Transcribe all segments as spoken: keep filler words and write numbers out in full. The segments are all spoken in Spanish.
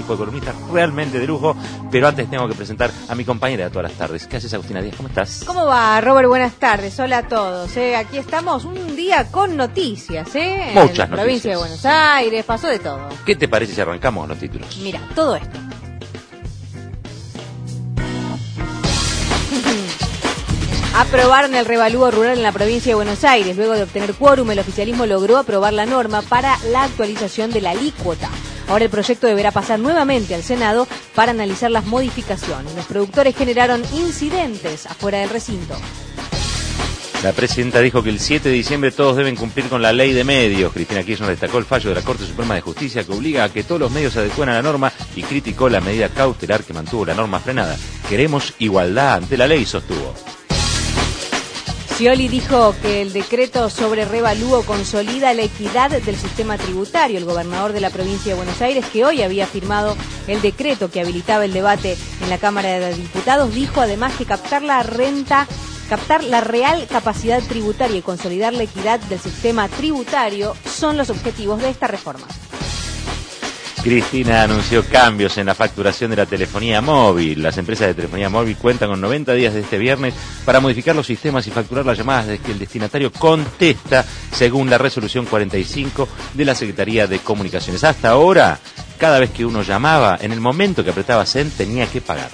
equipo de columnistas realmente de lujo, pero antes tengo que presentar a mi compañera de todas las tardes. ¿Qué haces, Agustina Díaz? ¿Cómo estás? ¿Cómo va, Robert? Buenas tardes. Hola a todos. ¿eh? Aquí estamos un día con noticias, ¿eh? Muchas en la provincia de Buenos Aires, pasó de todo. ¿Qué te parece si arrancamos los títulos? Mira, todo esto. Aprobaron el revalúo rural en la provincia de Buenos Aires. Luego de obtener quórum, el oficialismo logró aprobar la norma para la actualización de la alícuota. Ahora el proyecto deberá pasar nuevamente al Senado para analizar las modificaciones. Los productores generaron incidentes afuera del recinto. La presidenta dijo que el siete de diciembre todos deben cumplir con la ley de medios. Cristina Kirchner destacó el fallo de la Corte Suprema de Justicia que obliga a que todos los medios se adecúen a la norma y criticó la medida cautelar que mantuvo la norma frenada. Queremos igualdad ante la ley, sostuvo. Scioli dijo que el decreto sobre revalúo consolida la equidad del sistema tributario. El gobernador de la provincia de Buenos Aires, que hoy había firmado el decreto que habilitaba el debate en la Cámara de Diputados, dijo además que captar la renta, captar la real capacidad tributaria y consolidar la equidad del sistema tributario son los objetivos de esta reforma. Cristina anunció cambios en la facturación de la telefonía móvil. Las empresas de telefonía móvil cuentan con noventa días de este viernes para modificar los sistemas y facturar las llamadas desde que el destinatario contesta, según la resolución cuarenta y cinco de la Secretaría de Comunicaciones. Hasta ahora, cada vez que uno llamaba, en el momento que apretaba send, tenía que pagar.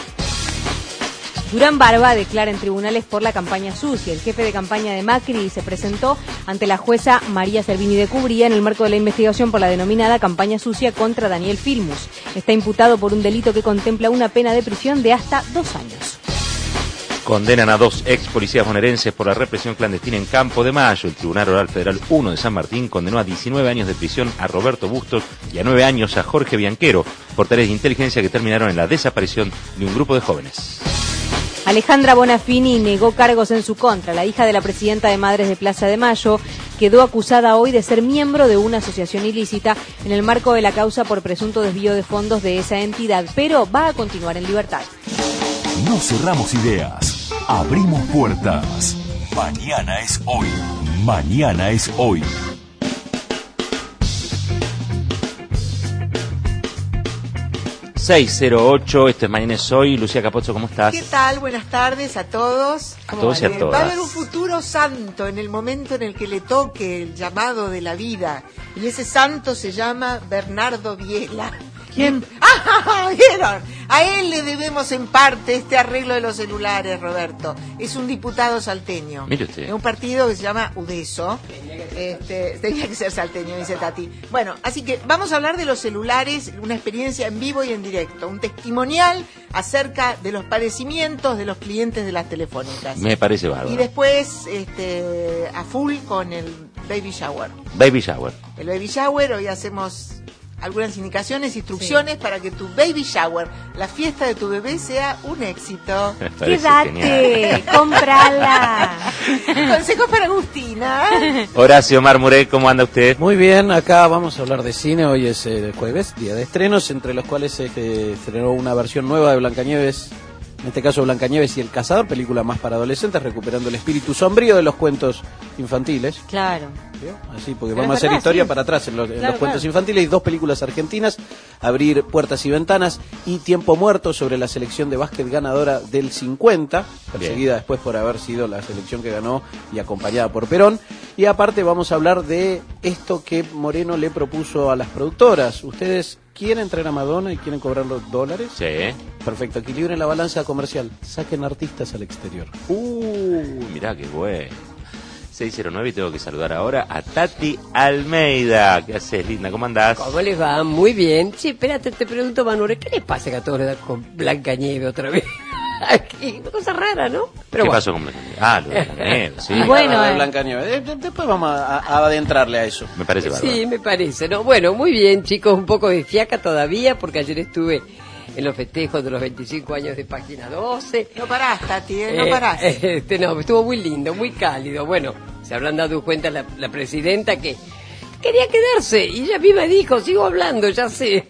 Durán Barba declara en tribunales por la campaña sucia. El jefe de campaña de Macri se presentó ante la jueza María Servini de Cubría en el marco de la investigación por la denominada campaña sucia contra Daniel Filmus. Está imputado por un delito que contempla una pena de prisión de hasta dos años. Condenan a dos ex policías bonaerenses por la represión clandestina en Campo de Mayo. El Tribunal Oral Federal uno de San Martín condenó a diecinueve años de prisión a Roberto Bustos y a nueve años a Jorge Bianquero por tareas de inteligencia que terminaron en la desaparición de un grupo de jóvenes. Alejandra Bonafini negó cargos en su contra. La hija de la presidenta de Madres de Plaza de Mayo quedó acusada hoy de ser miembro de una asociación ilícita en el marco de la causa por presunto desvío de fondos de esa entidad, pero va a continuar en libertad. No cerramos ideas, abrimos puertas. Mañana es hoy. Mañana es hoy. seis cero ocho, este es Mañana es Hoy. Lucía Capozzo, ¿cómo estás? ¿Qué tal? Buenas tardes a todos. A todos y a todas. Va a haber un futuro santo en el momento en el que le toque el llamado de la vida. Y ese santo se llama Bernardo Biela. ¿Quién? ¡Ah! ¿Vieron? A él le debemos en parte este arreglo de los celulares, Roberto. Es un diputado salteño. Mire usted. Es un partido que se llama UDESO. Este, tenía que ser salteño, dice Tati. Bueno, así que vamos a hablar de los celulares, una experiencia en vivo y en directo. Un testimonial acerca de los padecimientos de los clientes de las telefónicas. Me parece bárbaro. Y después, este, a full con el baby shower. Baby shower. El baby shower, hoy hacemos algunas indicaciones, instrucciones sí, para que tu baby shower, la fiesta de tu bebé, sea un éxito. Quédate, cómprala. Consejos para Agustina. Horacio Marmuré, ¿cómo anda usted? Muy bien, acá vamos a hablar de cine. Hoy es eh, jueves, día de estrenos, entre los cuales se eh, estrenó una versión nueva de Blancanieves. En este caso, Blancanieves y el Cazador, película más para adolescentes, recuperando el espíritu sombrío de los cuentos infantiles. Claro. ¿Vio? Así, porque Pero vamos a hacer verdad, historia sí, para atrás en los, en claro, los cuentos claro. infantiles y dos películas argentinas, Abrir puertas y ventanas y Tiempo muerto, sobre la selección de básquet ganadora del cincuenta, perseguida después por haber sido la selección que ganó y acompañada por Perón. Y aparte vamos a hablar de esto que Moreno le propuso a las productoras. Ustedes quieren traer a Madonna y quieren cobrar los dólares. Sí. Perfecto, equilibren la balanza comercial, saquen artistas al exterior. Uh, mirá qué bueno. seis cero nueve y tengo que saludar ahora a Tati Almeida. ¿Qué haces, linda? ¿Cómo andás? ¿Cómo les va? Muy bien. Sí, espérate, te pregunto, Manuel, ¿qué les pasa que a todos les da con Blancanieves otra vez? Aquí, una cosa rara, ¿no? Pero ¿Qué bueno. pasó con Blancanieves? Ah, lo de Blancanieves, sí. Bueno, de eh. Blancanieves. De- de- Después vamos a, a adentrarle a eso. Me parece bárbaro. Sí, me parece, ¿no? Bueno, muy bien, chicos, un poco de fiaca todavía, porque ayer estuve en los festejos de los veinticinco años de Página doce. No parás, Tati, ¿eh? No Eh, parás. Este, no, estuvo muy lindo, muy cálido. Bueno, se habrán dado cuenta la, la presidenta que quería quedarse y ella misma dijo, sigo hablando, ya sé.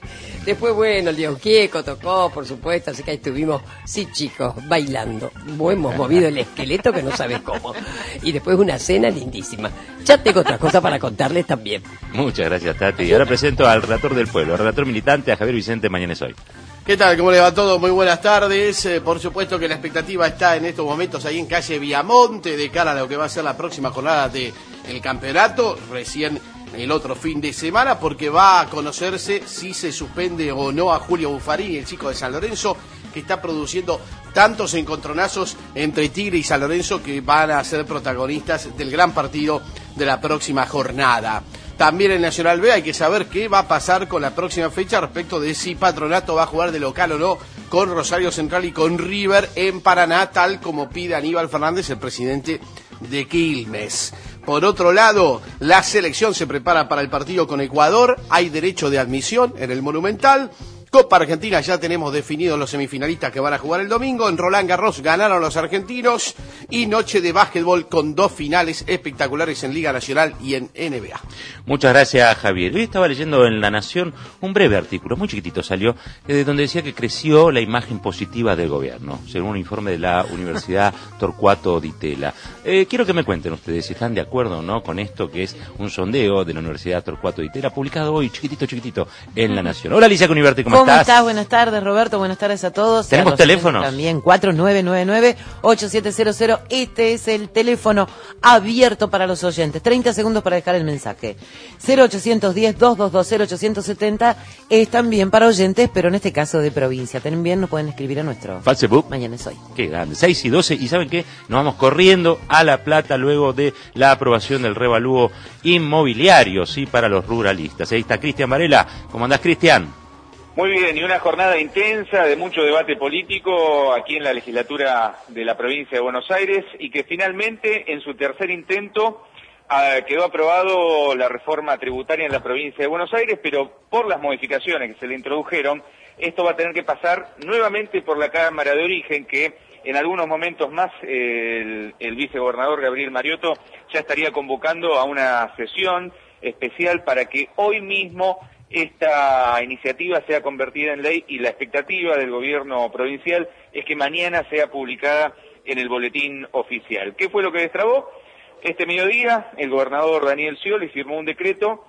Después, bueno, el León Gieco tocó, por supuesto, así que ahí estuvimos, sí chicos, bailando. Hemos movido el esqueleto que no sabes cómo. Y después una cena lindísima. Ya tengo otra cosa para contarles también. Muchas gracias, Tati. Y ahora presento al relator del pueblo, al relator militante, a Javier Vicente Mañana es Hoy. ¿Qué tal? ¿Cómo le va todo? Muy buenas tardes. Eh, por supuesto que la expectativa está en estos momentos ahí en calle Viamonte de cara a lo que va a ser la próxima jornada del campeonato, recién el otro fin de semana, porque va a conocerse si se suspende o no a Julio Buffarini, el chico de San Lorenzo, que está produciendo tantos encontronazos entre Tigre y San Lorenzo que van a ser protagonistas del gran partido de la próxima jornada. También en Nacional B hay que saber qué va a pasar con la próxima fecha respecto de si Patronato va a jugar de local o no con Rosario Central y con River en Paraná, tal como pide Aníbal Fernández, el presidente de Quilmes. Por otro lado, la selección se prepara para el partido con Ecuador, hay derecho de admisión en el Monumental. Copa Argentina, ya tenemos definidos los semifinalistas que van a jugar el domingo. En Roland Garros ganaron los argentinos. Y noche de básquetbol con dos finales espectaculares en Liga Nacional y en N B A. Muchas gracias, Javier. Hoy estaba leyendo en La Nación un breve artículo, muy chiquitito salió, eh, donde decía que creció la imagen positiva del gobierno, según un informe de la Universidad Torcuato Di Tella. Eh, quiero que me cuenten ustedes si están de acuerdo o no con esto, que es un sondeo de la Universidad Torcuato Di Tella, publicado hoy, chiquitito, chiquitito, en La Nación. Hola, Alicia Cuniverti, ¿cómo, ¿Cómo estás? estás? Buenas tardes, Roberto. Buenas tardes a todos. ¿Tenemos a teléfonos? También, cuatro nueve nueve nueve, ocho siete cero cero. Este es el teléfono abierto para los oyentes. treinta segundos para dejar el mensaje. cero ochocientos diez, doscientos veintidós, cero ochocientos setenta es también para oyentes, pero en este caso de provincia. También nos pueden escribir a nuestro Facebook. Mañana es Hoy. Qué grande. seis y doce. ¿Y saben qué? Nos vamos corriendo a La Plata luego de la aprobación del revalúo inmobiliario, sí, para los ruralistas. Ahí está Cristian Varela. ¿Cómo andás, Cristian? Muy bien, y una jornada intensa de mucho debate político aquí en la legislatura de la provincia de Buenos Aires y que finalmente en su tercer intento uh, quedó aprobado la reforma tributaria en la provincia de Buenos Aires, pero por las modificaciones que se le introdujeron, esto va a tener que pasar nuevamente por la Cámara de Origen, que en algunos momentos más eh, el, el vicegobernador Gabriel Mariotto ya estaría convocando a una sesión especial para que hoy mismo esta iniciativa sea convertida en ley, y la expectativa del gobierno provincial es que mañana sea publicada en el boletín oficial. ¿Qué fue lo que destrabó? Este mediodía el gobernador Daniel Scioli firmó un decreto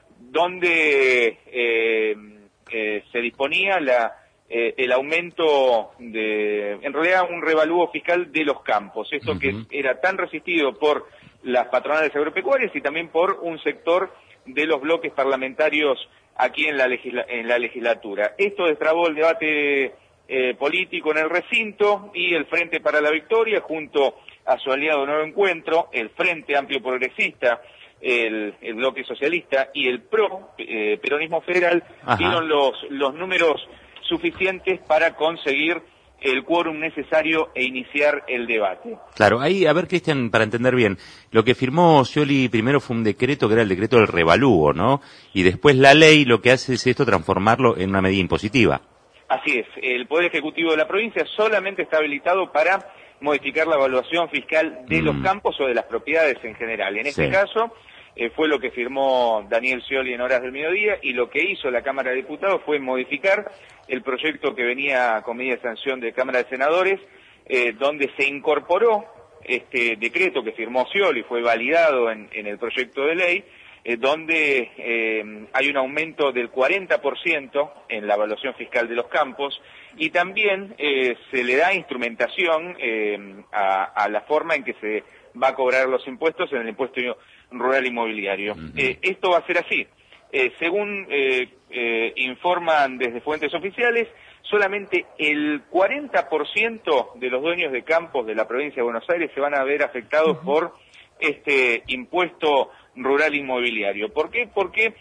donde eh, eh, se disponía la, eh, el aumento de, en realidad un revalúo fiscal de los campos, esto uh-huh. que era tan resistido por las patronales agropecuarias y también por un sector de los bloques parlamentarios aquí en la, legisla en la legislatura. Esto destrabó el debate eh, político en el recinto, y el Frente para la Victoria, junto a su aliado Nuevo Encuentro, el Frente Amplio Progresista, el, el Bloque Socialista y el PRO, eh, Peronismo Federal, dieron los, los números suficientes para conseguir el quórum necesario e iniciar el debate. Claro, ahí, a ver, Cristian, para entender bien, lo que firmó Scioli primero fue un decreto que era el decreto del revalúo, ¿no? Y después la ley lo que hace es esto, transformarlo en una medida impositiva. Así es, el Poder Ejecutivo de la provincia solamente está habilitado para modificar la evaluación fiscal de mm. los campos o de las propiedades en general. En este sí. caso, eh, fue lo que firmó Daniel Scioli en horas del mediodía, y lo que hizo la Cámara de Diputados fue modificar el proyecto que venía con medida de sanción de Cámara de Senadores, eh, donde se incorporó este decreto que firmó Scioli, fue validado en, en el proyecto de ley, eh, donde eh, hay un aumento del cuarenta por ciento en la evaluación fiscal de los campos, y también eh, se le da instrumentación eh, a, a la forma en que se va a cobrar los impuestos en el impuesto rural inmobiliario. Uh-huh. Eh, esto va a ser así. Eh, según eh, eh, informan desde fuentes oficiales, solamente el cuarenta por ciento de los dueños de campos de la provincia de Buenos Aires se van a ver afectados uh-huh. por este impuesto rural inmobiliario. ¿Por qué? Porque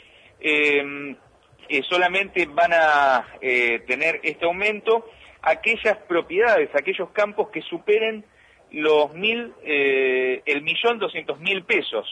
eh, eh, solamente van a eh, tener este aumento aquellas propiedades, aquellos campos que superen los mil, eh, el millón doscientos mil pesos.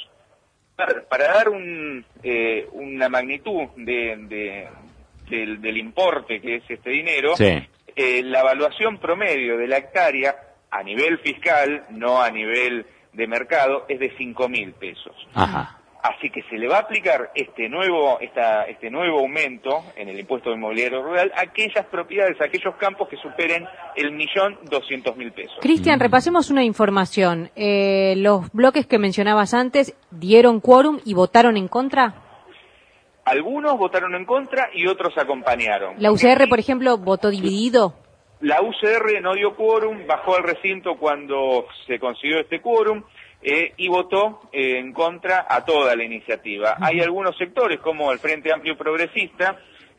Para dar un, eh, una magnitud de, de, del, del importe que es este dinero, sí. eh, la evaluación promedio de la hectárea a nivel fiscal, no a nivel de mercado, es de cinco mil pesos. Ajá. Así que se le va a aplicar este nuevo, esta, este nuevo aumento en el impuesto inmobiliario rural a aquellas propiedades, a aquellos campos que superen el millón doscientos mil pesos. Cristian, mm. repasemos una información. Eh, los bloques que mencionabas antes dieron quórum y votaron en contra. Algunos votaron en contra y otros acompañaron. ¿La U C R, por ejemplo, votó dividido? La U C R no dio quórum, bajó al recinto cuando se consiguió este quórum. Eh, y votó eh, en contra a toda la iniciativa. Uh-huh. Hay algunos sectores, como el Frente Amplio Progresista,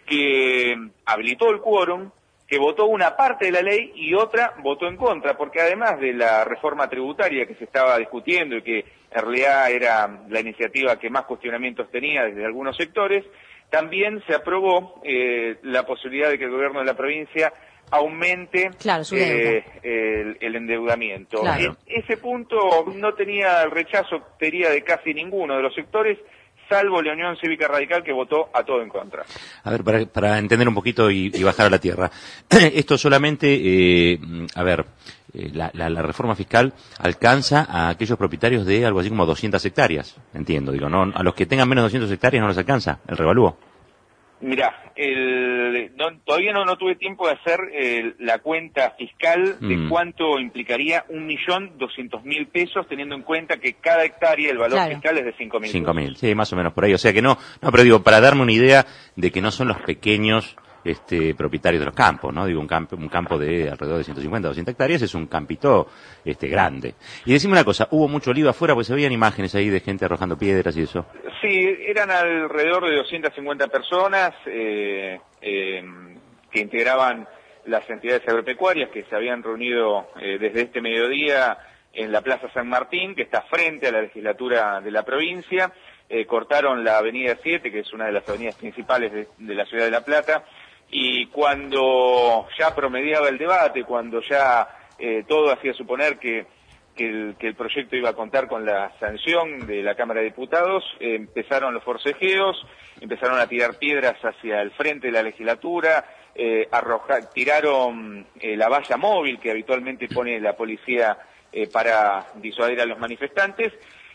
que habilitó el quórum, que votó una parte de la ley y otra votó en contra, porque además de la reforma tributaria que se estaba discutiendo y que en realidad era la iniciativa que más cuestionamientos tenía desde algunos sectores, también se aprobó eh, la posibilidad de que el gobierno de la provincia aumente claro, su eh, el, el endeudamiento. Claro. E- ese punto no tenía el rechazo, tenía de casi ninguno de los sectores, salvo la Unión Cívica Radical, que votó a todo en contra. A ver, para, para entender un poquito y, y bajar a la tierra. Esto solamente, eh, a ver, eh, la, la, la reforma fiscal alcanza a aquellos propietarios de algo así como doscientas hectáreas, entiendo, digo, no, a los que tengan menos de doscientas hectáreas no les alcanza el revalúo. Mirá, el, no, todavía no, no tuve tiempo de hacer eh, la cuenta fiscal de mm. cuánto implicaría un millón doscientos mil pesos, teniendo en cuenta que cada hectárea el valor claro. fiscal es de cinco mil. Cinco mil, sí, más o menos por ahí. O sea que no, no, pero digo, para darme una idea de que no son los pequeños este, propietarios de los campos, ¿no? Digo, un campo, un campo de alrededor de ciento cincuenta, doscientas hectáreas es un campito este, grande. Y decime una cosa, ¿hubo mucho lío afuera? Pues se veían imágenes ahí de gente arrojando piedras y eso. Sí, eran alrededor de doscientas cincuenta personas eh, eh, que integraban las entidades agropecuarias que se habían reunido eh, desde este mediodía en la Plaza San Martín, que está frente a la legislatura de la provincia. Eh, cortaron la Avenida siete, que es una de las avenidas principales de, de la ciudad de La Plata, y cuando ya promediaba el debate, cuando ya eh, todo hacía suponer que Que el, que el proyecto iba a contar con la sanción de la Cámara de Diputados, eh, empezaron los forcejeos, empezaron a tirar piedras hacia el frente de la legislatura, eh, arrojar, tiraron eh, la valla móvil que habitualmente pone la policía eh, para disuadir a los manifestantes,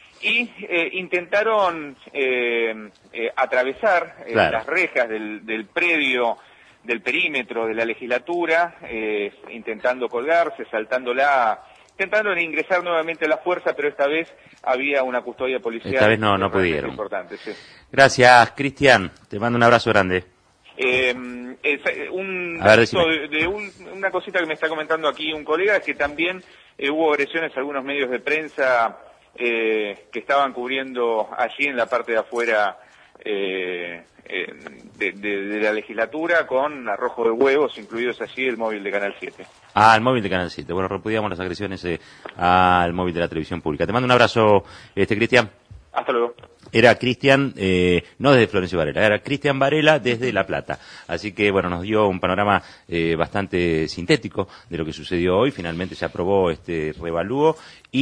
y eh, intentaron eh, eh, atravesar eh, claro. las rejas del, del predio, del perímetro de la legislatura, eh, intentando colgarse, saltándola, intentaron ingresar nuevamente a la fuerza, pero esta vez había una custodia policial. Esta vez no, no pudieron. Importante, sí. Gracias, Cristian. Te mando un abrazo grande. Eh, es, un, a ver, de, de un, una cosita que me está comentando aquí un colega, es que también eh, hubo agresiones a algunos medios de prensa eh, que estaban cubriendo allí en la parte de afuera eh, eh, de, de, de la legislatura, con arrojo de huevos, incluidos allí el móvil de Canal siete. Ah, el móvil de Canal siete. Bueno, repudiamos las agresiones eh, al móvil de la televisión pública. Te mando un abrazo, este Cristian. Hasta luego. Era Cristian, eh, no desde Florencio Varela, era Cristian Varela desde La Plata. Así que, bueno, nos dio un panorama eh, bastante sintético de lo que sucedió hoy. Finalmente se aprobó este revalúo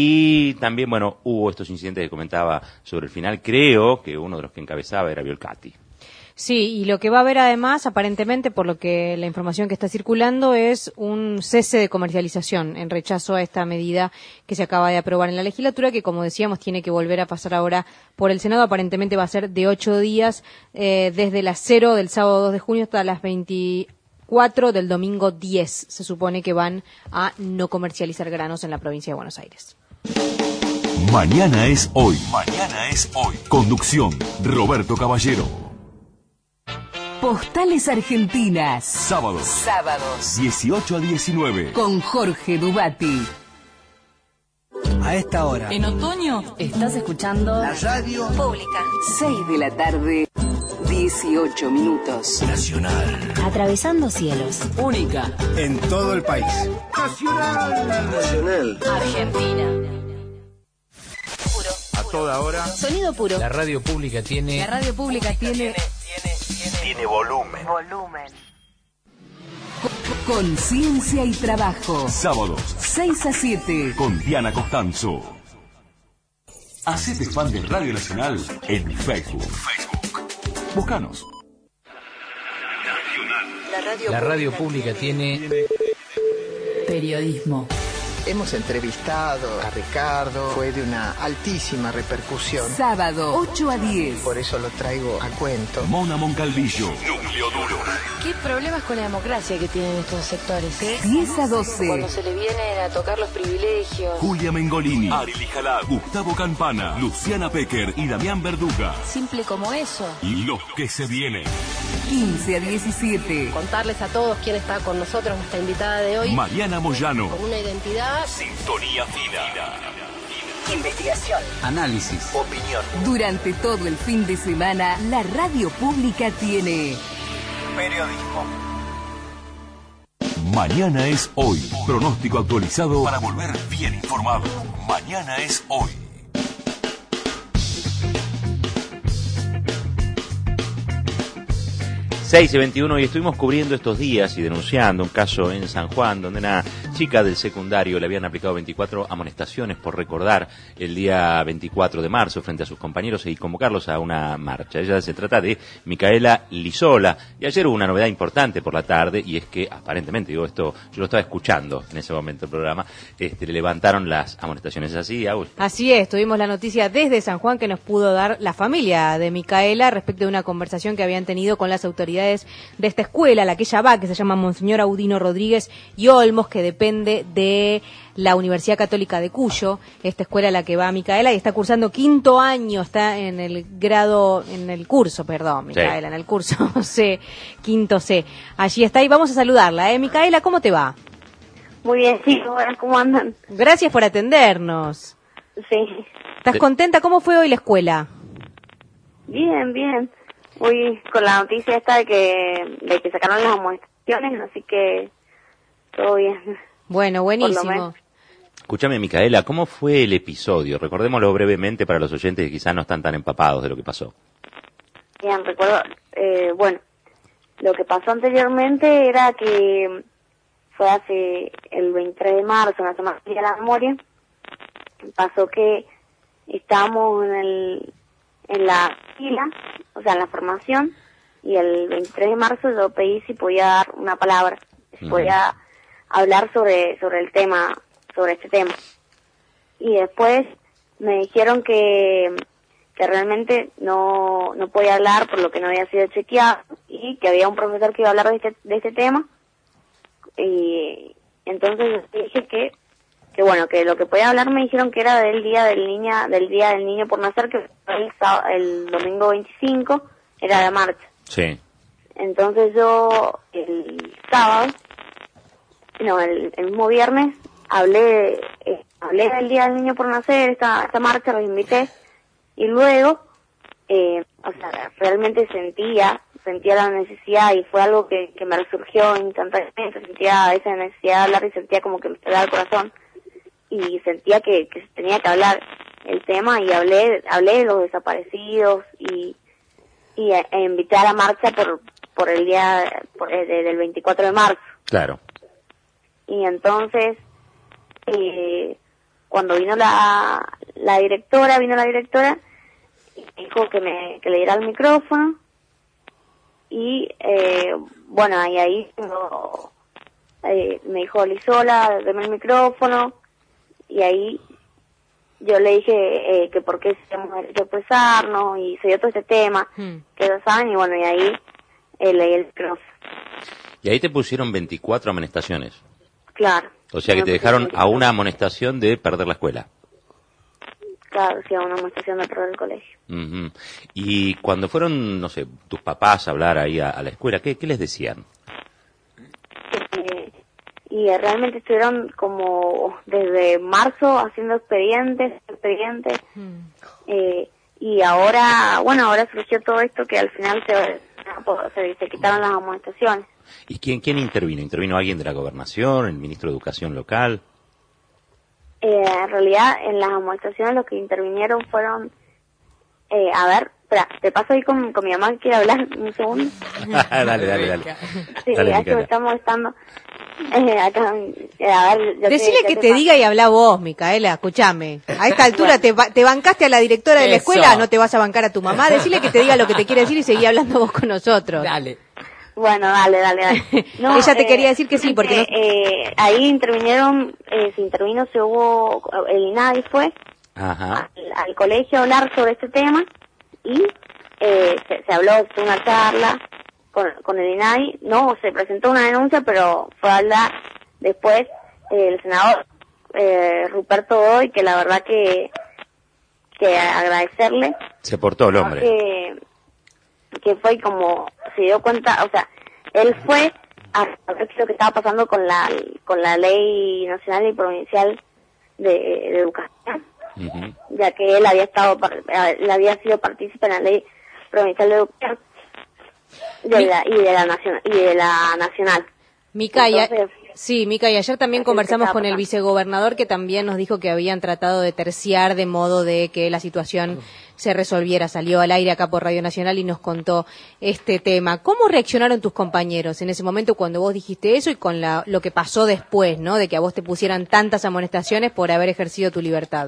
y también, bueno, hubo estos incidentes que comentaba sobre el final. Creo que uno de los que encabezaba era Biolcati. Sí, y lo que va a haber además, aparentemente, por lo que la información que está circulando, es un cese de comercialización en rechazo a esta medida que se acaba de aprobar en la legislatura, que, como decíamos, tiene que volver a pasar ahora por el Senado. Aparentemente va a ser de ocho días, eh, desde las cero del sábado dos de junio hasta las veinticuatro del domingo diez. Se supone que van a no comercializar granos en la provincia de Buenos Aires. Mañana es hoy. Mañana es hoy. Conducción, Roberto Caballero. Postales Argentinas. Sábados. Sábados. dieciocho a diecinueve. Con Jorge Dubati. A esta hora. En otoño estás escuchando la radio pública. seis de la tarde, dieciocho minutos. Nacional. Atravesando cielos. Única. En todo el país. Nacional. Nacional. Argentina. Puro. A toda hora. Sonido puro. La radio pública tiene. La radio pública tiene. Tiene, tiene, tiene, tiene volumen. Volumen. Conciencia y trabajo. Sábados. seis a siete. Con Diana Costanzo. Hacete fan de Radio Nacional en Facebook. Facebook. Búscanos. La radio, La radio pública tiene. Periodismo. Hemos entrevistado a Ricardo, fue de una altísima repercusión. Sábado, ocho a diez. Por eso lo traigo a cuento. Mona Moncalvillo. Núcleo Duro. ¿Qué problemas con la democracia que tienen estos sectores? diez a doce. Cuando se le vienen a tocar los privilegios. Julia Mengolini. Ari Lijalá. Gustavo Campana. Luciana Pecker y Damián Verduga. Simple como eso. Y los que se vienen. quince a diecisiete. Contarles a todos quién está con nosotros, nuestra invitada de hoy. Mariana Moyano. Con una identidad. Sintonía fina. Investigación. Análisis. Opinión. Durante todo el fin de semana, la radio pública tiene Periodismo. Mañana es hoy. Pronóstico actualizado para volver bien informado. Mañana es hoy. seis y veintiuno, y estuvimos cubriendo estos días y denunciando un caso en San Juan donde una chica del secundario le habían aplicado veinticuatro amonestaciones por recordar el día veinticuatro de marzo frente a sus compañeros y convocarlos a una marcha. Ella se trata de Micaela Lizola, y ayer hubo una novedad importante por la tarde, y es que aparentemente, digo esto, yo lo estaba escuchando en ese momento el programa, este, le levantaron las amonestaciones. ¿Es así, Agus? Así es, tuvimos la noticia desde San Juan que nos pudo dar la familia de Micaela respecto de una conversación que habían tenido con las autoridades de esta escuela, a la que ella va, que se llama Monseñor Audino Rodríguez y Olmos, que depende de la Universidad Católica de Cuyo, esta escuela a la que va Micaela, y está cursando quinto año, está en el grado, en el curso, perdón, Micaela, sí. en el curso C, quinto C. Allí está y vamos a saludarla, ¿eh? Micaela, ¿cómo te va? Muy bien, sí, ¿cómo andan? Gracias por atendernos. Sí. ¿Estás contenta? ¿Cómo fue hoy la escuela? Bien, bien. Hoy con la noticia esta de que de que sacaron las amonestaciones, así que todo bien. Bueno, buenísimo. Escúchame, Micaela, ¿cómo fue el episodio? Recordémoslo brevemente para los oyentes que quizás no están tan empapados de lo que pasó. Bien, recuerdo, eh, bueno, lo que pasó anteriormente era que fue hace el veintitrés de marzo, en la Semana de la Memoria, pasó que estábamos en el en la fila, o sea, en la formación, y el veintitrés de marzo yo pedí si podía dar una palabra, si uh-huh. podía hablar sobre sobre el tema, sobre este tema. Y después me dijeron que que realmente no no podía hablar por lo que no había sido chequeado, y que había un profesor que iba a hablar de este, de este tema, y entonces yo dije que que bueno, que lo que podía hablar me dijeron que era del día del niña, del día del niño por nacer, que fue el, el domingo veinticinco, era la marcha. Sí. Entonces yo el sábado, no, el, el mismo viernes, hablé, eh, hablé del día del niño por nacer, esta, esta marcha, los invité, y luego, eh, o sea, realmente sentía, sentía la necesidad, y fue algo que, que me resurgió instantáneamente, sentía esa necesidad de hablar y sentía como que me pegaba el corazón. Y sentía que, que tenía que hablar el tema, y hablé hablé de los desaparecidos y y e, e invité a la marcha por por el día por, de, del veinticuatro de marzo. Claro. Y entonces eh, cuando vino la la directora vino la directora y dijo que me que le diera el micrófono, y eh, bueno, y ahí no, eh, me dijo Lizola, deme el micrófono. Y ahí yo le dije eh, que por qué tenemos derecho a expresarnos, y se dio todo este tema, hmm. que lo saben, y bueno, y ahí eh, leí el micrófono. Y ahí te pusieron veinticuatro amonestaciones. Claro. O sea que te dejaron a una amonestación de perder la escuela. Claro, sí, a una amonestación de perder el colegio. Uh-huh. Y cuando fueron, no sé, tus papás a hablar ahí a, a la escuela, ¿qué, qué les decían? Eh, y realmente estuvieron como desde marzo haciendo expedientes, expedientes, mm. eh, y ahora, bueno, ahora surgió todo esto que al final se, se, se quitaron las amonestaciones. ¿Y quién, quién intervino? ¿Intervino alguien de la gobernación, el ministro de Educación local? Eh, en realidad, en las amonestaciones los que intervinieron fueron, eh, a ver, espera, te paso ahí con, con mi mamá que quiere hablar un segundo. dale, dale, dale. Sí, dale, ya que me está molestando. Eh, acá, eh, a ver, Decile te, que te, te te diga y habla vos, Micaela, escúchame. A esta altura te, te bancaste a la directora de la Eso. escuela, no te vas a bancar a tu mamá. Decile que te diga lo que te quiere decir y seguí hablando vos con nosotros. Dale. Bueno, dale, dale, dale. No, Ella te eh, quería decir que sí, porque no... eh, ahí intervinieron, eh, se intervino, se hubo, el INADI fue Ajá. al, al colegio a hablar sobre este tema y eh, se, se habló, fue una charla con, con el INADI, no, se presentó una denuncia, pero fue a hablar después eh, el senador eh, Ruperto Godoy, que la verdad que, que agradecerle. Se portó el hombre. Que, que fue como, se dio cuenta, o sea, él fue a ver qué es lo que estaba pasando con la con la ley nacional y provincial de, de educación, uh-huh. ya que él había estado, él había sido partícipe en la ley provincial de educación de la, y de la nacional y de la nacional. Mica, y a, sí, Mica, y ayer también conversamos con el vicegobernador, que también nos dijo que habían tratado de terciar de modo de que la situación se resolviera. Salió al aire acá por Radio Nacional y nos contó este tema. ¿Cómo reaccionaron tus compañeros en ese momento cuando vos dijiste eso y con la, lo que pasó después, ¿no? De que a vos te pusieran tantas amonestaciones por haber ejercido tu libertad.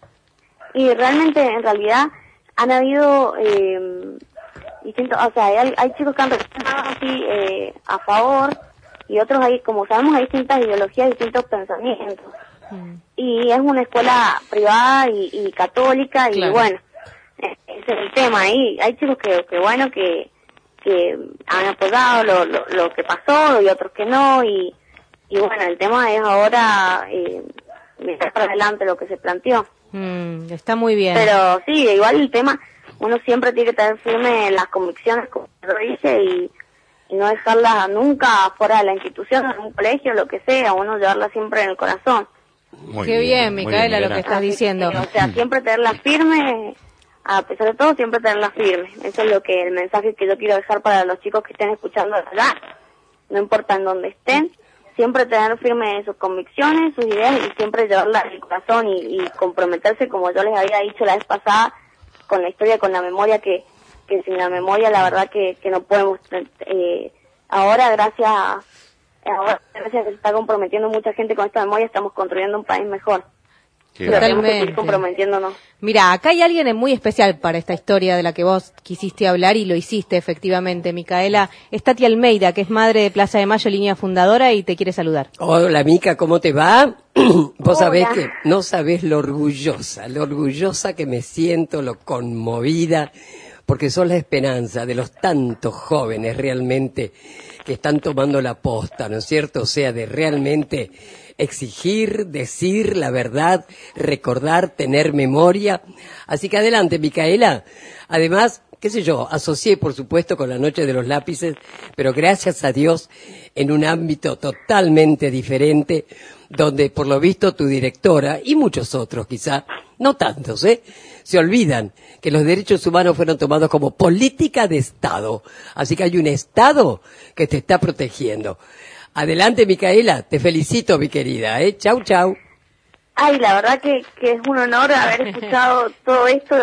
Y realmente, en realidad, han habido eh, distintos, o sea, hay, hay chicos que han reaccionado así eh, a favor, y otros ahí, como sabemos, hay distintas ideologías, distintos pensamientos. Mm. Y es una escuela privada y, y católica, y claro. Bueno, ese es el tema ahí. Hay chicos que, que bueno, que que han apoyado lo, lo, lo que pasó, y otros que no, y, y bueno, el tema es ahora eh, mirar para adelante lo que se planteó. Mm, está muy bien. Pero sí, igual el tema, uno siempre tiene que tener firme las convicciones, como lo dice, y y no dejarla nunca fuera de la institución, en un colegio, lo que sea, uno llevarla siempre en el corazón. Muy Qué bien, bien Micaela, bien, lo que estás diciendo. O sea, siempre tenerla firme, a pesar de todo, siempre tenerla firme. Eso es lo que el mensaje que yo quiero dejar para los chicos que estén escuchando allá. No importa en dónde estén, siempre tener firme sus convicciones, sus ideas, y siempre llevarla en el corazón y, y comprometerse, como yo les había dicho la vez pasada, con la historia, con la memoria, que que sin la memoria la verdad que, que no podemos eh, ahora gracias a, ahora gracias a que se está comprometiendo mucha gente con esta memoria, estamos construyendo un país mejor. Pero tenemos que seguir comprometiéndonos. Mira, acá hay alguien muy especial para esta historia de la que vos quisiste hablar, y lo hiciste efectivamente, Micaela. Es Tati Almeida, que es madre de Plaza de Mayo, línea fundadora, y te quiere saludar. Hola, Mica, ¿cómo te va? Vos sabés que no sabés lo orgullosa, lo orgullosa que me siento, lo conmovida, porque son la esperanza de los tantos jóvenes realmente que están tomando la posta, ¿no es cierto? O sea, de realmente exigir, decir la verdad, recordar, tener memoria. Así que adelante, Micaela. Además, qué sé yo, asocié, por supuesto, con la Noche de los Lápices, pero gracias a Dios, en un ámbito totalmente diferente, donde, por lo visto, tu directora, y muchos otros quizá, no tantos, ¿eh?, se olvidan que los derechos humanos fueron tomados como política de Estado. Así que hay un Estado que te está protegiendo. Adelante, Micaela, te felicito, mi querida, ¿eh? Chau, chau. Ay, la verdad que, que es un honor haber escuchado todo esto.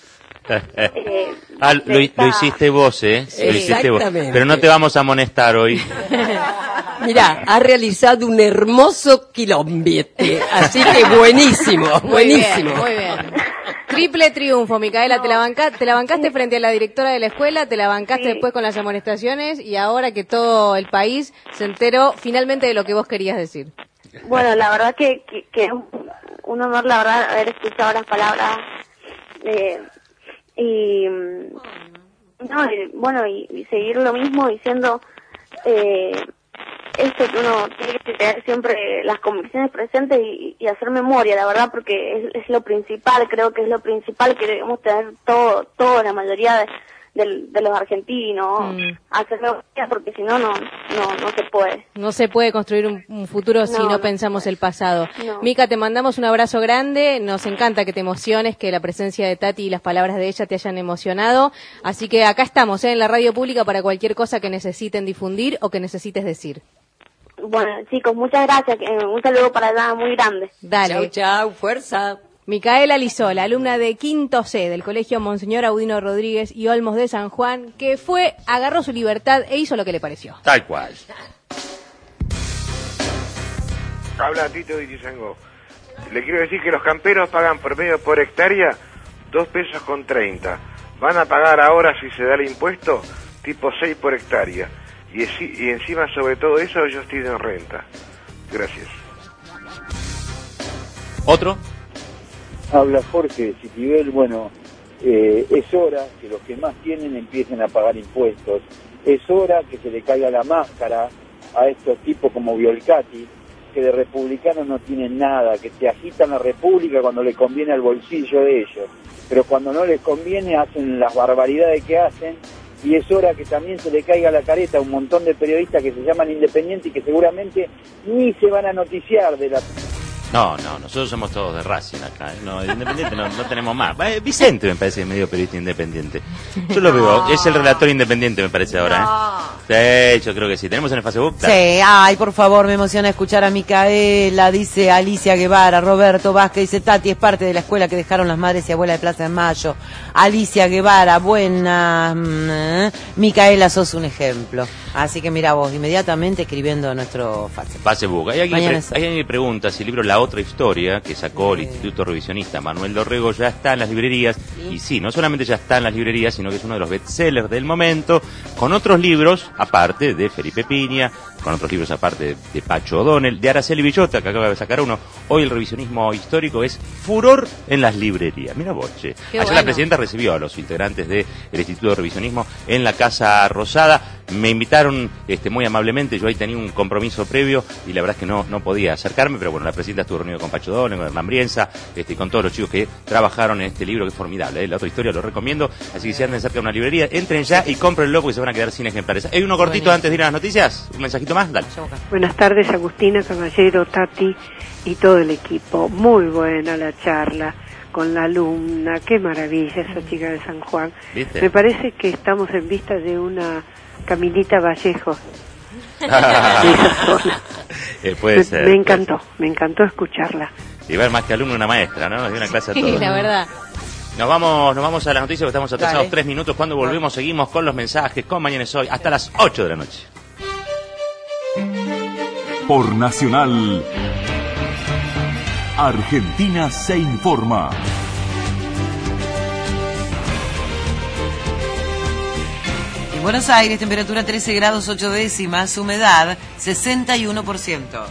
Eh, ah, lo, lo hiciste vos, ¿eh? Lo hiciste vos. Pero no te vamos a amonestar hoy. Mirá, ha realizado un hermoso quilombete, así que buenísimo, buenísimo. Muy bien, muy bien. Triple triunfo, Micaela, no. te, la banca, te la bancaste frente a la directora de la escuela, te la bancaste sí. después con las amonestaciones, y ahora que todo el país se enteró finalmente de lo que vos querías decir. Bueno, la verdad que, que, que un honor, la verdad, haber escuchado las palabras eh, y, no, y bueno, y, y seguir lo mismo diciendo eh, esto, que uno tiene que tener siempre las convicciones presentes y, y hacer memoria, la verdad, porque es, es lo principal, creo que es lo principal que debemos tener todo, todo la mayoría de, de, de los argentinos, mm. hacer memoria, porque si no, no, no, no se puede. No se puede construir un, un futuro no, si no, no pensamos el pasado. No. Mica, te mandamos un abrazo grande, nos encanta que te emociones, que la presencia de Tati y las palabras de ella te hayan emocionado, así que acá estamos, ¿eh?, en la radio pública para cualquier cosa que necesiten difundir o que necesites decir. Bueno, chicos, muchas gracias. Un saludo para allá muy grande. Dale. Chau, chau, fuerza. Micaela Lizola, alumna de quinto C del Colegio Monseñor Audino Rodríguez y Olmos de San Juan, que fue, agarró su libertad e hizo lo que le pareció. Tal cual. Habla Tito Ditizango. Le quiero decir que los camperos pagan promedio por hectárea dos pesos con treinta. Van a pagar ahora, si se da el impuesto, tipo seis por hectárea. y, eci- y encima sobre todo eso ellos tienen renta. Gracias. ¿Otro? Habla Jorge de Citibel. Bueno, eh, es hora que los que más tienen empiecen a pagar impuestos. Es hora que se le caiga la máscara a estos tipos como Violcati, que de republicanos no tienen nada, que se agitan la república cuando les conviene al bolsillo de ellos, pero cuando no les conviene hacen las barbaridades que hacen. Y es hora que también se le caiga la careta a un montón de periodistas que se llaman independientes y que seguramente ni se van a noticiar de la... No, no, nosotros somos todos de Racing acá, ¿eh? No, de Independiente no, no tenemos más. Eh, Vicente me parece que es medio periodista independiente. Yo lo veo, es el relator independiente me parece ahora, ¿eh? Sí, yo creo que sí. ¿Tenemos en el Facebook? Claro. Sí, ay, por favor, me emociona escuchar a Micaela, dice Alicia Guevara, Roberto Vázquez, dice Tati, es parte de la escuela que dejaron las madres y abuelas de Plaza de Mayo. Alicia Guevara, buena. Mm, Micaela, sos un ejemplo. Así que mira vos, inmediatamente escribiendo a nuestro Facebook. Facebook. Hay alguien, Mañana pre- hay alguien que pregunta si el libro La Otra Historia, que sacó el Instituto Revisionista Manuel Dorrego, ya está en las librerías. Y sí, no solamente ya está en las librerías, sino que es uno de los bestsellers del momento, con otros libros, aparte de Felipe Piña, con otros libros aparte de, de Pacho O'Donnell, de Araceli Villota, que acaba de sacar uno. Hoy el revisionismo histórico es furor en las librerías. Mira vos, che. Ayer bueno. la presidenta recibió a los integrantes del Instituto de Revisionismo en la Casa Rosada. Me invitaron este, muy amablemente, yo ahí tenía un compromiso previo y la verdad es que no, no podía acercarme, pero bueno, la presidenta estuvo reunida con Pacho O'Donnell, con Hernán Brienza, este, con todos los chicos que trabajaron en este libro, que es formidable, ¿eh? La Otra Historia, lo recomiendo, así que si andan cerca de una librería, entren ya y cómprenlo porque se van a quedar sin ejemplares. ¿Hay uno cortito antes de ir a las noticias? ¿Un mensajito más? Dale. Buenas tardes, Agustina, Caballero, Tati y todo el equipo. Muy buena la charla con la alumna, qué maravilla esa chica de San Juan. ¿Viste? Me parece que estamos en vista de una Camilita Vallejo. eh, puede me, ser. me encantó, me encantó escucharla. Y ver más que alumno una maestra, ¿no? De una clase a Sí, todos. la verdad. Nos vamos, nos vamos a las noticias porque estamos atrasados Dale. tres minutos. Cuando volvemos seguimos con los mensajes, con Mañana es Hoy, hasta las ocho de la noche. Por Nacional, Argentina se informa. En Buenos Aires, temperatura trece grados ocho décimas, humedad sesenta y uno por ciento.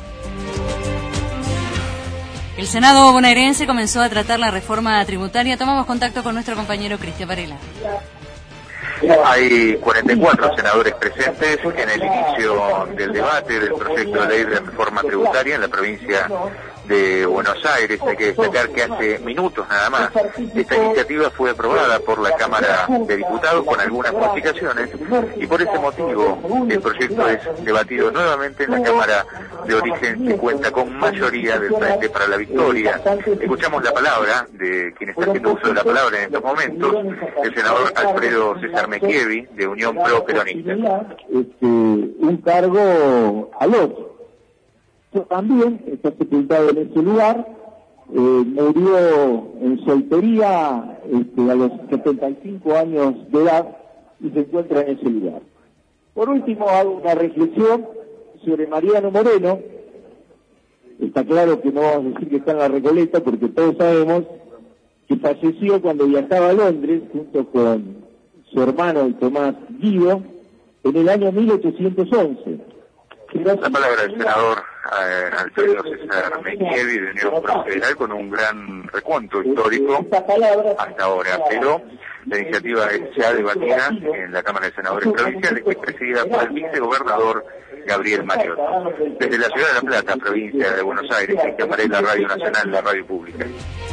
El Senado bonaerense comenzó a tratar la reforma tributaria. Tomamos contacto con nuestro compañero Cristian Varela. Hay cuarenta y cuatro senadores presentes en el inicio del debate del proyecto de ley de reforma tributaria en la provincia de Buenos Aires. Hay que destacar que hace minutos nada más esta iniciativa fue aprobada por la Cámara de Diputados con algunas modificaciones y por ese motivo el proyecto es debatido nuevamente en la Cámara de Origen, que cuenta con mayoría del Frente para la Victoria. Escuchamos la palabra de quien está haciendo uso de la palabra en estos momentos, el senador Alfredo César Mechievi, de Unión Pro Peronista. Este, un cargo al otro. También está sepultado en ese lugar, eh, murió en soltería este, a los setenta y cinco años de edad y se encuentra en ese lugar. Por último, hago una reflexión sobre Mariano Moreno. Está claro que no vamos a decir que está en la Recoleta porque todos sabemos que falleció cuando viajaba a Londres junto con su hermano Tomás Guido en el año mil ochocientos once. La palabra del senador eh, Alfredo César Mechievi, de Unión Pro Federal, con un gran recuento histórico hasta ahora, pero la iniciativa es ya debatida en la Cámara de Senadores Provinciales, que es presidida por el vicegobernador Gabriel Mariotto. Desde la ciudad de La Plata, provincia de Buenos Aires, Cristian Varela, Radio Nacional, la radio pública.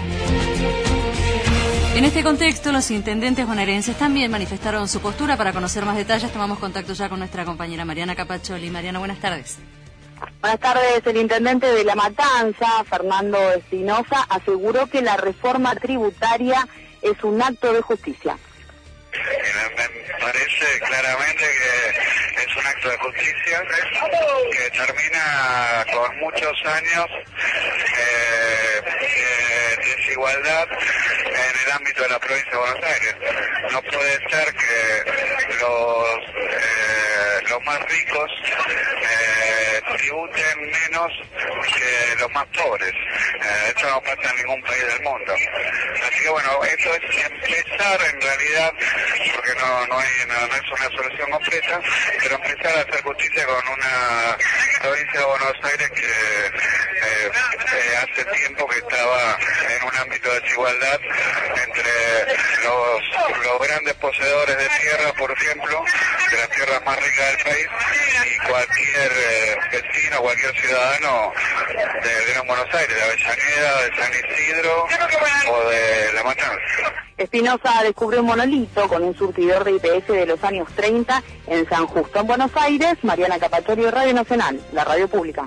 En este contexto, los intendentes bonaerenses también manifestaron su postura. Para conocer más detalles, tomamos contacto ya con nuestra compañera Mariana Capacholi. Mariana, buenas tardes. Buenas tardes. El intendente de La Matanza, Fernando Espinosa, aseguró que la reforma tributaria es un acto de justicia. Me parece claramente que es un acto de justicia que termina con muchos años eh, de desigualdad en el ámbito de la provincia de Buenos Aires. No puede ser que los, eh, los más ricos eh, tributen tributen menos que los más pobres. Eh, eso no pasa en ningún país del mundo. Así que bueno, eso es empezar en realidad, porque no, no, hay, no, no es una solución completa, pero empezar a hacer justicia con una provincia de Buenos Aires que eh, eh, hace tiempo que estaba en un ámbito de desigualdad entre los, los grandes poseedores de tierra, por ejemplo, de las tierras más ricas del país, y cualquier eh, vecino, cualquier ciudadano de, de Gran Buenos Aires, de Avellaneda, de San Isidro o de La Matanza. Espinosa descubrió un monolito con un surtidor de I P S de los años treinta en San Justo, en Buenos Aires. Mariana Capaccioli, Radio Nacional, la radio pública.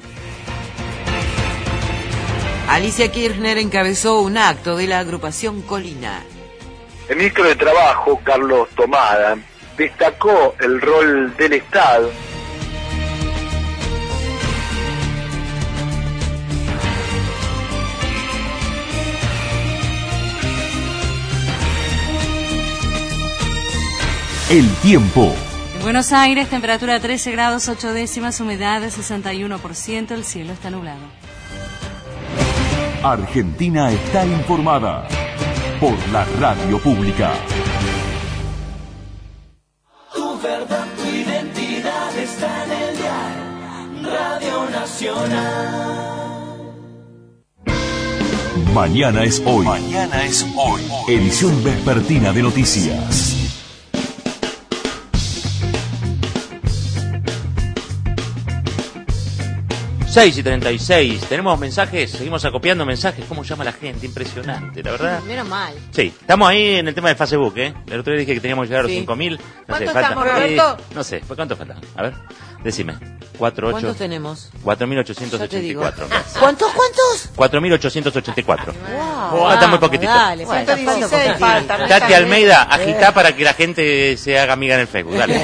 Alicia Kirchner encabezó un acto de la agrupación Colina. El ministro de Trabajo, Carlos Tomada, destacó el rol del Estado. El tiempo. En Buenos Aires, temperatura trece grados ocho décimas, humedad de sesenta y uno por ciento, el cielo está nublado. Argentina está informada por la radio pública. Tu verdad, tu identidad está en el diario Radio Nacional. Mañana es hoy. Mañana es hoy. Edición vespertina de noticias. seis y treinta y seis, tenemos mensajes, seguimos acopiando mensajes, cómo llama la gente, impresionante, la verdad. Menos mal. Sí, estamos ahí en el tema de Facebook, ¿eh? El otro día dije que teníamos que llegar a los Sí. cinco mil. No ¿Cuánto sé, falta. estamos, Roberto? Eh, no sé, ¿pues ¿cuánto falta? A ver, decime. cuatro, ocho, ¿Cuántos tenemos? cuatro mil ochocientos ochenta y cuatro. ¿Cuántos, cuántos? cuatro mil ochocientos ochenta y cuatro. Wow. Falta muy poquitito. Dale, falta dieciséis, falta. no Tati está Almeida, bien. agitá para que la gente se haga amiga en el Facebook, dale.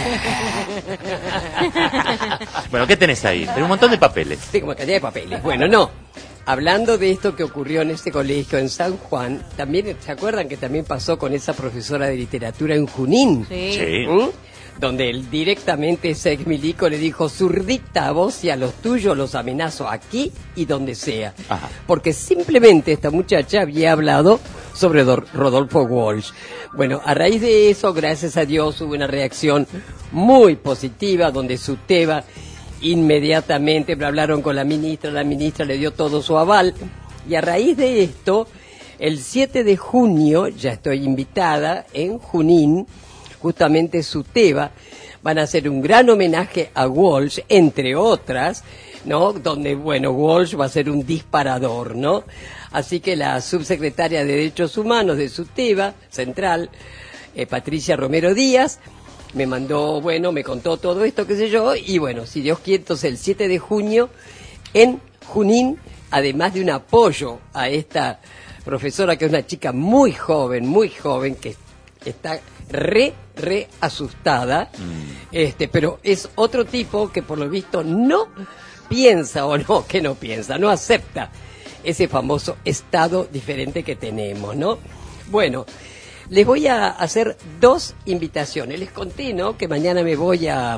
Bueno, ¿qué tenés ahí? Tenés un montón de papeles. Sí, como cantidad de papeles. Bueno, no. Hablando de esto que ocurrió en este colegio en San Juan, también, ¿se acuerdan que también pasó con esa profesora de literatura en Junín? Sí. Sí. ¿Mm? Donde él directamente, ese ex milico, le dijo: zurdita a vos y a los tuyos los amenazo aquí y donde sea. Ajá. Porque simplemente esta muchacha había hablado sobre Dor- Rodolfo Walsh. Bueno, a raíz de eso, gracias a Dios, hubo una reacción muy positiva, donde Suteva inmediatamente hablaron con la ministra, la ministra le dio todo su aval, y a raíz de esto, el siete de junio, ya estoy invitada en Junín, justamente Suteva, van a hacer un gran homenaje a Walsh, entre otras, ¿no? Donde, bueno, Walsh va a ser un disparador, ¿no? Así que la subsecretaria de Derechos Humanos de Suteva Central, eh, Patricia Romero Díaz, me mandó, bueno, me contó todo esto, qué sé yo, y bueno, si Dios quiere, entonces el siete de junio en Junín, además de un apoyo a esta profesora, que es una chica muy joven, muy joven, que está re, re asustada, este, pero es otro tipo que por lo visto no piensa, o no, que no piensa, no acepta ese famoso estado diferente que tenemos, ¿no? Bueno, les voy a hacer dos invitaciones. Les conté, ¿no?, que mañana me voy a,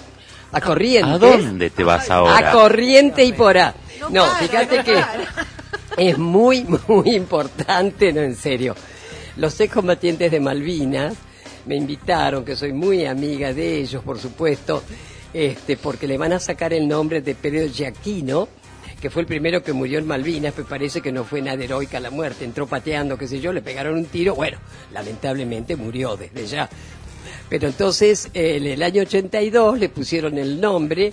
a Corrientes. ¿A dónde te vas ahora? A Corrientes y Porá. No, fíjate que es muy, muy importante, no, en serio. Los excombatientes de Malvinas me invitaron, que soy muy amiga de ellos, por supuesto, este, porque le van a sacar el nombre de Pedro Giacchino, que fue el primero que murió en Malvinas, pero parece que no fue nada heroica la muerte, entró pateando, qué sé yo, le pegaron un tiro, bueno, lamentablemente murió desde ya. Pero entonces, en el año ochenta y dos le pusieron el nombre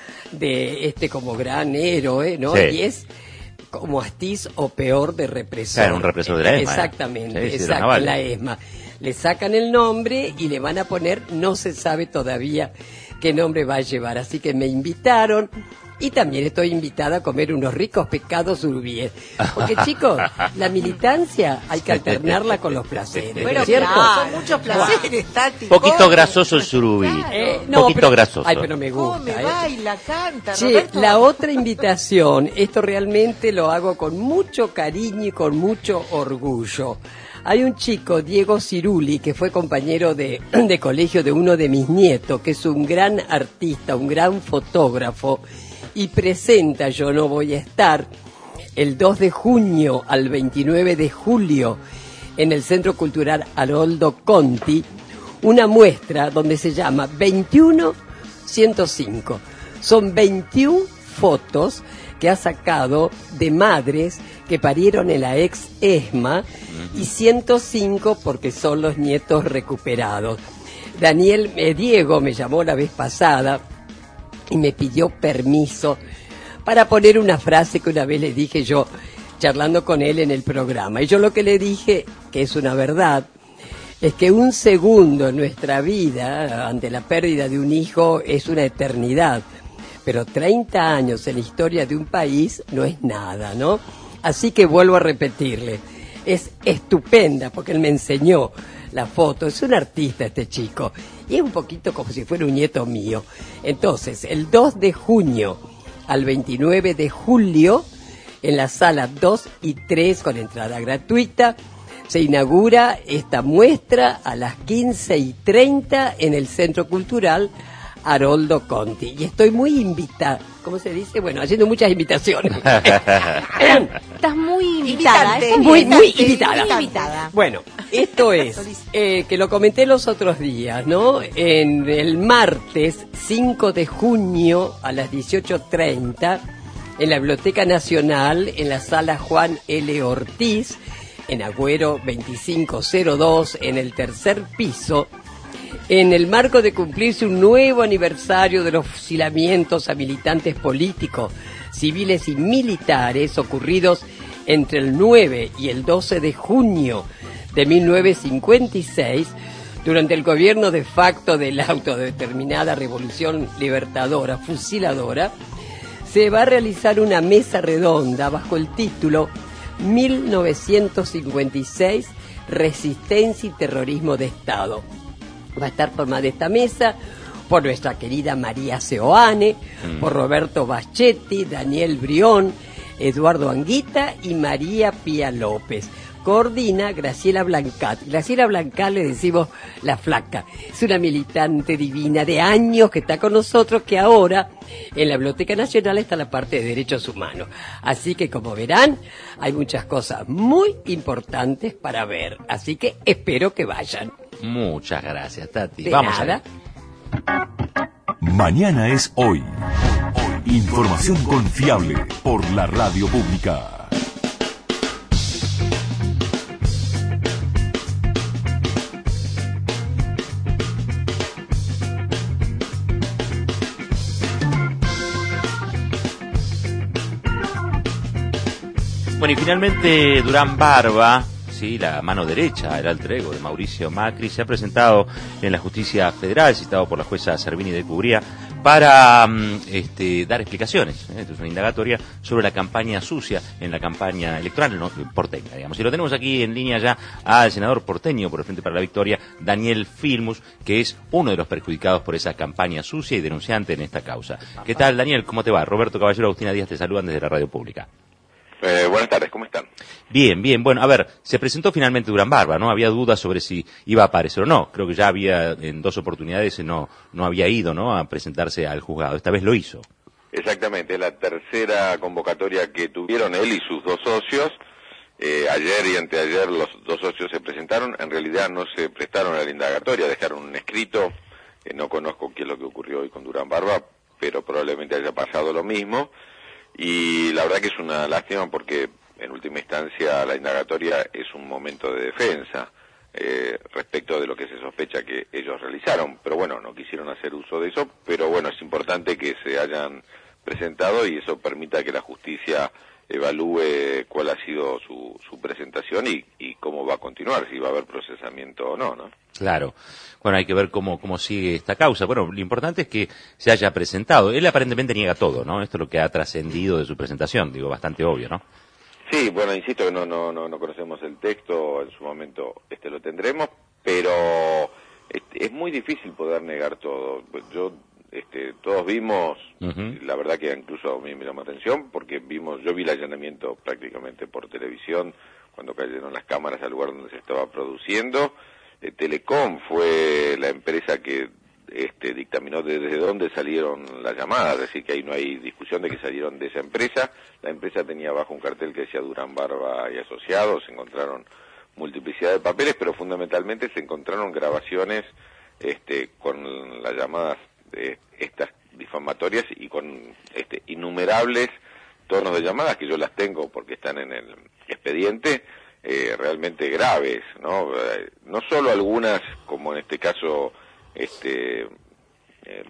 de este como gran héroe, ¿no? Sí. Y es como Astiz o peor de represor. Claro, un represor de la ESMA. Exactamente, Sí, sí, de los exacto, navales. la ESMA. Le sacan el nombre y le van a poner, no se sabe todavía qué nombre va a llevar, así que me invitaron. Y también estoy invitada a comer unos ricos pescados urubies. Porque, chicos, la militancia hay que alternarla con los placeres, ¿no Bueno, es cierto? claro, son muchos placeres, Tati. Poquito come. grasoso el surubí. Eh, no, Poquito pero- grasoso. Ay, pero me gusta. Come, eh. baila, canta. Sí, Roberto. la otra invitación, esto realmente lo hago con mucho cariño y con mucho orgullo. Hay un chico, Diego Ciruli, que fue compañero de, de colegio de uno de mis nietos, que es un gran artista, un gran fotógrafo, y presenta Yo no voy a estar el dos de junio al veintinueve de julio en el Centro Cultural Haroldo Conti, una muestra donde se llama veintiuno ciento cinco. Son veintiuna fotos que ha sacado de madres que parieron en la ex ESMA y ciento cinco porque son los nietos recuperados. Daniel eh, Diego me llamó la vez pasada y me pidió permiso para poner una frase que una vez le dije yo charlando con él en el programa. Y yo lo que le dije, que es una verdad, es que un segundo en nuestra vida ante la pérdida de un hijo es una eternidad. Pero treinta años en la historia de un país no es nada, ¿no? Así que vuelvo a repetirle, es estupenda porque él me enseñó la foto, es un artista este chico, y es un poquito como si fuera un nieto mío. Entonces, el dos de junio al veintinueve de julio, en la sala dos y tres con entrada gratuita, se inaugura esta muestra a las quince y treinta en el Centro Cultural Haroldo Conti. Y estoy muy invitada, ¿cómo se dice? Bueno, haciendo muchas invitaciones. Estás muy invitada. Invitante, muy, muy invitante, invitada. muy invitada. Bueno, esto es, eh, que lo comenté los otros días, ¿no? En el martes cinco de junio a las dieciocho treinta, en la Biblioteca Nacional, en la sala Juan L. Ortiz, en Agüero veinticinco cero dos, en el tercer piso, en el marco de cumplirse un nuevo aniversario de los fusilamientos a militantes políticos, civiles y militares ocurridos entre el nueve y el doce de junio de mil novecientos cincuenta y seis, durante el gobierno de facto de la autodeterminada Revolución Libertadora Fusiladora, se va a realizar una mesa redonda bajo el título mil novecientos cincuenta y seis, Resistencia y Terrorismo de Estado. Va a estar formada esta mesa por nuestra querida María Seoane, mm. por Roberto Baschetti, Daniel Brión, Eduardo Anguita y María Pía López. Coordina Graciela Blancat. Graciela Blancat le decimos la flaca. Es una militante divina de años que está con nosotros, que ahora en la Biblioteca Nacional está la parte de Derechos Humanos. Así que, como verán, hay muchas cosas muy importantes para ver. Así que espero que vayan. Muchas gracias, Tati. De Vamos nada. a Mañana es hoy. Información confiable por la radio pública. Bueno, y finalmente Durán Barba, sí, la mano derecha, el alter ego de Mauricio Macri, se ha presentado en la Justicia Federal, citado por la jueza Servini de Cubría, para este, dar explicaciones. ¿eh? Esto es una indagatoria sobre la campaña sucia en la campaña electoral, no, porteña, digamos. Y lo tenemos aquí en línea ya al senador porteño por el Frente para la Victoria, Daniel Filmus, que es uno de los perjudicados por esa campaña sucia y denunciante en esta causa. ¿Qué tal, Daniel? ¿Cómo te va? Roberto Caballero, Agustina Díaz te saludan desde la radio pública. Eh, buenas tardes, ¿cómo están? Bien, bien. Bueno, a ver, se presentó finalmente Durán Barba, ¿no? Había dudas sobre si iba a aparecer o no. Creo que ya había, en dos oportunidades, no no había ido, ¿no?, a presentarse al juzgado. Esta vez lo hizo. Exactamente, es la tercera convocatoria que tuvieron él y sus dos socios. Eh, ayer y anteayer los dos socios se presentaron. En realidad no se prestaron a la indagatoria, dejaron un escrito. Eh, no conozco qué es lo que ocurrió hoy con Durán Barba, pero probablemente haya pasado lo mismo. Y la verdad que es una lástima porque en última instancia la indagatoria es un momento de defensa eh, respecto de lo que se sospecha que ellos realizaron, pero bueno, no quisieron hacer uso de eso, pero bueno, es importante que se hayan presentado y eso permita que la justicia evalúe cuál ha sido su, su presentación y, y cómo va a continuar, si va a haber procesamiento o no, ¿no? Claro. Bueno, hay que ver cómo, cómo sigue esta causa. Bueno, lo importante es que se haya presentado. Él aparentemente niega todo, ¿no? Esto es lo que ha trascendido de su presentación, digo, bastante obvio, ¿no? Sí, bueno, insisto que no, no, no, no conocemos el texto, en su momento este lo tendremos, pero este, es muy difícil poder negar todo. Yo, este, todos vimos, uh-huh. la verdad que incluso a mí me llamó atención, porque vimos, yo vi el allanamiento prácticamente por televisión, cuando cayeron las cámaras al lugar donde se estaba produciendo. Eh, Telecom fue la empresa que este, dictaminó desde dónde salieron las llamadas, es decir, que ahí no hay discusión de que salieron de esa empresa. La empresa tenía abajo un cartel que decía Durán Barba y Asociados, se encontraron multiplicidad de papeles, pero fundamentalmente se encontraron grabaciones este, con las llamadas de estas difamatorias y con este, innumerables tonos de llamadas, que yo las tengo porque están en el expediente, eh, realmente graves, ¿no? Eh, no solo algunas, como en este caso, este, eh,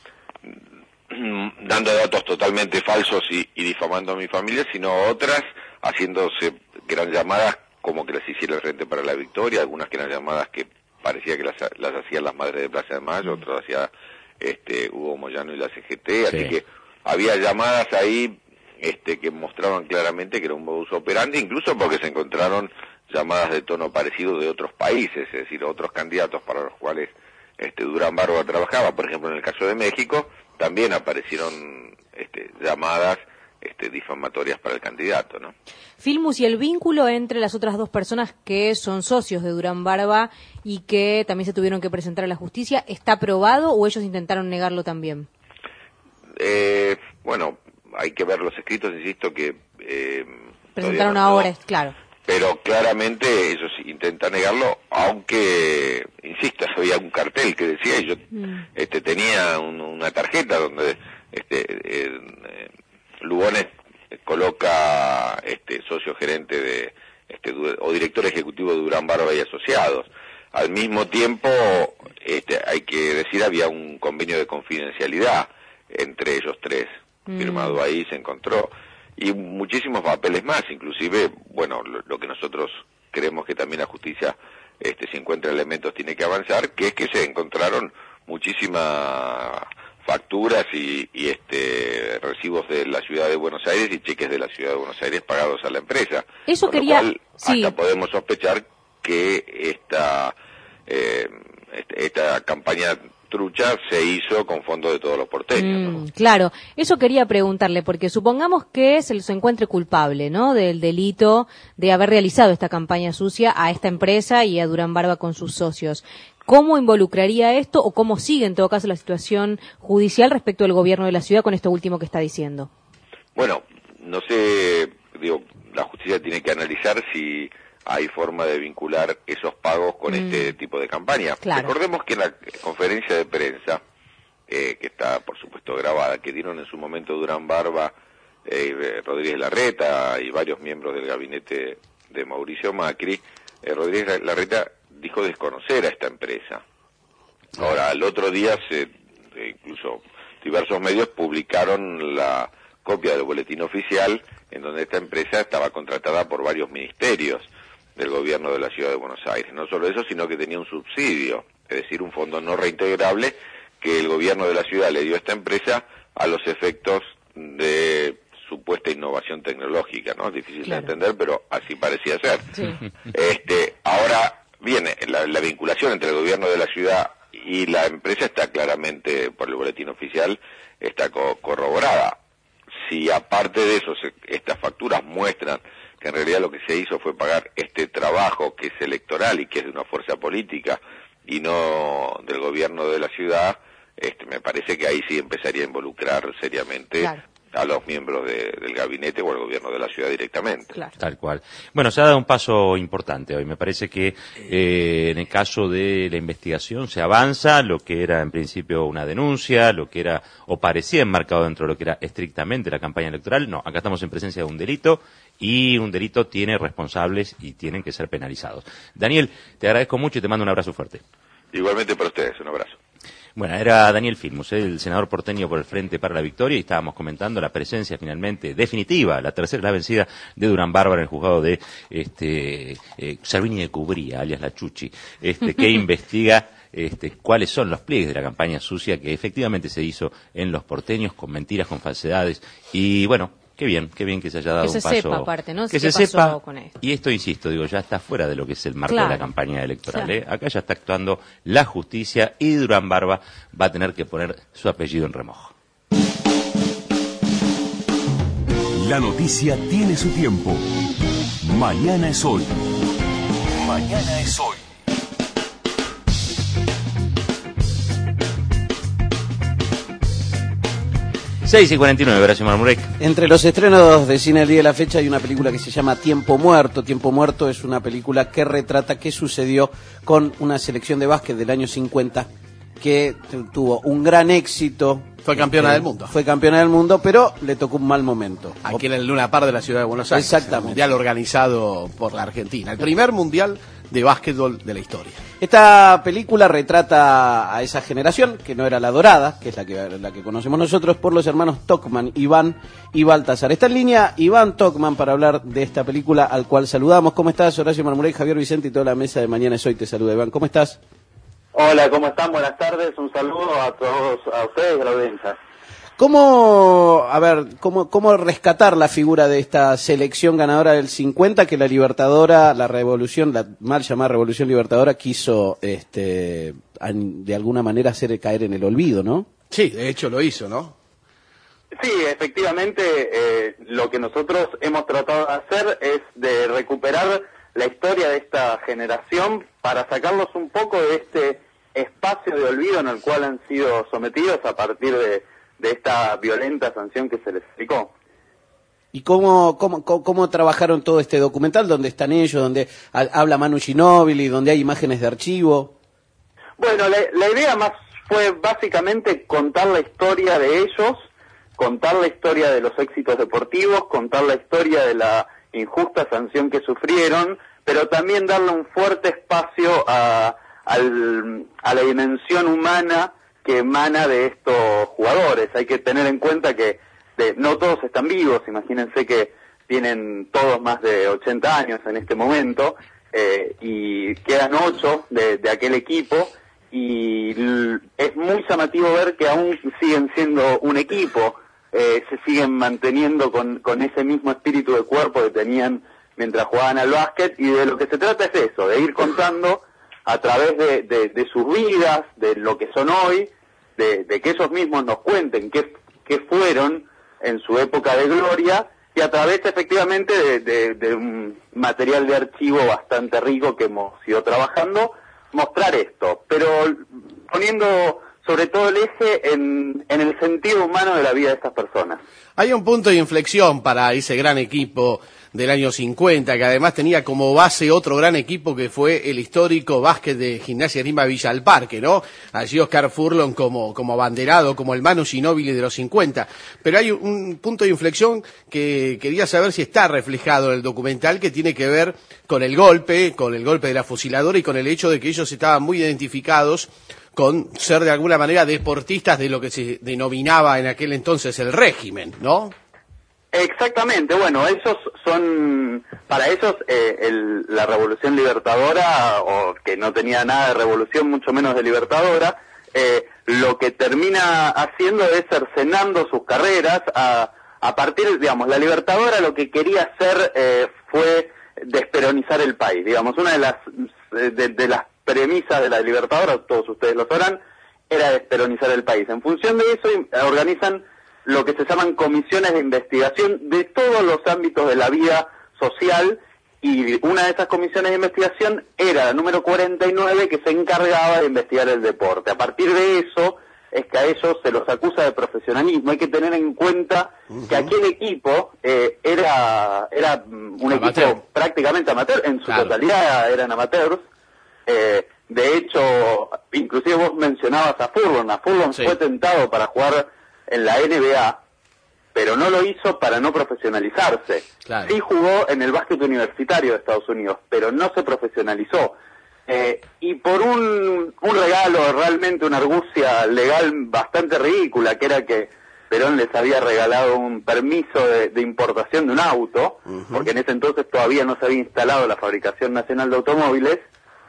dando datos totalmente falsos y, y difamando a mi familia, sino otras haciéndose, que eran llamadas como que las hiciera el Frente para la Victoria, algunas que eran llamadas que parecía que las, las hacían las madres de Plaza de Mayo, otras hacía este, Hugo Moyano y la C G T, sí. Así que había llamadas ahí este, que mostraban claramente que era un modus operandi, incluso porque se encontraron llamadas de tono parecido de otros países, es decir, otros candidatos para los cuales este, Durán Barba trabajaba. Por ejemplo, en el caso de México, también aparecieron este, llamadas este, difamatorias para el candidato, ¿no? Filmus, y el vínculo entre las otras dos personas que son socios de Durán Barba y que también se tuvieron que presentar a la justicia, ¿está probado o ellos intentaron negarlo también? Eh, bueno, hay que ver los escritos, insisto que... Eh, presentaron no, ahora, claro. Pero claramente ellos intentan negarlo, aunque, insisto, había un cartel que decía, y yo mm. este, tenía un, una tarjeta donde este, eh, eh, Lugones coloca este socio gerente de este o director ejecutivo de Durán Barba y Asociados. Al mismo tiempo, este, hay que decir, había un convenio de confidencialidad entre ellos tres, mm. firmado ahí, se encontró, y muchísimos papeles más, inclusive, bueno, lo, lo que nosotros creemos que también la justicia, este, si encuentra elementos, tiene que avanzar, que es que se encontraron muchísimas facturas y, y este recibos de la ciudad de Buenos Aires y cheques de la ciudad de Buenos Aires pagados a la empresa. Eso Con quería, lo cual, sí. hasta podemos sospechar que esta eh, este, esta campaña trucha se hizo con fondos de todos los porteños. Mm, ¿no? Claro, eso quería preguntarle, porque supongamos que se se encuentre culpable, ¿no?, del delito de haber realizado esta campaña sucia a esta empresa y a Durán Barba con sus socios. ¿Cómo involucraría esto o cómo sigue en todo caso la situación judicial respecto del gobierno de la ciudad con esto último que está diciendo? Bueno, no sé, digo, la justicia tiene que analizar si hay forma de vincular esos pagos con mm. este tipo de campaña. Claro. Recordemos que en la conferencia de prensa, eh, que está por supuesto grabada, que dieron en su momento Durán Barba, eh, Rodríguez Larreta y varios miembros del gabinete de Mauricio Macri, eh, Rodríguez Larreta dijo desconocer a esta empresa. Ahora, al otro día, se, incluso diversos medios publicaron la copia del boletín oficial en donde esta empresa estaba contratada por varios ministerios del gobierno de la Ciudad de Buenos Aires. No solo eso, sino que tenía un subsidio, es decir, un fondo no reintegrable que el gobierno de la ciudad le dio a esta empresa a los efectos de supuesta innovación tecnológica, ¿no? Difícil claro. de entender, pero así parecía ser. Sí. Este, ahora, bien, la, la vinculación entre el gobierno de la ciudad y la empresa está claramente, por el boletín oficial, está co corroborada. Si aparte de eso se, estas facturas muestran que en realidad lo que se hizo fue pagar este trabajo que es electoral y que es de una fuerza política y no del gobierno de la ciudad, este, me parece que ahí sí empezaría a involucrar seriamente claro. a los miembros de, del gabinete o al gobierno de la ciudad directamente. Claro. Tal cual. Bueno, se ha dado un paso importante hoy. Me parece que eh, en el caso de la investigación se avanza lo que era en principio una denuncia, lo que era o parecía enmarcado dentro de lo que era estrictamente la campaña electoral. No, acá estamos en presencia de un delito y un delito tiene responsables y tienen que ser penalizados. Daniel, te agradezco mucho y te mando un abrazo fuerte. Igualmente para ustedes, un abrazo. Bueno, era Daniel Filmus, el senador porteño por el Frente para la Victoria, y estábamos comentando la presencia finalmente definitiva, la tercera la vencida de Durán Barba en el juzgado de este eh, Servini de Cubría, alias La Chuchi, este que investiga este cuáles son los pliegues de la campaña sucia que efectivamente se hizo en los porteños con mentiras, con falsedades y bueno, qué bien, qué bien que se haya dado que un se paso. Sepa, aparte, ¿no? Que ¿Qué se pasó sepa. Con esto? Y esto, insisto, digo, ya está fuera de lo que es el marco claro. de la campaña electoral. Claro. ¿eh? Acá ya está actuando la justicia y Durán Barba va a tener que poner su apellido en remojo. La noticia tiene su tiempo. Mañana es hoy. Mañana es hoy. seis y cuarenta y nueve, Horacio Marmurek. Entre los estrenos de cine el día de la fecha hay una película que se llama Tiempo Muerto. Tiempo Muerto es una película que retrata qué sucedió con una selección de básquet del año cincuenta que tuvo un gran éxito. Fue campeona eh, del mundo. Fue campeona del mundo, pero le tocó un mal momento. Aquí en el Luna Park de la ciudad de Buenos Aires. Exactamente. El mundial organizado por la Argentina. El primer mundial de básquetbol de la historia. Esta película retrata a esa generación, que no era la dorada, que es la que, la que conocemos nosotros, por los hermanos Tocman, Iván y Baltasar. Está en línea Iván Tocman para hablar de esta película, al cual saludamos. ¿Cómo estás? Horacio Marmurek, Javier Vicente y toda la mesa de Mañana es Hoy te saluda. Iván, ¿cómo estás? Hola, ¿cómo están? Buenas tardes. Un saludo a todos, a ustedes y a la audiencia. ¿Cómo, a ver, cómo, cómo rescatar la figura de esta selección ganadora del cincuenta que la Libertadora, la revolución, la mal llamada Revolución Libertadora quiso, este, de alguna manera hacer caer en el olvido, ¿no? Sí, de hecho lo hizo, ¿no? Sí, efectivamente, eh, lo que nosotros hemos tratado de hacer es de recuperar la historia de esta generación para sacarlos un poco de este espacio de olvido en el cual han sido sometidos a partir de de esta violenta sanción que se les aplicó. ¿Y cómo, cómo, cómo, cómo trabajaron todo este documental? ¿Dónde están ellos? ¿Dónde ha, habla Manu Ginóbili? ¿Dónde hay imágenes de archivo? Bueno, la, la idea más fue básicamente contar la historia de ellos, contar la historia de los éxitos deportivos, contar la historia de la injusta sanción que sufrieron, pero también darle un fuerte espacio a, al, a la dimensión humana que emana de estos jugadores. Hay que tener en cuenta que de, no todos están vivos, imagínense que tienen todos más de ochenta años en este momento, eh, y quedan ocho de, de aquel equipo, y l- es muy llamativo ver que aún siguen siendo un equipo, eh, se siguen manteniendo con, con ese mismo espíritu de cuerpo que tenían mientras jugaban al básquet, y de lo que se trata es eso, de ir contando a través de, de, de sus vidas, de lo que son hoy, De, de que ellos mismos nos cuenten qué, qué fueron en su época de gloria, y a través efectivamente de, de, de un material de archivo bastante rico que hemos ido trabajando, mostrar esto, pero poniendo sobre todo el eje en, en el sentido humano de la vida de estas personas. Hay un punto de inflexión para ese gran equipo del año cincuenta, que además tenía como base otro gran equipo que fue el histórico básquet de Gimnasia Esgrima Villa del Parque, ¿no? Allí Oscar Furlong como, como abanderado, como el Manu Ginóbili de los cincuenta. Pero hay un punto de inflexión que quería saber si está reflejado en el documental, que tiene que ver con el golpe, con el golpe de la fusiladora y con el hecho de que ellos estaban muy identificados con ser de alguna manera deportistas de lo que se denominaba en aquel entonces el régimen, ¿no? Exactamente, bueno, ellos son, para ellos eh, el, la revolución libertadora, o que no tenía nada de revolución, mucho menos de libertadora, eh, lo que termina haciendo es cercenando sus carreras a, a partir, digamos, la libertadora lo que quería hacer eh, fue desperonizar el país, digamos, una de las, de, de las premisas de la libertadora, todos ustedes lo sabrán, era desperonizar el país. En función de eso organizan lo que se llaman comisiones de investigación de todos los ámbitos de la vida social, y una de esas comisiones de investigación era la número cuarenta y nueve, que se encargaba de investigar el deporte. A partir de eso es que a ellos se los acusa de profesionalismo. Hay que tener en cuenta uh-huh. que aquel equipo eh, era era un amateur. Equipo prácticamente amateur, en su claro. totalidad eran amateurs. Eh, de hecho, inclusive vos mencionabas a Furlong. A Furlong sí. fue tentado para jugar en la N B A, pero no lo hizo para no profesionalizarse. Claro. Sí jugó en el básquet universitario de Estados Unidos, pero no se profesionalizó. Eh, y por un, un regalo, realmente una argucia legal bastante ridícula, que era que Perón les había regalado un permiso de, de importación de un auto, uh-huh. porque en ese entonces todavía no se había instalado la fabricación nacional de automóviles,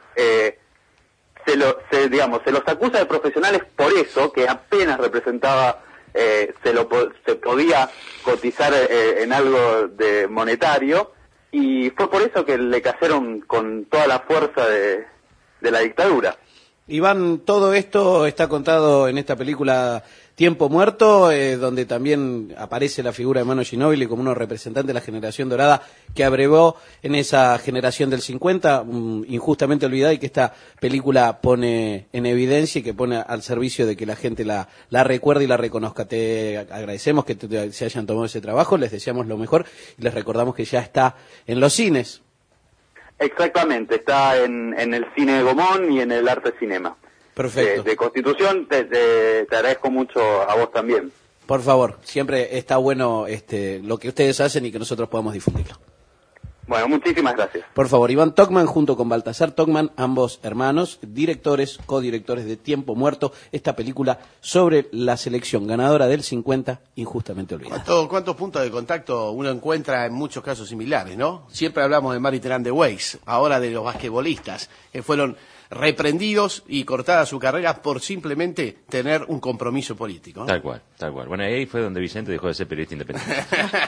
eh, se, lo, se, digamos, se los acusa de profesionales por eso, que apenas representaba... Eh, se lo se podía cotizar eh, en algo de monetario, y fue por eso que le cayeron con toda la fuerza de, de la dictadura. Iván, todo esto está contado en esta película Tiempo Muerto, eh, donde también aparece la figura de Manu Ginóbili como uno representante de la generación dorada que abrevó en esa generación del cincuenta, um, injustamente olvidada, y que esta película pone en evidencia y que pone al servicio de que la gente la, la recuerde y la reconozca. Te agradecemos que te, se hayan tomado ese trabajo, les deseamos lo mejor y les recordamos que ya está en los cines. Exactamente, está en, en el Cine de Gomón y en el Arte Cinema. Perfecto. De, de Constitución, te, te, te agradezco mucho a vos también. Por favor, siempre está bueno este, lo que ustedes hacen y que nosotros podamos difundirlo. Bueno, muchísimas gracias. Por favor, Iván Tokman junto con Baltasar Tokman, ambos hermanos, directores, codirectores de Tiempo Muerto, esta película sobre la selección ganadora del cincuenta, injustamente olvidada. ¿Cuánto, ¿Cuántos puntos de contacto uno encuentra en muchos casos similares, no? Siempre hablamos de Maritland de Weiss, ahora de los basquetbolistas, que fueron reprendidos y cortada su carrera por simplemente tener un compromiso político, ¿no? Tal cual, tal cual. Bueno, ahí fue donde Vicente dejó de ser periodista independiente.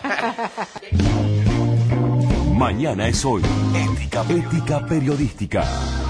Mañana es hoy. Ética, ética periodística.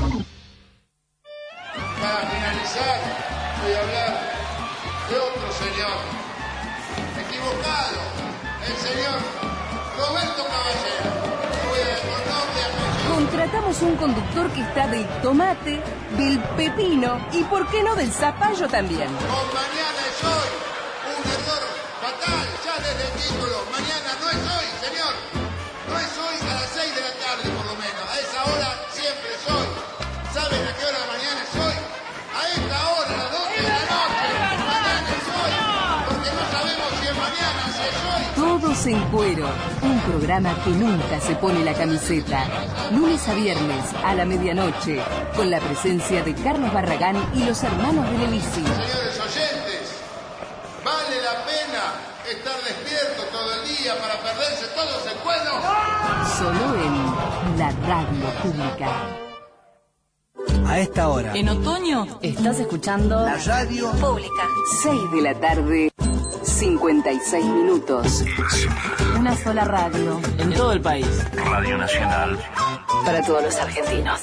Para finalizar, voy a hablar de otro señor. Equivocado. El señor Roberto Caballero. Voy a con nombre y apellido. Contratamos un conductor que está del tomate, del pepino y, ¿por qué no, del zapallo también? Con mañana es hoy. Un error fatal ya desde el título. Mañana no es hoy, señor. No es hoy a las seis de la tarde, por lo menos. A esa hora siempre es hoy. ¿Saben a qué hora mañana es hoy? A esta hora, a las doce de la noche. Mañana es hoy. Porque no sabemos si es mañana, si es hoy. Todos en cuero. Un programa que nunca se pone la camiseta. Lunes a viernes a la medianoche. Con la presencia de Carlos Barragán y los hermanos de Lelisi. Señores oyentes, vale la pena estar despierto todo el día para perderse todo ese cuero. Solo en la radio pública. A esta hora. En otoño estás escuchando la radio pública. seis de la tarde, cincuenta y seis minutos. Una sola radio. En todo el país. Radio Nacional. Para todos los argentinos.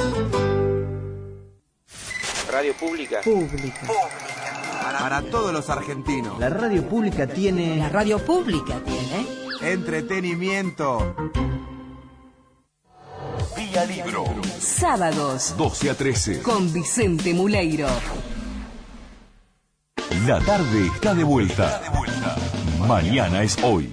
Radio pública. Pública. Para, para todos los argentinos. La radio pública tiene... La radio pública tiene... Entretenimiento. Vía Libro. Sábados. doce a trece. Con Vicente Muleiro. La tarde está de vuelta. Está de vuelta. Mañana es hoy.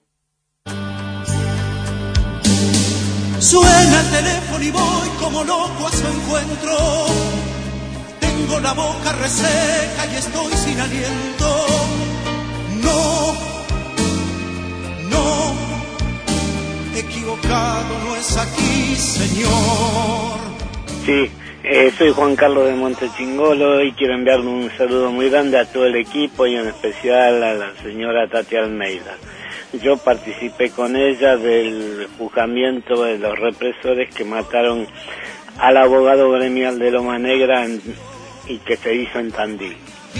Suena el teléfono y voy como loco a su encuentro. Tengo la boca reseca y estoy sin aliento. No, no, equivocado no es aquí, señor. Sí, eh, soy Juan Carlos de Montechingolo y quiero enviarle un saludo muy grande a todo el equipo y en especial a la señora Tati Almeida. Yo participé con ella del juzgamiento de los represores que mataron al abogado gremial de Loma Negra en, y que se hizo en Tandil.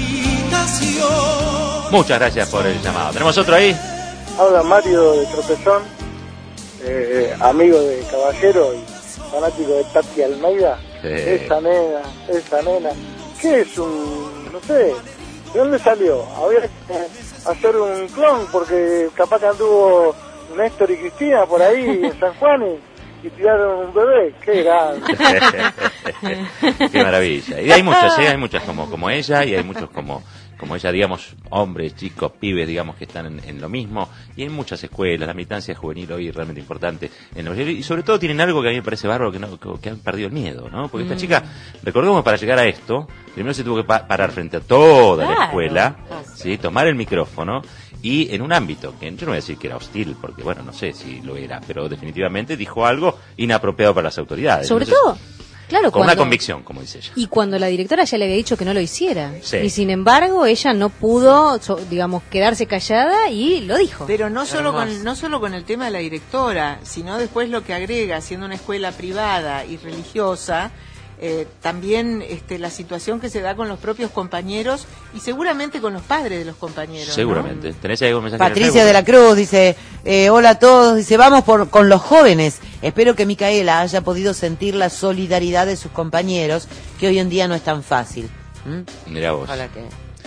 Muchas gracias por el llamado. ¿Tenemos otro ahí? Habla Mario de Tropezón, eh, amigo de Caballero y fanático de Tati Almeida. Sí. Esa nena, esa nena. ¿Qué es un, no sé, de dónde salió? Había que hacer un clon porque capaz que anduvo Néstor y Cristina por ahí en San Juan y, y tiraron un bebé. ¡Qué grande! Qué maravilla. Y hay muchas, ¿eh? Hay muchas como, como ella y hay muchos como... como ella, digamos, hombres, chicos, pibes, digamos, que están en, en lo mismo, y en muchas escuelas, la militancia juvenil hoy es realmente importante, en los, y sobre todo tienen algo que a mí me parece bárbaro, que, no, que, que han perdido el miedo, ¿no? Porque esta Mm. chica, recordemos, para llegar a esto, primero se tuvo que pa- parar frente a toda la Claro. escuela, ¿sí? Tomar el micrófono, y en un ámbito, que yo no voy a decir que era hostil, porque bueno, no sé si lo era, pero definitivamente dijo algo inapropiado para las autoridades. Sobre Entonces, todo, claro, con cuando, una convicción, como dice ella. y cuando la directora ya le había dicho que no lo hiciera. Sí. Y sin embargo, ella no pudo, so- digamos, quedarse callada y lo dijo. Pero no solo Hermoso. con no solo con el tema de la directora, sino después lo que agrega, siendo una escuela privada y religiosa, eh, también este, la situación que se da con los propios compañeros y seguramente con los padres de los compañeros. ¿no? Seguramente. ¿Tenés ahí algún mensaje? en el Patricia Facebook? de la Cruz dice, eh, hola a todos, dice, vamos por, con los jóvenes. Espero que Micaela haya podido sentir la solidaridad de sus compañeros, que hoy en día no es tan fácil. ¿Mm? Mirá vos. Ojalá que...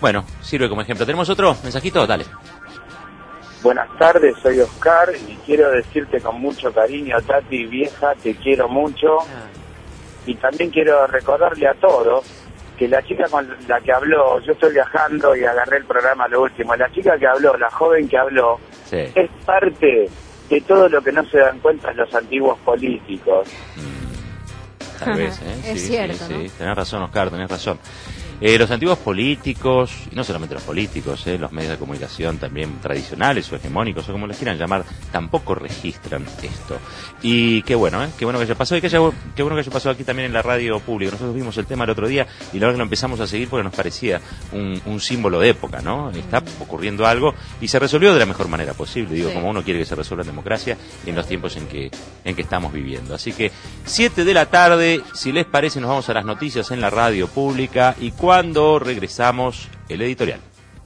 bueno, sirve como ejemplo. ¿Tenemos otro mensajito? Dale. Buenas tardes, soy Oscar y quiero decirte con mucho cariño, Tati, vieja, te quiero mucho. Y también quiero recordarle a todos que la chica con la que habló, yo estoy viajando y agarré el programa lo último, la chica que habló, la joven que habló, sí, es parte de todo lo que no se dan cuenta los antiguos políticos. Tal vez, ¿eh? Es sí, cierto, sí, ¿no? sí, tenés razón, Oscar, tenés razón. Eh, los antiguos políticos, y no solamente los políticos, eh, los medios de comunicación también tradicionales o hegemónicos, o como les quieran llamar, tampoco registran esto. Y qué bueno, ¿eh? Qué bueno que haya pasado, y que haya, qué bueno que haya pasado aquí también en la radio pública. Nosotros vimos el tema el otro día, y la verdad que lo empezamos a seguir porque nos parecía un, un símbolo de época, ¿no? Está ocurriendo algo, y se resolvió de la mejor manera posible, digo, Sí. como uno quiere que se resuelva en democracia, y en los tiempos en que, en que estamos viviendo. Así que, siete de la tarde, si les parece, nos vamos a las noticias en la radio pública, y cuando regresamos, el editorial.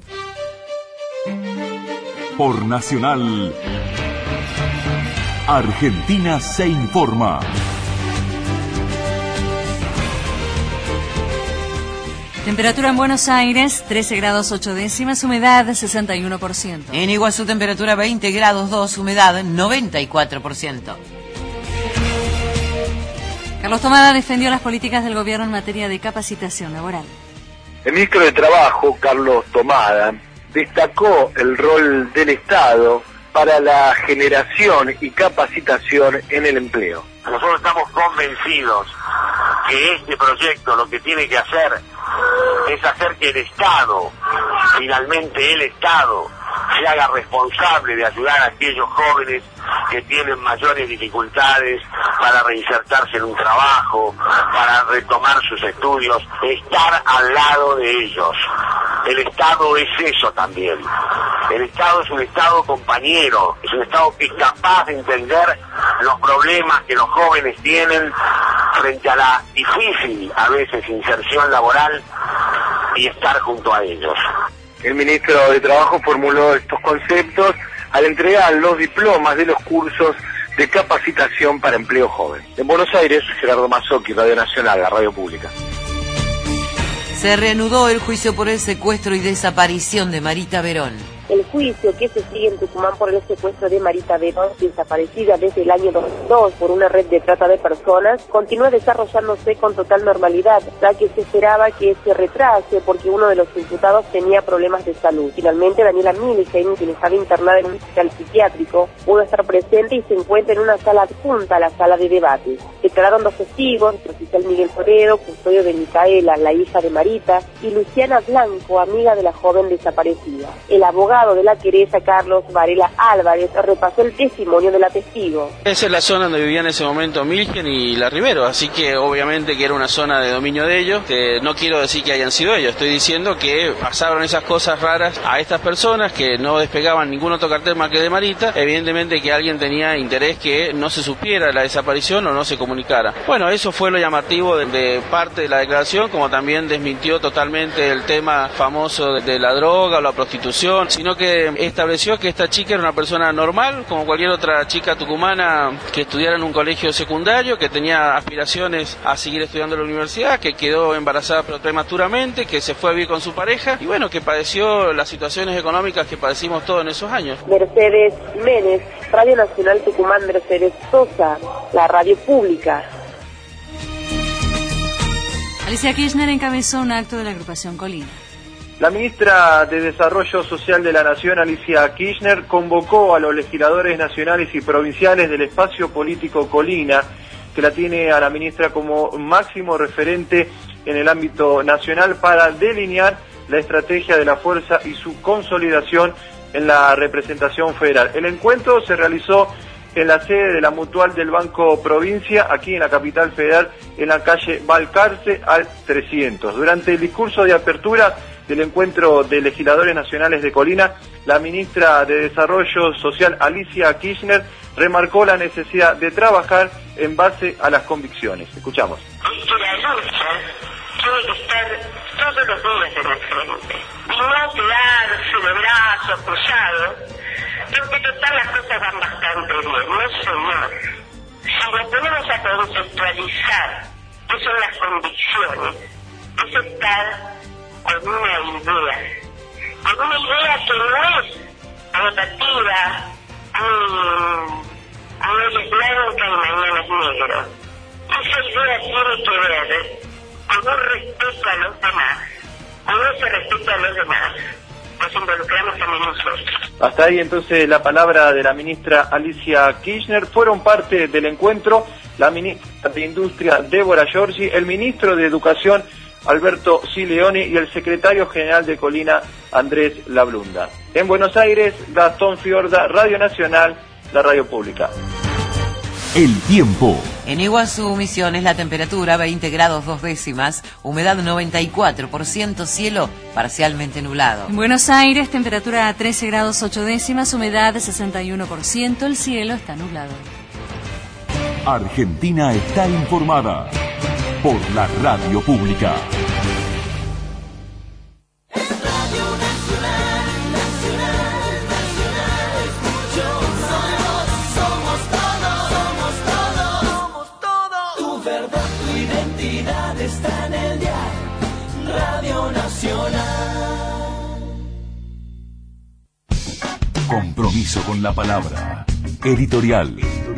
Por Nacional, Argentina se informa. Temperatura en Buenos Aires, trece grados ocho décimas, humedad sesenta y uno por ciento. En Iguazú, temperatura veinte grados dos, humedad noventa y cuatro por ciento. Carlos Tomada defendió las políticas del gobierno en materia de capacitación laboral. El ministro de Trabajo, Carlos Tomada, destacó el rol del Estado para la generación y capacitación en el empleo. Nosotros estamos convencidos que este proyecto lo que tiene que hacer es hacer que el Estado, finalmente el Estado, se haga responsable de ayudar a aquellos jóvenes que tienen mayores dificultades para reinsertarse en un trabajo, para retomar sus estudios, estar al lado de ellos. El Estado es eso también. El Estado es un Estado compañero, es un Estado que es capaz de entender los problemas que los jóvenes tienen frente a la difícil, a veces, inserción laboral y estar junto a ellos. El ministro de Trabajo formuló estos conceptos al entregar los diplomas de los cursos de capacitación para empleo joven. En Buenos Aires, Gerardo Mazzocchi, Radio Nacional, la radio pública. Se reanudó el juicio por el secuestro y desaparición de Marita Verón. El juicio que se sigue en Tucumán por el secuestro de Marita Verón, desaparecida desde el año dos mil dos por una red de trata de personas, continúa desarrollándose con total normalidad, ya que se esperaba que se retrase porque uno de los imputados tenía problemas de salud. Finalmente, Daniela Milgen, quien estaba internada en un hospital psiquiátrico, pudo estar presente y se encuentra en una sala adjunta a la sala de debate. Declararon dos testigos, el oficial Miguel Toledo, custodio de Micaela, la hija de Marita, y Luciana Blanco, amiga de la joven desaparecida. El abogado de la querella, Carlos Varela Álvarez, repasó el testimonio de la testigo. Esa es la zona donde vivía en ese momento Milgen y la Rivero, así que obviamente que era una zona de dominio de ellos. Que no quiero decir que hayan sido ellos, estoy diciendo que pasaron esas cosas raras a estas personas que no despegaban ningún otro cartel más que de Marita. Evidentemente que alguien tenía interés que no se supiera la desaparición o no se comunicara. Bueno, eso fue lo llamativo de, de parte de la declaración, como también desmintió totalmente el tema famoso de, de la droga o la prostitución, sino que estableció que esta chica era una persona normal, como cualquier otra chica tucumana que estudiara en un colegio secundario, que tenía aspiraciones a seguir estudiando en la universidad, que quedó embarazada prematuramente, que se fue a vivir con su pareja y bueno, que padeció las situaciones económicas que padecimos todos en esos años. Mercedes Jiménez, Radio Nacional Tucumán. Mercedes Sosa, la radio pública. Alicia Kirchner encabezó un acto de la agrupación Colina. La ministra de Desarrollo Social de la Nación, Alicia Kirchner, convocó a los legisladores nacionales y provinciales del espacio político Colina, que la tiene a la ministra como máximo referente en el ámbito nacional, para delinear la estrategia de la fuerza y su consolidación en la representación federal. El encuentro se realizó en la sede de la Mutual del Banco Provincia, aquí en la capital federal, en la calle Balcarce al trescientos. Durante el discurso de apertura del encuentro de legisladores nacionales de Colina, la ministra de Desarrollo Social, Alicia Kirchner, remarcó la necesidad de trabajar en base a las convicciones. Escuchamos. Y que la lucha tiene que estar todos los días en el frente, y no quedarse de brazos cruzados, porque total las cosas van bastante bien, no señor. Si nos ponemos a conceptualizar qué son las convicciones, es estar con una idea, con una idea que no es rotativa, ni, ni es blanca y mañana es negro. Esa idea tiene que ver con un respeto a los demás, con ese respeto a los demás. Nos involucramos también nosotros. Hasta ahí entonces la palabra de la ministra Alicia Kirchner. Fueron parte del encuentro la ministra de Industria Débora Giorgi, el ministro de Educación Alberto Sileoni y el secretario general de Colina Andrés Lablunda. En Buenos Aires, Gastón Fiorda, Radio Nacional, la radio pública. El tiempo. En Iguazú, Misiones, la temperatura veinte grados dos décimas, humedad noventa y cuatro por ciento, cielo parcialmente nublado. En Buenos Aires, temperatura trece grados ocho décimas, humedad sesenta y uno por ciento, el cielo está nublado. Argentina está informada por la radio pública. Está en el dial, Radio Nacional. Compromiso con la palabra. Editorial.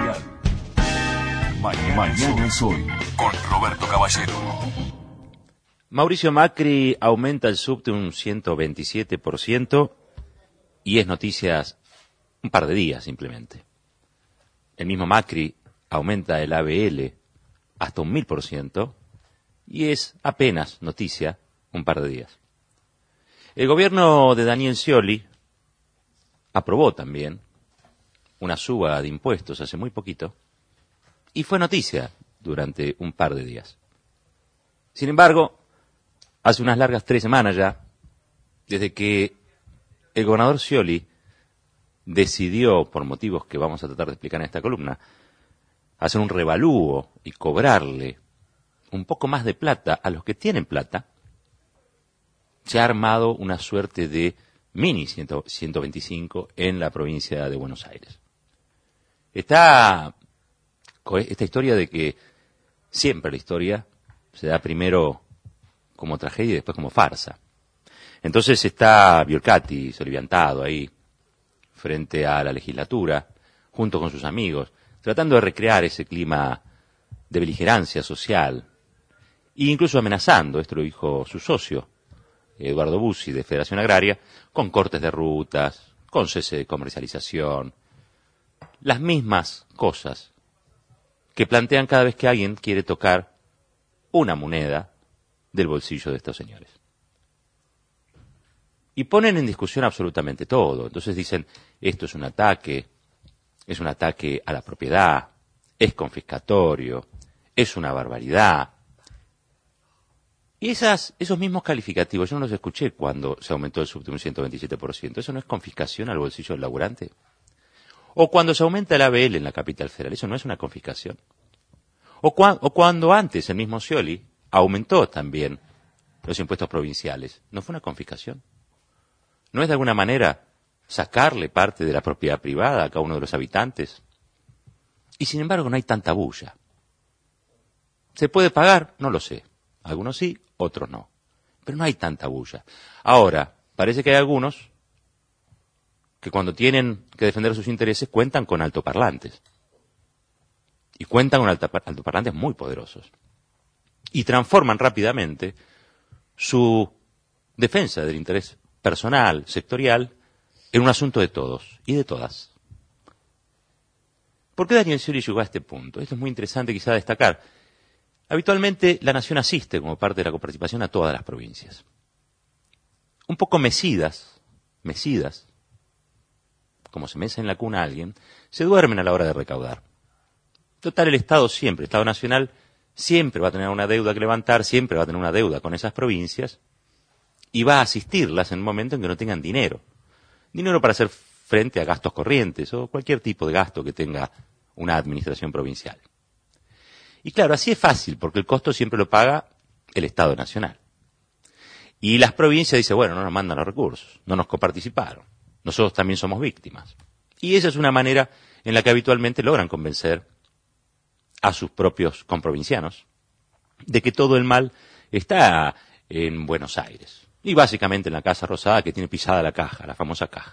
Mañana, Mañana es hoy. Con Roberto Caballero. Mauricio Macri aumenta el subte un ciento veintisiete por ciento y es noticias un par de días simplemente. El mismo Macri aumenta el A B L hasta un mil por ciento. Y es apenas noticia un par de días. El gobierno de Daniel Scioli aprobó también una suba de impuestos hace muy poquito y fue noticia durante un par de días. Sin embargo, hace unas largas tres semanas ya, desde que el gobernador Scioli decidió, por motivos que vamos a tratar de explicar en esta columna, hacer un revalúo y cobrarle un poco más de plata a los que tienen plata, se ha armado una suerte de mini ciento veinticinco en la provincia de Buenos Aires. Está esta historia de que siempre la historia se da primero como tragedia y después como farsa. Entonces está Biolcati soliviantado ahí, frente a la legislatura, junto con sus amigos, tratando de recrear ese clima de beligerancia social, e incluso amenazando, esto lo dijo su socio, Eduardo Bussi, de Federación Agraria, con cortes de rutas, con cese de comercialización, las mismas cosas que plantean cada vez que alguien quiere tocar una moneda del bolsillo de estos señores. Y ponen en discusión absolutamente todo. Entonces dicen, esto es un ataque, es un ataque a la propiedad, es confiscatorio, es una barbaridad. Y esas, esos mismos calificativos, yo no los escuché cuando se aumentó el subte un ciento veintisiete por ciento. ¿Eso no es confiscación al bolsillo del laburante? O cuando se aumenta el A B L en la capital federal, ¿eso no es una confiscación? O, cua, o cuando antes el mismo Scioli aumentó también los impuestos provinciales, ¿no fue una confiscación? ¿No es de alguna manera sacarle parte de la propiedad privada a cada uno de los habitantes? Y sin embargo no hay tanta bulla. ¿Se puede pagar? No lo sé. Algunos sí, otros no. Pero no hay tanta bulla. Ahora, parece que hay algunos que cuando tienen que defender sus intereses cuentan con altoparlantes. Y cuentan con altoparlantes muy poderosos. Y transforman rápidamente su defensa del interés personal, sectorial, en un asunto de todos y de todas. ¿Por qué Daniel Scioli llegó a este punto? Esto es muy interesante quizá destacar. Habitualmente la Nación asiste como parte de la coparticipación a todas las provincias. Un poco mecidas, mecidas, como se mece en la cuna a alguien, se duermen a la hora de recaudar. Total, el Estado siempre, el Estado Nacional, siempre va a tener una deuda que levantar, siempre va a tener una deuda con esas provincias y va a asistirlas en un momento en que no tengan dinero. Dinero para hacer frente a gastos corrientes o cualquier tipo de gasto que tenga una administración provincial. Y claro, así es fácil, porque el costo siempre lo paga el Estado Nacional. Y las provincias dicen, bueno, no nos mandan los recursos, no nos coparticiparon, nosotros también somos víctimas. Y esa es una manera en la que habitualmente logran convencer a sus propios comprovincianos de que todo el mal está en Buenos Aires, y básicamente en la Casa Rosada, que tiene pisada la caja, la famosa caja.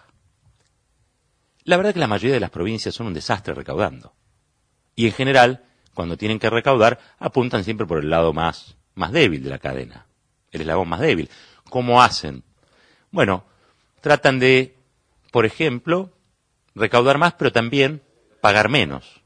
La verdad es que la mayoría de las provincias son un desastre recaudando. Y en general, cuando tienen que recaudar, apuntan siempre por el lado más, más débil de la cadena, el eslabón más débil. ¿Cómo hacen? Bueno, tratan de, por ejemplo, recaudar más, pero también pagar menos.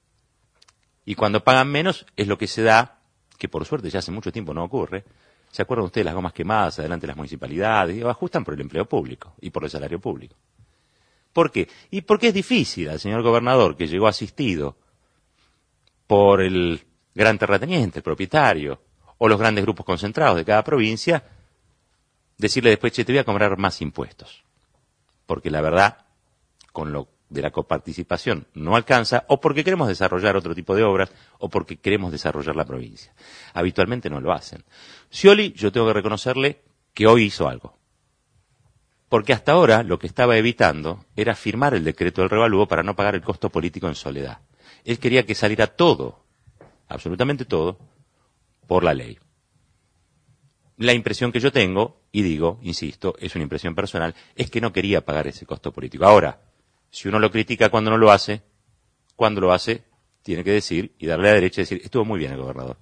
Y cuando pagan menos es lo que se da, que por suerte ya hace mucho tiempo no ocurre. ¿Se acuerdan ustedes las gomas quemadas adelante de las municipalidades? Y ajustan por el empleo público y por el salario público. ¿Por qué? Y porque es difícil al señor gobernador, que llegó asistido por el gran terrateniente, el propietario, o los grandes grupos concentrados de cada provincia, decirle después, che, te voy a cobrar más impuestos. Porque la verdad, con lo de la coparticipación no alcanza, o porque queremos desarrollar otro tipo de obras, o porque queremos desarrollar la provincia. Habitualmente no lo hacen. Scioli, yo tengo que reconocerle que hoy hizo algo. Porque hasta ahora lo que estaba evitando era firmar el decreto del revalúo para no pagar el costo político en soledad. Él quería que saliera todo, absolutamente todo, por la ley. La impresión que yo tengo, y digo, insisto, es una impresión personal, es que no quería pagar ese costo político. Ahora, si uno lo critica cuando no lo hace, cuando lo hace, tiene que decir, y darle a la derecha y decir, estuvo muy bien el gobernador.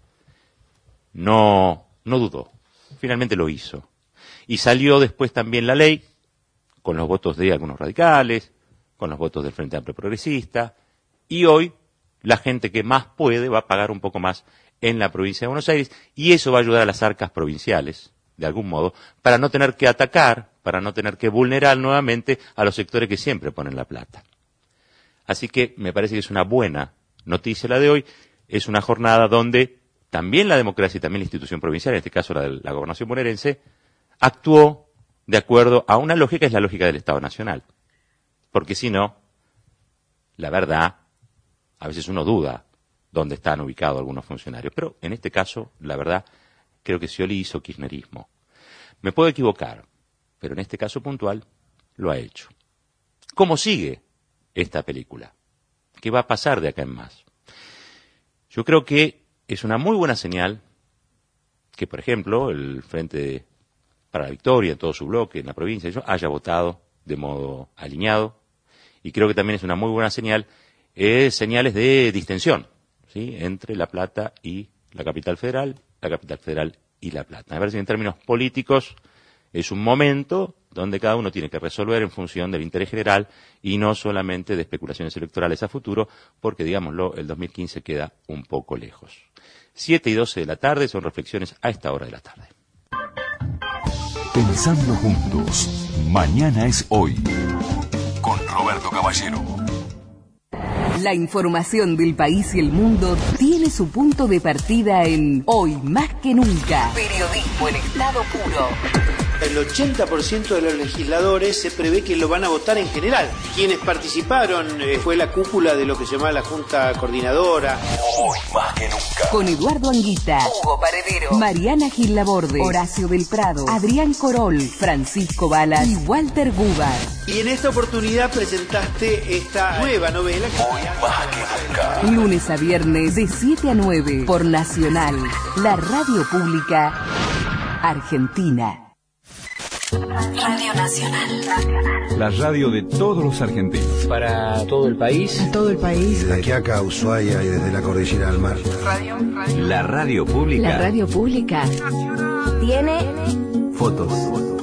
No, no dudó. Finalmente lo hizo. Y salió después también la ley, con los votos de algunos radicales, con los votos del Frente Amplio Progresista, y hoy la gente que más puede va a pagar un poco más en la provincia de Buenos Aires, y eso va a ayudar a las arcas provinciales, de algún modo, para no tener que atacar, para no tener que vulnerar nuevamente a los sectores que siempre ponen la plata. Así que me parece que es una buena noticia la de hoy, es una jornada donde también la democracia y también la institución provincial, en este caso la de la gobernación bonaerense, actuó de acuerdo a una lógica, es la lógica del Estado Nacional. Porque si no, la verdad, a veces uno duda dónde están ubicados algunos funcionarios. Pero en este caso, la verdad, creo que Scioli hizo kirchnerismo. Me puedo equivocar, pero en este caso puntual lo ha hecho. ¿Cómo sigue esta película? ¿Qué va a pasar de acá en más? Yo creo que es una muy buena señal que, por ejemplo, el Frente para la Victoria, en todo su bloque, en la provincia, haya votado de modo alineado. Y creo que también es una muy buena señal, eh, señales de distensión, ¿sí?, entre La Plata y la capital federal, la capital federal y La Plata. Me parece que en términos políticos es un momento donde cada uno tiene que resolver en función del interés general y no solamente de especulaciones electorales a futuro, porque, digámoslo, el dos mil quince queda un poco lejos. Siete y doce de la tarde son reflexiones a esta hora de la tarde. Pensando juntos, mañana es hoy, con Roberto Caballero. La información del país y el mundo tiene su punto de partida en Hoy Más que Nunca. Periodismo en estado puro. El ochenta por ciento de los legisladores se prevé que lo van a votar en general. Quienes participaron eh, fue la cúpula de lo que se llama la Junta Coordinadora. Hoy Más que Nunca. Con Eduardo Anguita, Hugo Paredero, Mariana Gil Laborde, Horacio del Prado, Adrián Corol, Francisco Balas y Walter Gubar. Y en esta oportunidad presentaste esta nueva novela. Hoy Más que Nunca. Lunes a viernes de siete a nueve por Nacional, la radio pública argentina. Radio Nacional. La radio de todos los argentinos. Para todo el país. Todo el país. Desde Quiaca a Ushuaia y desde la cordillera al mar. Radio, radio. La radio pública. La radio pública Tiene Fotos.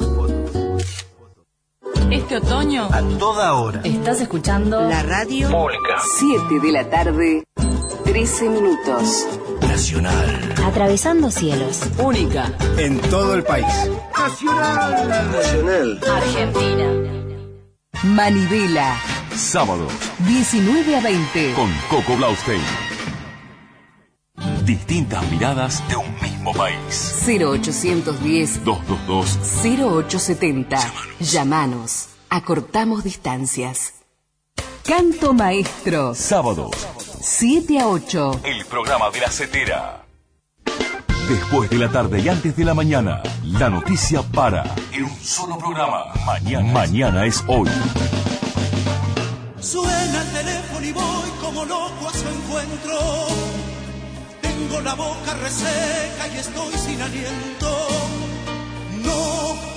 este otoño. A toda hora. Estás escuchando la radio Pública. siete de la tarde, trece minutos. Nacional. Atravesando cielos. Única. En todo el país. Nacional. Nacional. Argentina. Manivela. Sábado. diecinueve a veinte. Con Coco Blaustein. Distintas miradas de un mismo país. cero ochocientos diez, dos dos dos, cero ocho setenta. Llámanos. Acortamos distancias. Canto Maestro. Sábados. siete a ocho. El programa de la Cetera. Después de la tarde y antes de la mañana, la noticia para en un solo programa. Mañana, mañana es hoy. Suena el teléfono y voy como loco a su encuentro. Tengo la boca reseca y estoy sin aliento. No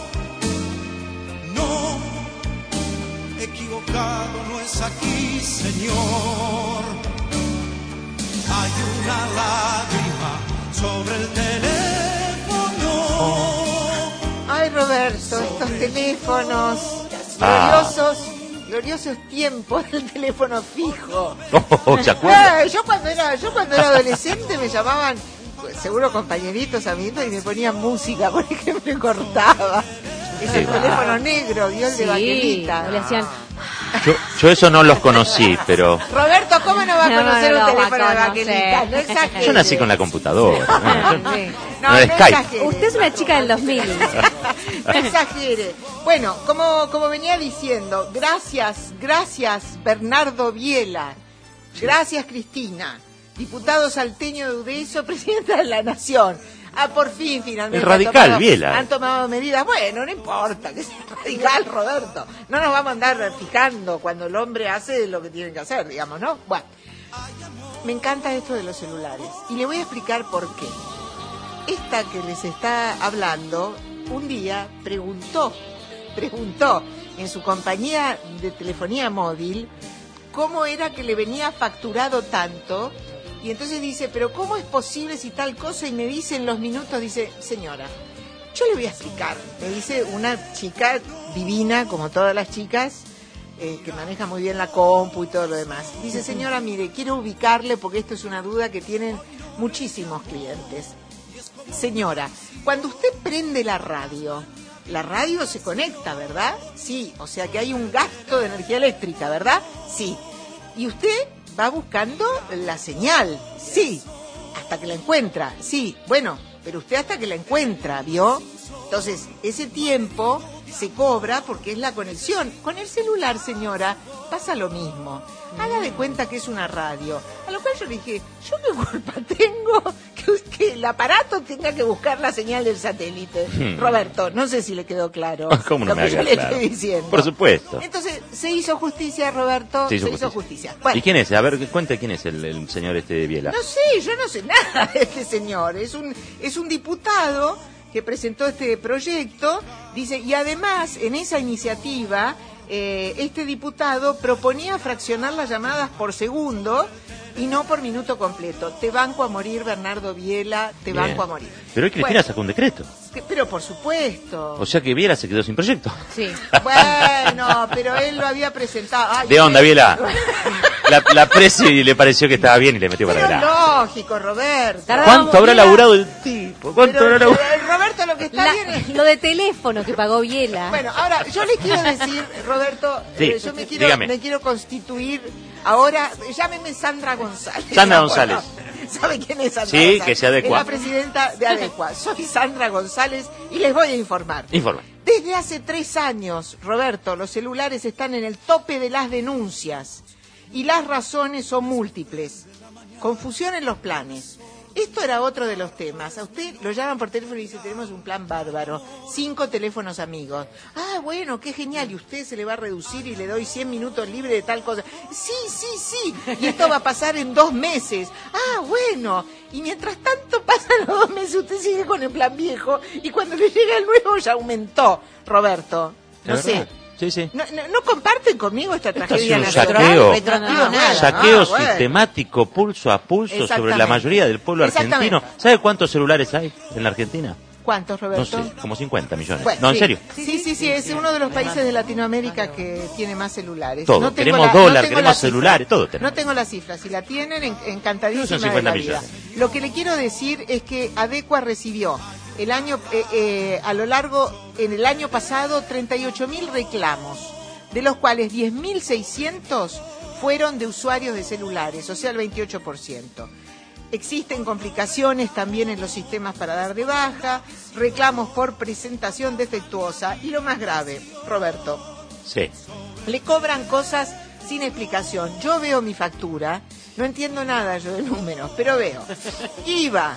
equivocado no es aquí, Señor. Hay una lágrima sobre el teléfono. Ay, Roberto, estos teléfonos Ah. gloriosos, gloriosos tiempos del teléfono fijo. Oh, ¿se acuerda? Eh, yo cuando era, yo cuando era adolescente me llamaban, seguro compañeritos, amiguitos, y me ponían música, por ejemplo, y cortaba. Ese Sí. teléfono negro, dio el de Sí, baquelita. le hacían... Yo, yo eso no los conocí, pero Roberto, ¿cómo no va a No, conocer no un lo va a teléfono de conocer. baquelita? No exagere. yo nací con la computadora. ¿no? Yo- Sí. No, no no era Skype. exagere. Usted es una chica del dos mil. No exagere. Bueno, como, como venía diciendo, gracias, gracias Bernardo Biela, gracias Cristina, diputado salteño de Udeso, presidenta de la Nación. Ah, por fin, finalmente. El radical, han tomado, Biela. Han tomado medidas. Bueno, no importa que sea radical, Roberto. No nos vamos a andar fijando cuando el hombre hace lo que tiene que hacer, digamos, ¿no? Bueno, me encanta esto de los celulares. Y le voy a explicar por qué. Esta que les está hablando, un día preguntó, preguntó en su compañía de telefonía móvil cómo era que le venía facturado tanto. Y entonces dice, pero ¿cómo es posible si tal cosa? Y me dice en los minutos, dice, señora, yo le voy a explicar. Me dice una chica divina, como todas las chicas, eh, que maneja muy bien la compu y todo lo demás. Dice, señora, mire, quiero ubicarle porque esto es una duda que tienen muchísimos clientes. Señora, cuando usted prende la radio, la radio se conecta, ¿verdad? Sí, o sea que hay un gasto de energía eléctrica, ¿verdad? Sí. Y usted va buscando la señal, sí, hasta que la encuentra, sí, bueno, pero usted hasta que la encuentra, ¿vio? Entonces, ese tiempo se cobra porque es la conexión. Con el celular, señora, pasa lo mismo. Haga de cuenta que es una radio. A lo cual yo le dije, ¿yo qué culpa tengo que, que el aparato tenga que buscar la señal del satélite? Hmm. Roberto, no sé si le quedó claro ¿Cómo no lo me que yo haga le claro? estoy diciendo. Por supuesto. Entonces, se hizo justicia, Roberto, Se hizo se hizo justicia. justicia. Bueno, ¿Y quién es? A ver, cuente quién es el, el señor este de Biela. no sé, yo no sé nada de este señor. Es un, es un diputado que presentó este proyecto, dice, y además en esa iniciativa eh, este diputado proponía fraccionar las llamadas por segundo y no por minuto completo. Te banco a morir, Bernardo Biela, te Bien. banco a morir. Pero hoy Cristina Bueno, sacó un decreto. que- pero por supuesto. O sea que Biela se quedó sin proyecto. Sí. Bueno, pero él lo había presentado. Ay, ¿De onda, él- Biela? La, la presi le pareció que estaba bien y le metió para Pero adelante. lógico, Roberto. ¿Cuánto habrá laburado el tipo? ¿Cuánto Pero, habrá laburado? eh, Roberto, lo que está La- bien es... lo de teléfono que pagó Biela. Bueno, ahora, yo le quiero decir, Roberto, Sí, eh, yo me quiero, dígame. me quiero constituir ahora, llámeme Sandra González. Sandra Ahora, González. ¿Sabe quién es Sandra Sí, González? que se adecua. Es la presidenta de Adecua. Soy Sandra González y les voy a informar. Informe. Desde hace tres años, Roberto, los celulares están en el tope de las denuncias y las razones son múltiples. Confusión en los planes. Esto era otro de los temas. A usted lo llaman por teléfono y dice, tenemos un plan bárbaro, cinco teléfonos amigos. Ah, bueno, qué genial, y usted se le va a reducir y le doy cien minutos libre de tal cosa. Sí, sí, sí, y esto va a pasar en dos meses. Ah, bueno, y mientras tanto pasan los dos meses, usted sigue con el plan viejo y cuando le llega el nuevo ya aumentó, Roberto. No ¿Es sé. verdad? Sí, sí. ¿No, no, no comparten conmigo esta Esto ha tragedia sido un nacional? saqueo, Retroactivo nada. saqueo Ah, bueno. sistemático, pulso a pulso sobre Exactamente. la mayoría del pueblo Exactamente. argentino. ¿Sabe cuántos celulares hay en la Argentina? ¿Cuántos, No Roberto? sé, como cincuenta millones. Bueno, no, en sí. serio. Sí, sí, sí, es uno de los países de Latinoamérica que tiene más celulares. Todo. No tengo Queremos la- dólar, no tengo queremos la cifra. celulares, todo tenemos. No tengo la cifra. Si la tienen, en- encantadísima Son de cincuenta la vida. millones. Lo que le quiero decir es que Adecua recibió el año eh, eh, a lo largo, en el año pasado, treinta y ocho mil reclamos, de los cuales diez mil seiscientos fueron de usuarios de celulares, o sea, el veintiocho por ciento. Existen complicaciones también en los sistemas para dar de baja, reclamos por presentación defectuosa y lo más grave, Roberto, Sí. le cobran cosas sin explicación. Yo veo mi factura, no entiendo nada yo de números, pero veo I V A,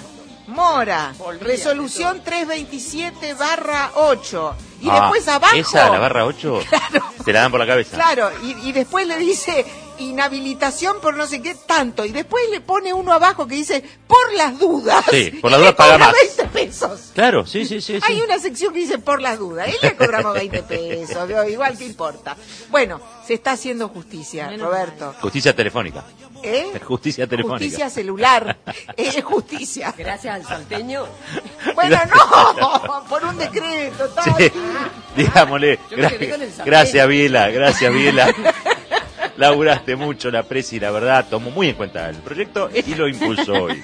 mora, resolución trescientos veintisiete barra ocho y Ah, después abajo... Esa, la barra ocho, te la dan por la cabeza. Claro, y, y después le dice, inhabilitación por no sé qué tanto, y después le pone uno abajo que dice por las dudas. Sí, por las y dudas le paga cobra más. veinte pesos. Claro, sí, sí, sí. Hay sí. una sección que dice por las dudas, y le cobramos veinte pesos, ¿no? Igual que importa. Bueno, se está haciendo justicia, Menos Roberto. Justicia telefónica. ¿Eh? Justicia telefónica. Justicia celular, es justicia. Gracias al salteño. Bueno, no, por un decreto, tal. Sí, digámosle. Yo me quedé gra- con el sartén. gracias, Biela, gracias, Biela. Laburaste mucho la presi, la verdad, tomó muy en cuenta el proyecto y lo impulsó hoy.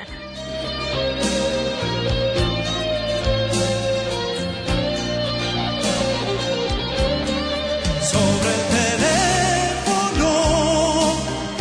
Sobre el teléfono.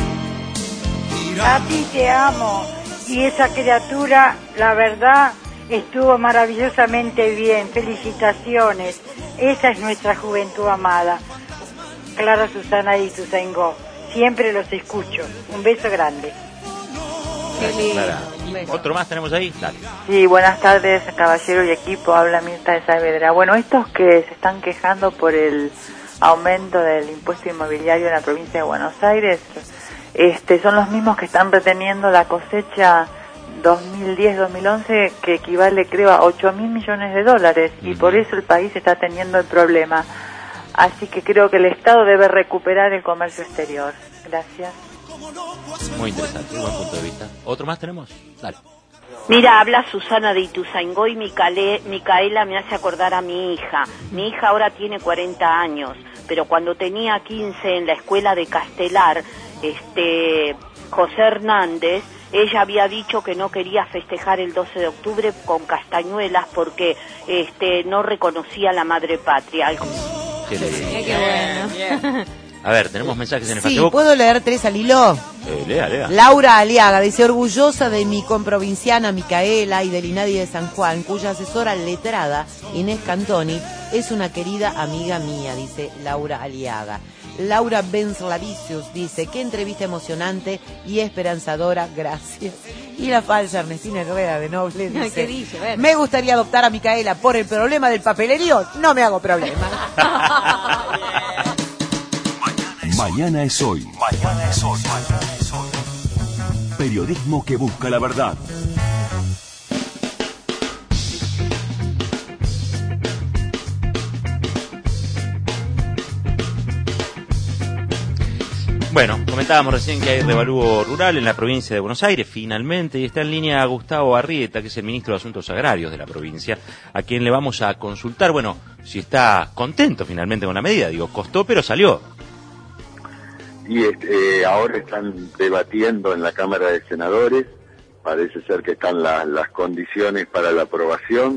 A ti te amo y esa criatura, la verdad, estuvo maravillosamente bien. Felicitaciones. Esa es nuestra juventud amada. Clara Susana y Tuzaingó. Siempre los escucho. Un beso grande. Clara. ¿Otro más tenemos ahí? Dale. Sí, buenas tardes, caballero y equipo. Habla Mirta de Saavedra. Bueno, estos que se están quejando por el aumento del impuesto inmobiliario en la provincia de Buenos Aires, este, son los mismos que están reteniendo la cosecha dos mil diez dos mil once, que equivale, creo, a ocho mil millones de dólares, y por eso el país está teniendo el problema. Así que creo que el Estado debe recuperar el comercio exterior. Gracias. Muy interesante, buen punto de vista. ¿Otro más tenemos? Dale. Mira, habla Susana de Ituzaingó y Micale, Micaela me hace acordar a mi hija. Mi hija ahora tiene cuarenta años, pero cuando tenía quince en la escuela de Castelar, este, José Hernández, ella había dicho que no quería festejar el doce de octubre con castañuelas porque este, no reconocía a la madre patria. Qué lindo. Qué bueno. A ver, tenemos mensajes en el Sí, Facebook. ¿puedo leer tres al hilo? Eh, lea, lea. Laura Aliaga dice, orgullosa de mi comprovinciana Micaela y del INADI de San Juan, cuya asesora letrada, Inés Cantoni, es una querida amiga mía, dice Laura Aliaga. Laura Benzlavicius dice, qué entrevista emocionante y esperanzadora, gracias. Y la falsa Ernestina Herrera de Noble dice, ¿Qué dice? A ver. me gustaría adoptar a Micaela por el problema del papelerío, no me hago problema. Mañana es hoy. Mañana es hoy. Mañana es hoy. Periodismo que busca la verdad. Bueno, comentábamos recién que hay revalúo rural en la provincia de Buenos Aires, finalmente, y está en línea Gustavo Arrieta, que es el ministro de Asuntos Agrarios de la provincia, a quien le vamos a consultar, bueno, si está contento finalmente con la medida. Digo, costó, pero salió. Y este, ahora están debatiendo en la Cámara de Senadores, parece ser que están la, las condiciones para la aprobación.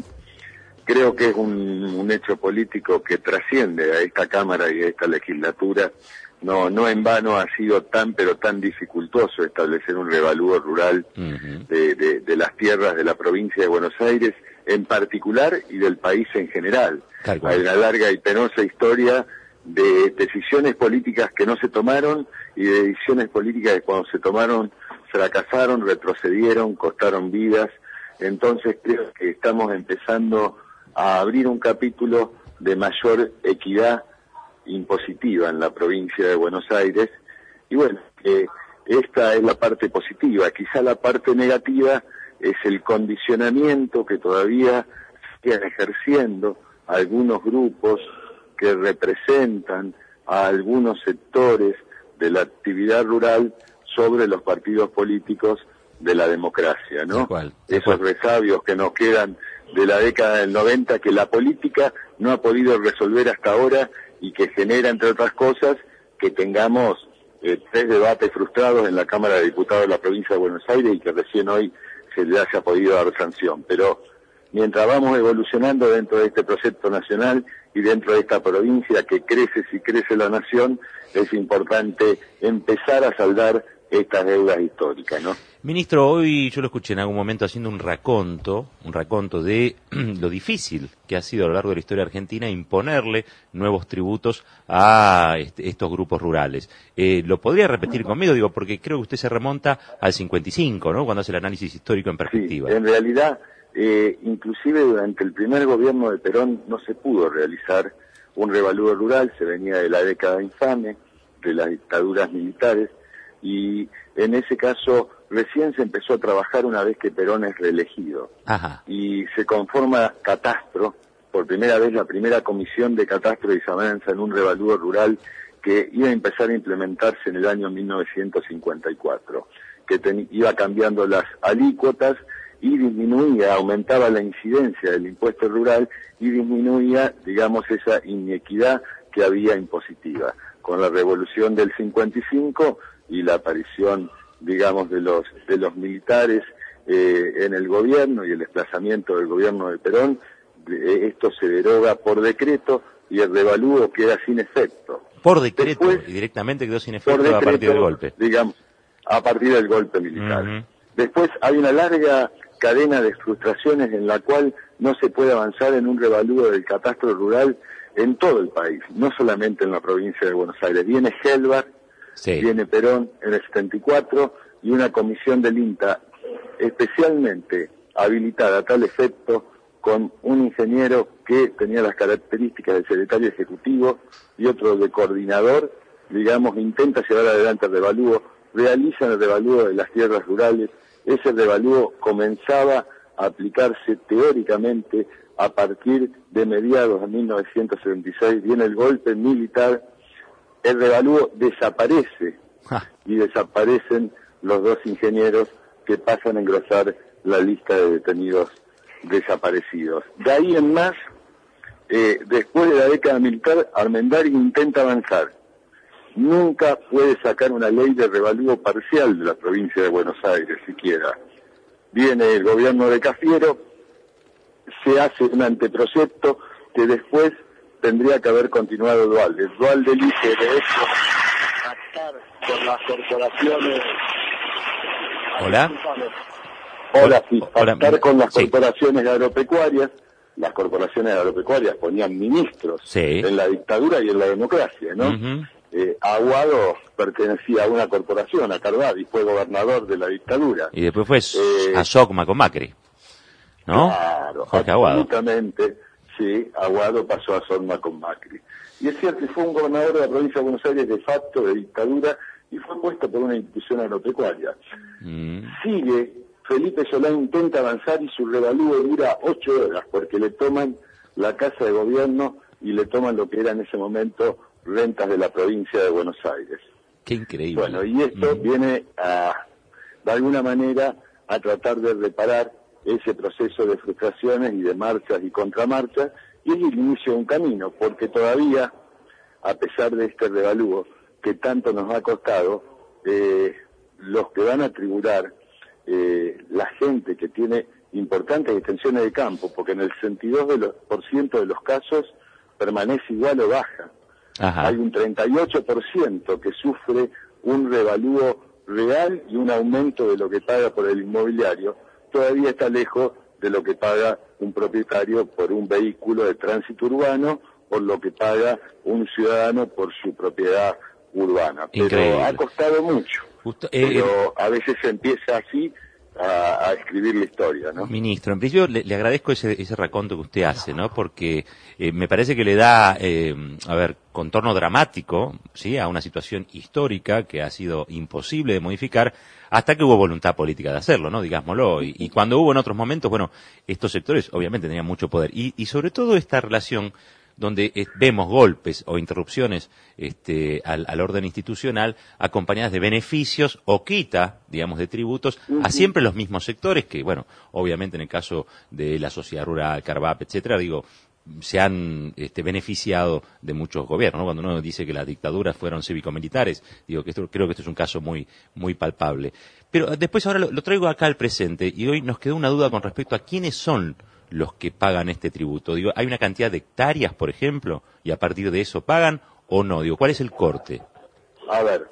Creo que es un, un hecho político que trasciende a esta Cámara y a esta legislatura. No, no en vano ha sido tan pero tan dificultoso establecer un revalúo rural uh-huh. de, de, de las tierras de la provincia de Buenos Aires en particular y del país en general. Hay una larga y penosa historia de decisiones políticas que no se tomaron y de decisiones políticas que cuando se tomaron fracasaron, retrocedieron, costaron vidas. Entonces creo que estamos empezando a abrir un capítulo de mayor equidad impositiva en la provincia de Buenos Aires, y bueno, eh, esta es la parte positiva. Quizá la parte negativa es el condicionamiento que todavía siguen ejerciendo algunos grupos que representan a algunos sectores de la actividad rural sobre los partidos políticos de la democracia, ¿no? ¿Cuál? Esos resabios que nos quedan de la década del noventa que la política no ha podido resolver hasta ahora y que genera, entre otras cosas, que tengamos eh, tres debates frustrados en la Cámara de Diputados de la provincia de Buenos Aires y que recién hoy se le haya podido dar sanción. Pero mientras vamos evolucionando dentro de este proyecto nacional y dentro de esta provincia que crece si crece la nación, es importante empezar a saldar estas deudas históricas, ¿no? Ministro, hoy yo lo escuché en algún momento haciendo un raconto, un raconto de lo difícil que ha sido a lo largo de la historia argentina imponerle nuevos tributos a este, estos grupos rurales. Eh, ¿Lo podría repetir conmigo? Digo, porque creo que usted se remonta al cincuenta y cinco, ¿no? Cuando hace el análisis histórico en perspectiva. Sí, en realidad, eh, inclusive durante el primer gobierno de Perón no se pudo realizar un revalúo rural, se venía de la década infame, de las dictaduras militares, y en ese caso recién se empezó a trabajar una vez que Perón es reelegido. Ajá. Y se conforma Catastro, por primera vez la primera comisión de catastro y sabanza en un revalúo rural que iba a empezar a implementarse en el año mil novecientos cincuenta y cuatro, que ten, iba cambiando las alícuotas y disminuía, aumentaba la incidencia del impuesto rural y disminuía, digamos, esa inequidad que había impositiva. Con la revolución del cincuenta y cinco y la aparición, digamos, de los de los militares eh, en el gobierno y el desplazamiento del gobierno de Perón, de, esto se deroga por decreto y el revalúo queda sin efecto. Por decreto, Después, y directamente quedó sin efecto decreto, a partir del golpe. Digamos, a partir del golpe militar. Uh-huh. Después hay una larga cadena de frustraciones en la cual no se puede avanzar en un revalúo del catastro rural en todo el país, no solamente en la provincia de Buenos Aires. Viene Helbach, sí. Viene Perón en el setenta y cuatro y una comisión del INTA especialmente habilitada a tal efecto con un ingeniero que tenía las características de secretario ejecutivo y otro de coordinador, digamos, intenta llevar adelante el revalúo, realizan el revalúo de las tierras rurales. Ese revalúo comenzaba a aplicarse teóricamente a partir de mediados de mil novecientos setenta y seis, viene el golpe militar, el revalúo desaparece y desaparecen los dos ingenieros que pasan a engrosar la lista de detenidos desaparecidos. De ahí en más, eh, después de la década militar, Armendáriz intenta avanzar. Nunca puede sacar una ley de revalúo parcial de la provincia de Buenos Aires, siquiera. Viene el gobierno de Cafiero, se hace un anteproyecto que después tendría que haber continuado Duhalde. Duhalde elige de hecho pactar con las corporaciones. Hola. Hola, sí, pactar Hola. con las Sí. corporaciones agropecuarias. Las corporaciones agropecuarias ponían ministros sí. en la dictadura y en la democracia, ¿no? Uh-huh. Eh, Aguado pertenecía a una corporación, a Carvalho, fue gobernador de la dictadura. Y después fue Eh, a Socma con Macri, ¿no? Claro, Jorge Aguado. absolutamente, sí, Aguado pasó a Socma con Macri. Y es cierto, fue un gobernador de la provincia de Buenos Aires de facto, de dictadura, y fue puesto por una institución agropecuaria. Mm. Sigue, Felipe Solá intenta avanzar y su revalúo dura ocho horas, porque le toman la casa de gobierno y le toman lo que era en ese momento rentas de la provincia de Buenos Aires. Qué increíble. Bueno, y esto Mm. viene a, de alguna manera, a tratar de reparar ese proceso de frustraciones y de marchas y contramarchas, y es el inicio de un camino, porque todavía, a pesar de este revalúo que tanto nos ha costado, eh, los que van a tributar, eh, la gente que tiene importantes extensiones de campo, porque en el sesenta y dos de los, por ciento de los casos permanece igual o baja. Ajá. Hay un treinta y ocho por ciento que sufre un revalúo real y un aumento de lo que paga por el inmobiliario. Todavía está lejos de lo que paga un propietario por un vehículo de tránsito urbano, por lo que paga un ciudadano por su propiedad urbana. Increíble. Pero ha costado mucho. Justo, eh, pero a veces se empieza así a, a escribir la historia, ¿no? Ministro, en principio le, le agradezco ese, ese raconto que usted hace, ¿no? Porque eh, me parece que le da, eh, a ver, contorno dramático, ¿sí? A una situación histórica que ha sido imposible de modificar hasta que hubo voluntad política de hacerlo, ¿no? Digámoslo. Y, y cuando hubo en otros momentos, bueno, estos sectores obviamente tenían mucho poder. Y, y sobre todo esta relación donde eh, vemos golpes o interrupciones este, al, al orden institucional acompañadas de beneficios o quita, digamos, de tributos uh-huh. a siempre los mismos sectores que, bueno, obviamente en el caso de la sociedad rural, Carvap, etcétera, digo, se han este, beneficiado de muchos gobiernos, ¿no? Cuando uno dice que las dictaduras fueron cívico-militares, digo que esto, creo que esto es un caso muy, muy palpable. Pero después ahora lo, lo traigo acá al presente y hoy nos quedó una duda con respecto a quiénes son los que pagan este tributo. Digo, ¿hay una cantidad de hectáreas, por ejemplo, y a partir de eso pagan o no? Digo, ¿cuál es el corte? A ver,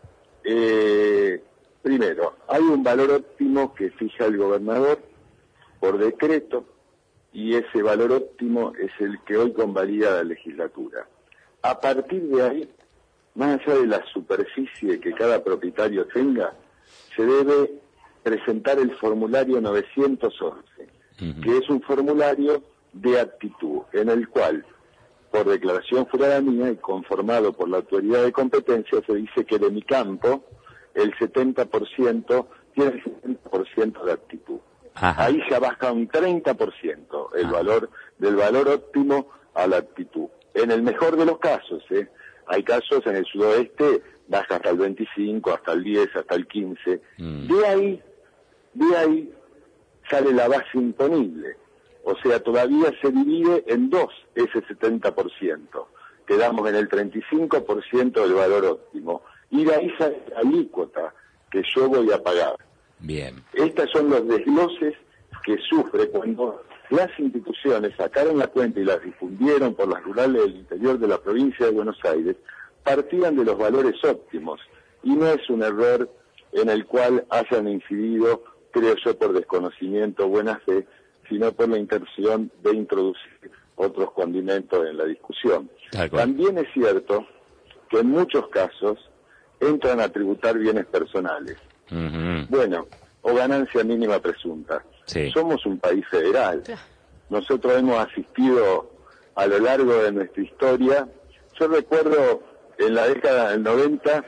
eh, primero, hay un valor óptimo que fija el gobernador por decreto y ese valor óptimo es el que hoy convalida la legislatura. A partir de ahí, más allá de la superficie que cada propietario tenga, se debe presentar el formulario novecientos once. Uh-huh. Que es un formulario de aptitud, en el cual por declaración jurada mía y conformado por la autoridad de competencia, se dice que de mi campo el setenta por ciento tiene el setenta por ciento de aptitud. Ajá. Ahí ya baja un treinta por ciento el Ajá. valor del valor óptimo a la aptitud. En el mejor de los casos, ¿eh? Hay casos en el sudoeste, baja hasta el veinticinco, hasta el diez, hasta el quince. Mm. De ahí, de ahí sale la base imponible. O sea, todavía se divide en dos ese setenta por ciento. Quedamos en el treinta y cinco por ciento del valor óptimo. Y de ahí sale la alícuota que yo voy a pagar. Bien. Estos son los desgloses que sufre cuando las instituciones sacaron la cuenta y las difundieron por las rurales del interior de la provincia de Buenos Aires, partían de los valores óptimos. Y no es un error en el cual hayan incidido, creo yo, por desconocimiento o buena fe, sino por la intención de introducir otros condimentos en la discusión. También es cierto que en muchos casos entran a tributar bienes personales. Uh-huh. Bueno, o ganancia mínima presunta. Sí. Somos un país federal. Nosotros hemos asistido a lo largo de nuestra historia. Yo recuerdo en la década del noventa,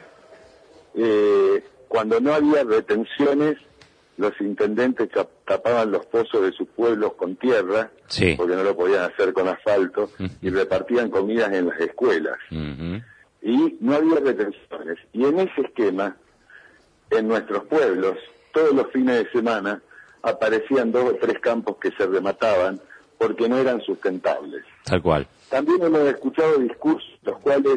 eh, cuando no había retenciones, los intendentes tapaban los pozos de sus pueblos con tierra, sí. porque no lo podían hacer con asfalto, uh-huh. y repartían comidas en las escuelas. Uh-huh. Y no había retenciones. Y en ese esquema, en nuestros pueblos, todos los fines de semana, aparecían dos o tres campos que se remataban porque no eran sustentables. Tal cual. También hemos escuchado discursos los cuales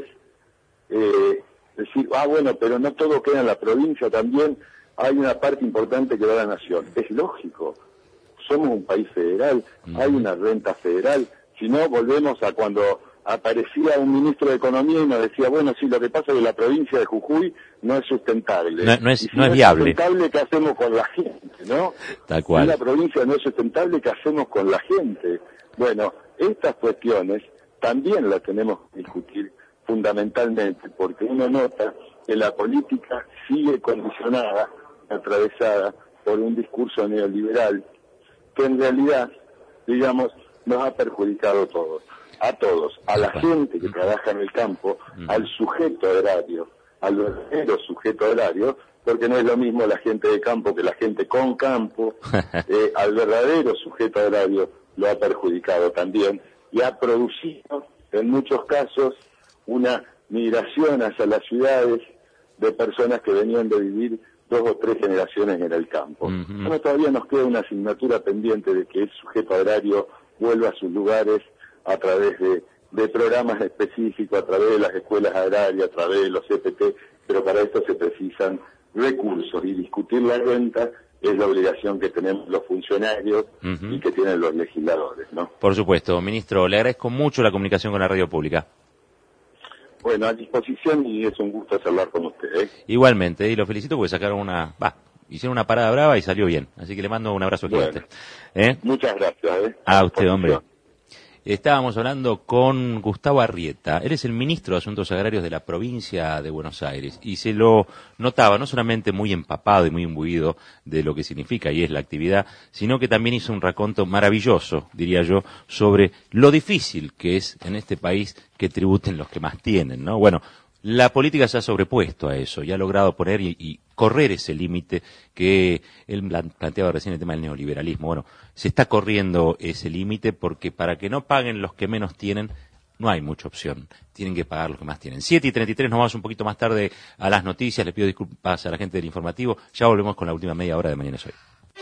eh, decir, ah, bueno, pero no todo queda en la provincia, también hay una parte importante que va a la nación. Es lógico, somos un país federal, mm. hay una renta federal, si no volvemos a cuando aparecía un ministro de Economía y nos decía, bueno, sí, lo que pasa es que la provincia de Jujuy no es sustentable. No, no es, si no es viable. No es sustentable, ¿qué hacemos con la gente, no? Tal cual. Si la provincia no es sustentable, ¿qué hacemos con la gente? Bueno, estas cuestiones también las tenemos que discutir fundamentalmente, porque uno nota que la política sigue condicionada, atravesada por un discurso neoliberal, que en realidad, digamos, nos ha perjudicado a todos. A todos, a la gente que trabaja en el campo, al sujeto agrario, al verdadero sujeto agrario, porque no es lo mismo la gente de campo que la gente con campo, eh, al verdadero sujeto agrario lo ha perjudicado también y ha producido en muchos casos una migración hacia las ciudades de personas que venían de vivir dos o tres generaciones en el campo. Uh-huh. Bueno, todavía nos queda una asignatura pendiente de que el sujeto agrario vuelva a sus lugares a través de, de programas específicos, a través de las escuelas agrarias, a través de los C P T, pero para esto se precisan recursos y discutir la renta es la obligación que tenemos los funcionarios uh-huh. y que tienen los legisladores, ¿no? Por supuesto, ministro, le agradezco mucho la comunicación con la radio pública. Bueno, a disposición y es un gusto charlar con usted, ¿eh? Igualmente, y lo felicito porque sacaron una... va, hicieron una parada brava y salió bien, así que le mando un abrazo gigante. Bueno, ¿Eh? Muchas gracias, ¿eh? A usted, hombre. Estábamos hablando con Gustavo Arrieta. Él es el ministro de Asuntos Agrarios de la provincia de Buenos Aires y se lo notaba no solamente muy empapado y muy imbuido de lo que significa y es la actividad, sino que también hizo un raconto maravilloso, diría yo, sobre lo difícil que es en este país que tributen los que más tienen, ¿no? Bueno, la política se ha sobrepuesto a eso y ha logrado poner y, y correr ese límite que él planteaba recién el tema del neoliberalismo. Bueno, se está corriendo ese límite porque para que no paguen los que menos tienen, no hay mucha opción. Tienen que pagar los que más tienen. siete y treinta y tres, nos vamos un poquito más tarde a las noticias. Les pido disculpas a la gente del informativo. Ya volvemos con la última media hora de Mañana es Hoy.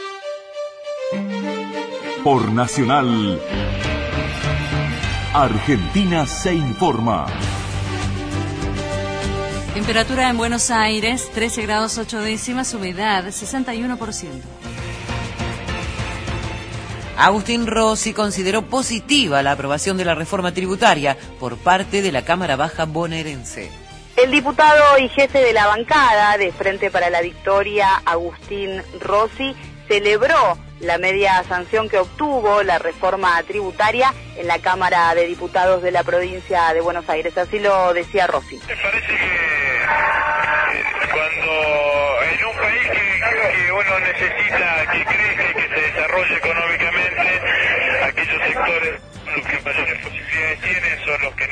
Por Nacional, Argentina se informa. Temperatura en Buenos Aires, trece grados ocho décimas, humedad sesenta y uno por ciento. Agustín Rossi consideró positiva la aprobación de la reforma tributaria por parte de la Cámara Baja bonaerense. El diputado y jefe de la bancada de Frente para la Victoria, Agustín Rossi, celebró la media sanción que obtuvo la reforma tributaria en la Cámara de Diputados de la provincia de Buenos Aires. Así lo decía Rossi. Me parece que cuando en un país que, que uno necesita que crezca y que se desarrolle económicamente, aquellos sectores los que mayores posibilidades tienen son los que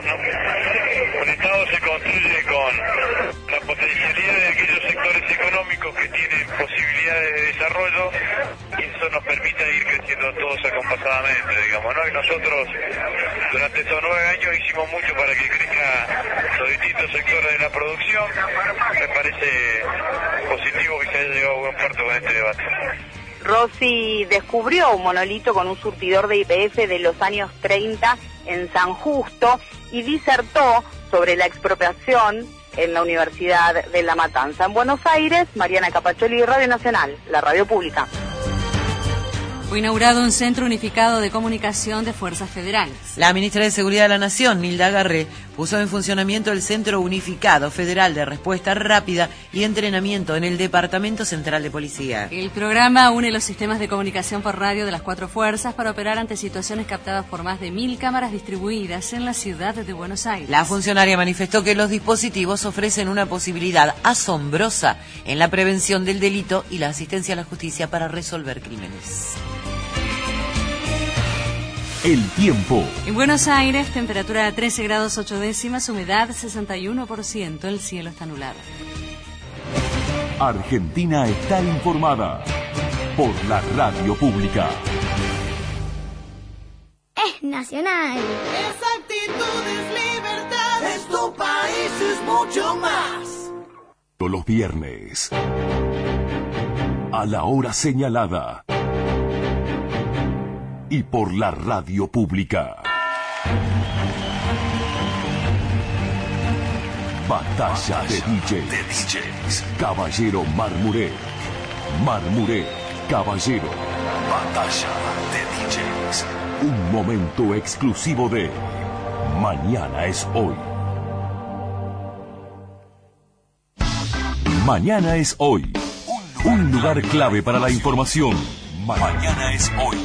¿no? Un Estado se construye con la potencialidad de aquellos sectores económicos que tienen posibilidades de desarrollo y eso nos permite ir creciendo todos acompasadamente, digamos, ¿no? Y nosotros durante estos nueve años hicimos mucho para que crezcan los distintos sectores de la producción. Me parece positivo que se haya llegado a buen puerto con este debate. Rossi descubrió un monolito con un surtidor de Y P F de los años treinta en San Justo y disertó sobre la expropiación en la Universidad de La Matanza. En Buenos Aires, Mariana Capacholi, Radio Nacional, la radio pública. Fue inaugurado un centro unificado de comunicación de fuerzas federales. La ministra de Seguridad de la Nación, Nilda Garré, puso en funcionamiento el Centro Unificado Federal de Respuesta Rápida y Entrenamiento en el Departamento Central de Policía. El programa une los sistemas de comunicación por radio de las cuatro fuerzas para operar ante situaciones captadas por más de mil cámaras distribuidas en la ciudad de Buenos Aires. La funcionaria manifestó que los dispositivos ofrecen una posibilidad asombrosa en la prevención del delito y la asistencia a la justicia para resolver crímenes. El tiempo. En Buenos Aires, temperatura de trece grados ocho décimas, humedad sesenta y uno por ciento, el cielo está nublado. Argentina está informada por la radio pública. Es nacional. Esa actitud es libertad. Es tu país, es mucho más. Los viernes, a la hora señalada. Y por la radio pública. Batalla, Batalla de, D Js. de D Js. Caballero Marmuré. Marmuré, Caballero. Batalla de D Js. Un momento exclusivo de Mañana es hoy. Mañana es hoy. Un lugar clave para la información. Mañana es hoy.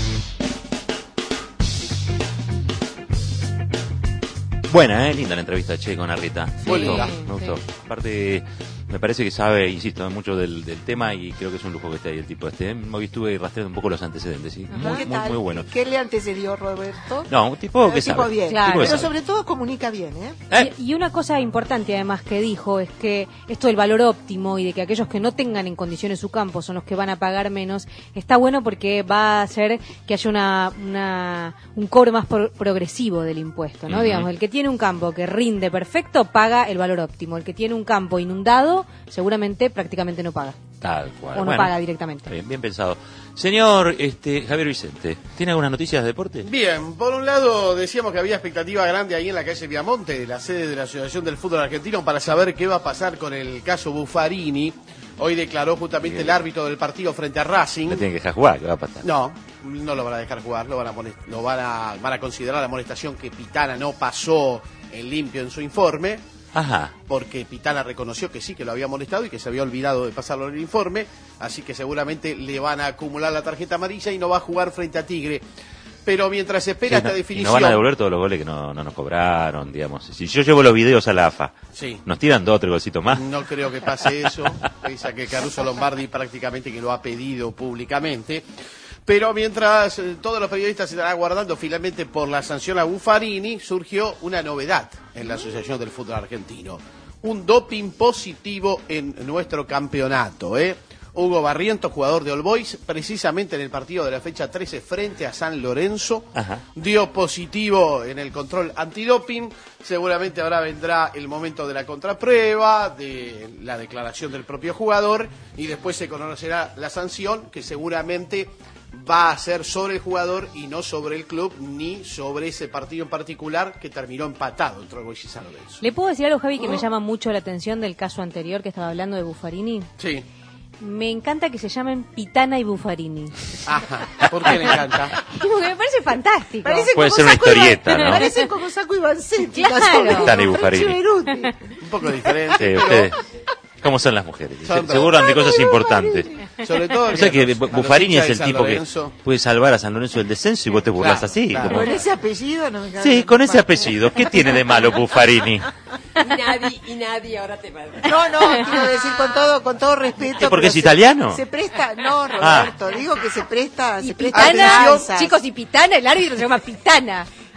Buena, ¿eh? Linda la entrevista, che, con Arrita. Sí, me gustó, sí. me gustó. Aparte, me parece que sabe, insisto, mucho del, del tema y creo que es un lujo que esté ahí el tipo este. Hoy estuve rastreando un poco los antecedentes, ¿sí? Muy, ¿Qué muy, tal? muy bueno. ¿Qué le antecedió Roberto? No, un tipo que Un tipo sabe. bien, Claro. Tipo que pero sabe. sobre todo comunica bien, ¿eh? ¿Eh? Y, y una cosa importante además que dijo es que esto del valor óptimo y de que aquellos que no tengan en condiciones su campo son los que van a pagar menos, está bueno porque va a hacer que haya una, una un cobro más pro- progresivo del impuesto, ¿no? Ujú. Digamos, el que tiene un campo que rinde perfecto paga el valor óptimo, el que tiene un campo inundado seguramente prácticamente no paga. Tal cual. O no Bueno, paga directamente. Bien, bien pensado. Señor este, Javier Vicente, ¿tiene algunas noticias de deporte? Bien, por un lado decíamos que había expectativa grande ahí en la calle Viamonte, la sede de la Asociación del Fútbol Argentino, para saber qué va a pasar con el caso Buffarini. Hoy declaró justamente el árbitro del partido frente a Racing. Le tienen que dejar jugar, ¿qué va a pasar? No, no lo van a dejar jugar, lo van a, molest- lo van a, van a considerar la molestación que Pitana no pasó en limpio en su informe. Ajá. Porque Pitana reconoció que sí, que lo había molestado y que se había olvidado de pasarlo en el informe, así que seguramente le van a acumular la tarjeta amarilla y no va a jugar frente a Tigre. Pero mientras se espera Sí, esta no- y definición... nos van a devolver todos los goles que no, no nos cobraron, digamos. Si yo llevo los videos a la A F A, Sí. ¿nos tiran dos o tres golcitos más? No creo que pase eso, pese a que Caruso Lombardi prácticamente que lo ha pedido públicamente. Pero mientras eh, todos los periodistas se están aguardando finalmente por la sanción a Buffarini, surgió una novedad en la Asociación del Fútbol Argentino. Un doping positivo en nuestro campeonato, ¿eh? Hugo Barrientos, jugador de All Boys, precisamente en el partido de la fecha trece frente a San Lorenzo, Ajá. dio positivo en el control antidoping. Seguramente ahora vendrá el momento de la contraprueba, de la declaración del propio jugador y después se conocerá la sanción, que seguramente va a ser sobre el jugador y no sobre el club ni sobre ese partido en particular que terminó empatado entre All Boys y San Lorenzo. ¿Le puedo decir algo, Javi, que me llama mucho la atención del caso anterior que estaba hablando de Buffarini? Sí. Me encanta que se llamen Pitana y Buffarini. Ajá. ¿Por qué le encanta? Porque me parece fantástico. Parece Puede como ser una Sacco Ivan- historieta, ¿no? Parecen como Sacco y Vanzetti. Claro. más o menos. Pitana y Buffarini. Franchi Beruti. Un poco diferente. Sí, pero- ustedes, ¿cómo son las mujeres? Son Se- Seguro de cosas importantes. Sobre todo O sea que a los- a los Buffarini hinchas es el de San tipo que Lorenzo. puede salvar a San Lorenzo del descenso y vos te burlas Claro, así. claro. como- Con ese apellido no me cabe. Sí, con ese apellido. ¿Qué tiene de malo Buffarini? Y nadie, y nadie ahora te manda. No, no, quiero decir con todo, con todo respeto. ¿Qué, porque pero es se- italiano? Se presta, no, Roberto, digo que se presta, Y se presta Pitana, atención. chicos, y Pitana, el árbitro se llama Pitana.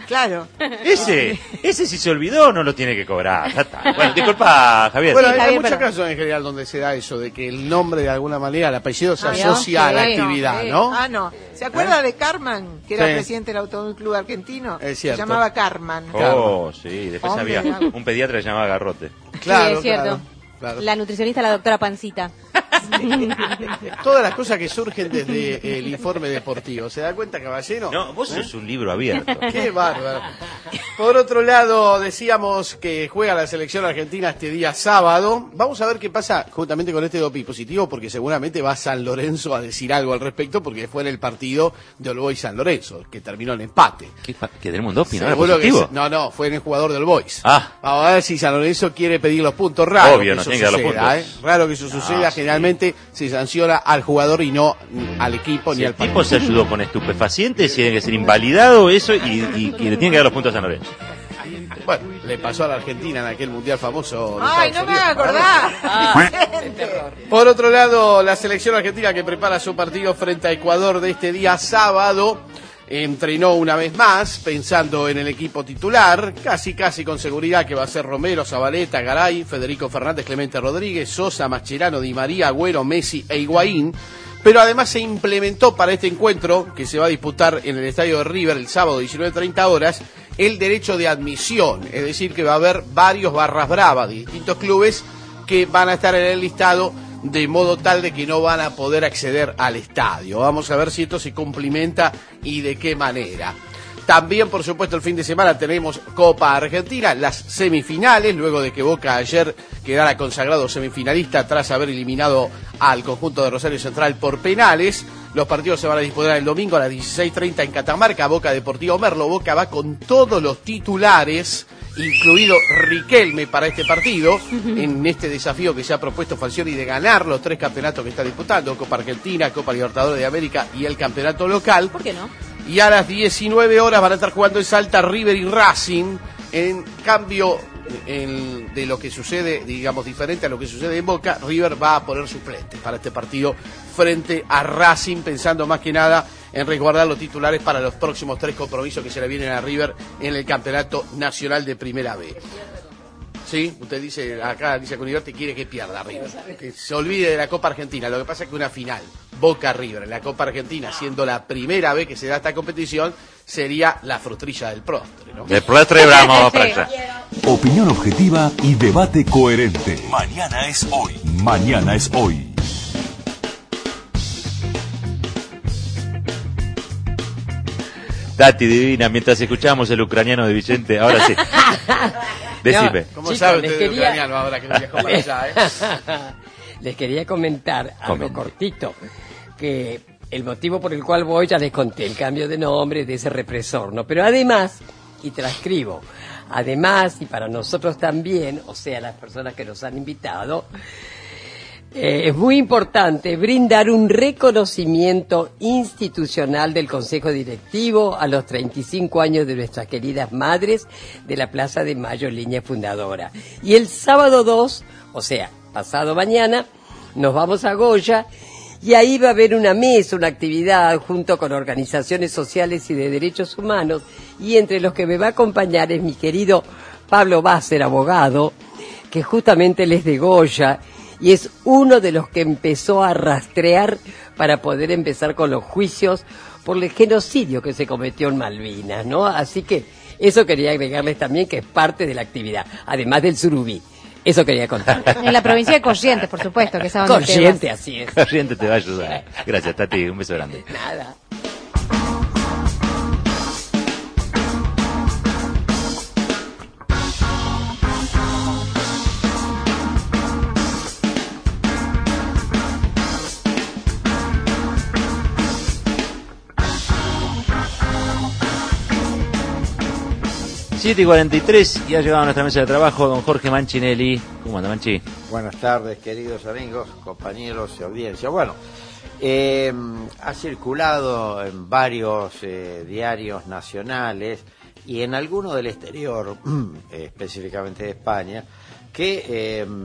Claro. Ese, ese si se olvidó no lo tiene que cobrar. Ya está. Bueno, disculpa, Javier. Bueno, Sí, hay, Javier, muchos pero- casos en general donde se da eso, de que el nombre de alguna manera, el apellido se Ah, asocia ¿no? a la Sí, actividad, sí. ¿no? Ah, no. ¿Se acuerda ¿Eh? de Carman, que era Sí. presidente del Automóvil Club Argentino? Es cierto. Se llamaba Carman. Oh, sí. Después Hombre, había claro. un pediatra que se llamaba Garrote. Claro, sí, es cierto. claro, claro. La nutricionista, la doctora Pancita. Todas las cosas que surgen desde el informe deportivo. ¿Se da cuenta, caballero? No, vos sos un libro abierto. Qué bárbaro. Por otro lado, decíamos que juega la selección argentina este día sábado. Vamos a ver qué pasa justamente con este doping positivo, porque seguramente va San Lorenzo a decir algo al respecto, porque fue en el partido de All Boys San Lorenzo, que terminó en empate. ¿Qué pa- ¿Que tenemos un doping? ¿No era Seguro que positivo? se- no, no, fue en el jugador del Boys. Ah. Vamos a ver si San Lorenzo quiere pedir los puntos. Raro Obvio, que no eso tiene que dar los suceda, puntos. ¿eh? Raro que eso suceda. sí. Generalmente se sanciona al jugador y no mm, al equipo Si ni el al partido. tipo se ayudó con estupefacientes, tiene que ser invalidado eso y, y, y le tienen que dar los puntos a San Lorenzo. Bueno, le pasó a la Argentina en aquel mundial famoso. de Ay, Estados no me Unidos. haga acordar. Por otro lado, la selección argentina que prepara su partido frente a Ecuador de este día sábado entrenó una vez más pensando en el equipo titular, casi casi con seguridad que va a ser Romero, Zabaleta, Garay, Federico Fernández, Clemente Rodríguez, Sosa, Mascherano, Di María, Agüero, Messi e Higuaín. Pero además se implementó para este encuentro, que se va a disputar en el estadio de River el sábado diecinueve treinta horas, el derecho de admisión. Es decir, que va a haber varios barras bravas de distintos clubes que van a estar en el listado, de modo tal de que no van a poder acceder al estadio. Vamos a ver si esto se cumplimenta y de qué manera. También, por supuesto, el fin de semana tenemos Copa Argentina, las semifinales, luego de que Boca ayer quedara consagrado semifinalista tras haber eliminado al conjunto de Rosario Central por penales. Los partidos se van a disputar el domingo a las dieciséis treinta en Catamarca, Boca Deportivo Merlo. Boca va con todos los titulares, incluido Riquelme, para este partido, en este desafío que se ha propuesto Falcioni de ganar los tres campeonatos que está disputando, Copa Argentina, Copa Libertadores de América y el campeonato local. ¿Por qué no? Y a las diecinueve horas van a estar jugando en Salta River y Racing. En cambio en- de lo que sucede, digamos, diferente a lo que sucede en Boca, River va a poner suplente para este partido frente a Racing, pensando más que nada en resguardar los titulares para los próximos tres compromisos que se le vienen a River en el Campeonato Nacional de Primera B. Sí, usted dice, acá Alicia Cuniverti quiere que pierda River, que se olvide de la Copa Argentina. Lo que pasa es que una final, Boca River, en la Copa Argentina, siendo la primera vez que se da esta competición, sería la frustrilla del postre, ¿no? De postre, vamos para allá. Opinión objetiva y debate coherente. Mañana es hoy. Mañana es hoy. Tati divina, mientras escuchamos el ucraniano de Vicente, ahora sí. Decime. ¿Cómo Chicos, sabe les usted de quería- ucraniano ahora que no viajó para allá, eh? Les quería comentar algo Comente. cortito, que el motivo por el cual voy ya les conté, el cambio de nombre de ese represor, ¿no? Pero además, y transcribo, además, y para nosotros también, o sea, las personas que nos han invitado, eh, es muy importante brindar un reconocimiento institucional del Consejo Directivo a los treinta y cinco años de nuestras queridas madres de la Plaza de Mayo, línea fundadora. Y el sábado dos, o sea, pasado mañana, nos vamos a Goya y ahí va a haber una mesa, una actividad junto con organizaciones sociales y de derechos humanos, y entre los que me va a acompañar es mi querido Pablo Basser, abogado, que justamente él es de Goya y es uno de los que empezó a rastrear para poder empezar con los juicios por el genocidio que se cometió en Malvinas, ¿no? Así que eso quería agregarles también, que es parte de la actividad, además del surubí. Eso quería contar. En la provincia de Corrientes, por supuesto, que es a donde te Corrientes, vas. así es. Corriente te va a ayudar. Gracias, Tati. Un beso grande. Nada. siete y cuarenta y tres y ha llegado a nuestra mesa de trabajo don Jorge Manchinelli. ¿Cómo anda, Manchi? Buenas tardes, queridos amigos, compañeros y audiencia. Bueno, eh, ha circulado en varios eh, diarios nacionales y en algunos del exterior, eh, específicamente de España, que eh,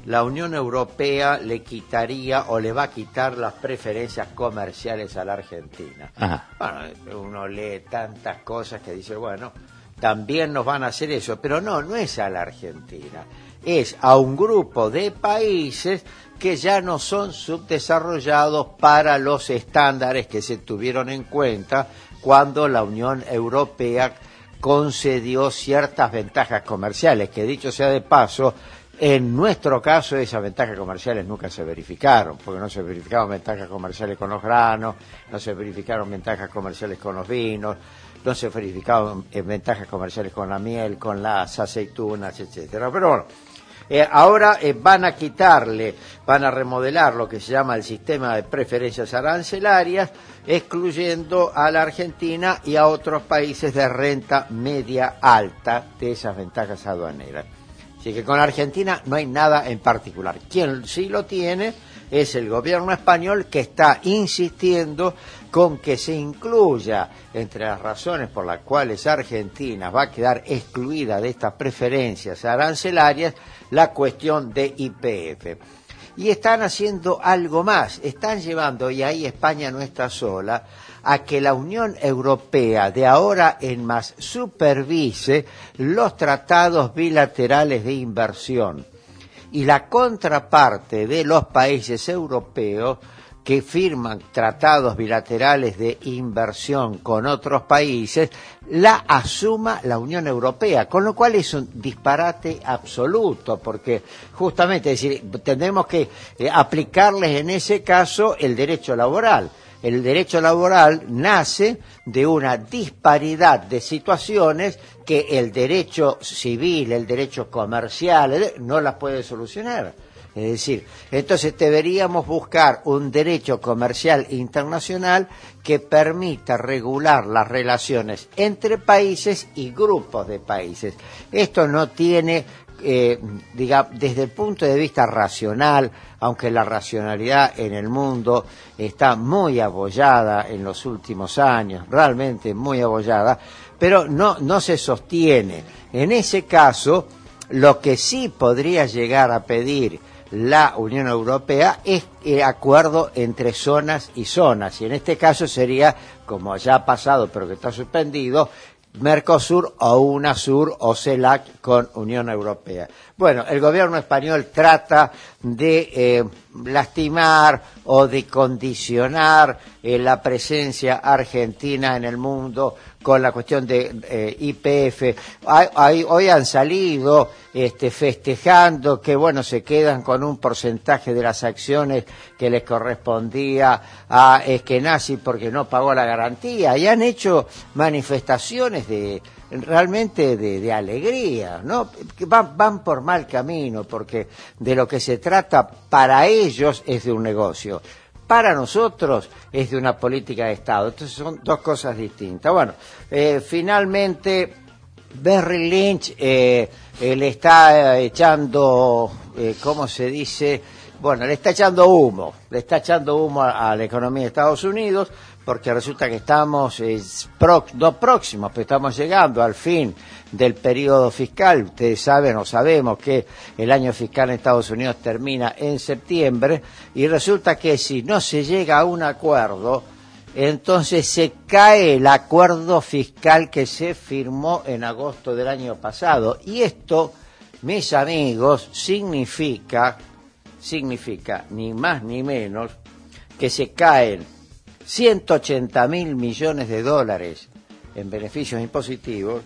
la Unión Europea le quitaría o le va a quitar las preferencias comerciales a la Argentina. Ajá. Bueno, uno lee tantas cosas que dice, bueno, también nos van a hacer eso, pero no, no es a la Argentina, es a un grupo de países que ya no son subdesarrollados para los estándares que se tuvieron en cuenta cuando la Unión Europea concedió ciertas ventajas comerciales, que dicho sea de paso, en nuestro caso esas ventajas comerciales nunca se verificaron, porque no se verificaron ventajas comerciales con los granos, no se verificaron ventajas comerciales con los vinos, no se verificaron eh, ventajas comerciales con la miel, con las aceitunas, etcétera. Pero bueno, eh, ahora eh, van a quitarle, van a remodelar lo que se llama el sistema de preferencias arancelarias, excluyendo a la Argentina y a otros países de renta media alta de esas ventajas aduaneras. Así que con la Argentina no hay nada en particular. Quien sí lo tiene es el gobierno español, que está insistiendo con que se incluya entre las razones por las cuales Argentina va a quedar excluida de estas preferencias arancelarias la cuestión de Y P F. Y están haciendo algo más, están llevando, y ahí España no está sola, a que la Unión Europea de ahora en más supervise los tratados bilaterales de inversión. Y la contraparte de los países europeos que firman tratados bilaterales de inversión con otros países, la asuma la Unión Europea, con lo cual es un disparate absoluto, porque justamente es decir, tendremos que eh, aplicarles en ese caso el derecho laboral. El derecho laboral nace de una disparidad de situaciones que el derecho civil, el derecho comercial, no las puede solucionar. Es decir, entonces deberíamos buscar un derecho comercial internacional que permita regular las relaciones entre países y grupos de países. Esto no tiene, eh, digamos, desde el punto de vista racional, aunque la racionalidad en el mundo está muy abollada en los últimos años, realmente muy abollada, pero no, no se sostiene. En ese caso, lo que sí podría llegar a pedir la Unión Europea es el acuerdo entre zonas y zonas, y en este caso sería, como ya ha pasado pero que está suspendido, Mercosur o UNASUR o CELAC con Unión Europea. Bueno, el gobierno español trata de eh, lastimar o de condicionar eh, la presencia argentina en el mundo con la cuestión de eh, Y P F. Hay, hay, hoy han salido este, festejando que, bueno, se quedan con un porcentaje de las acciones que les correspondía a Eskenazi porque no pagó la garantía, y han hecho manifestaciones de realmente de, de alegría, ¿no? Que van, van por mal camino, porque de lo que se trata para ellos es de un negocio. Para nosotros es de una política de Estado. Entonces son dos cosas distintas. Bueno, eh, finalmente Barry Lynch eh, eh, le está echando, eh, ¿cómo se dice? Bueno, le está echando humo, le está echando humo a, a la economía de Estados Unidos, porque resulta que estamos, eh, pro, no próximos, pero estamos llegando al fin del periodo fiscal. Ustedes saben o sabemos que el año fiscal en Estados Unidos termina en septiembre, y resulta que si no se llega a un acuerdo, entonces se cae el acuerdo fiscal que se firmó en agosto del año pasado. Y esto, mis amigos, significa, significa ni más ni menos que se caen ciento ochenta mil millones de dólares en beneficios impositivos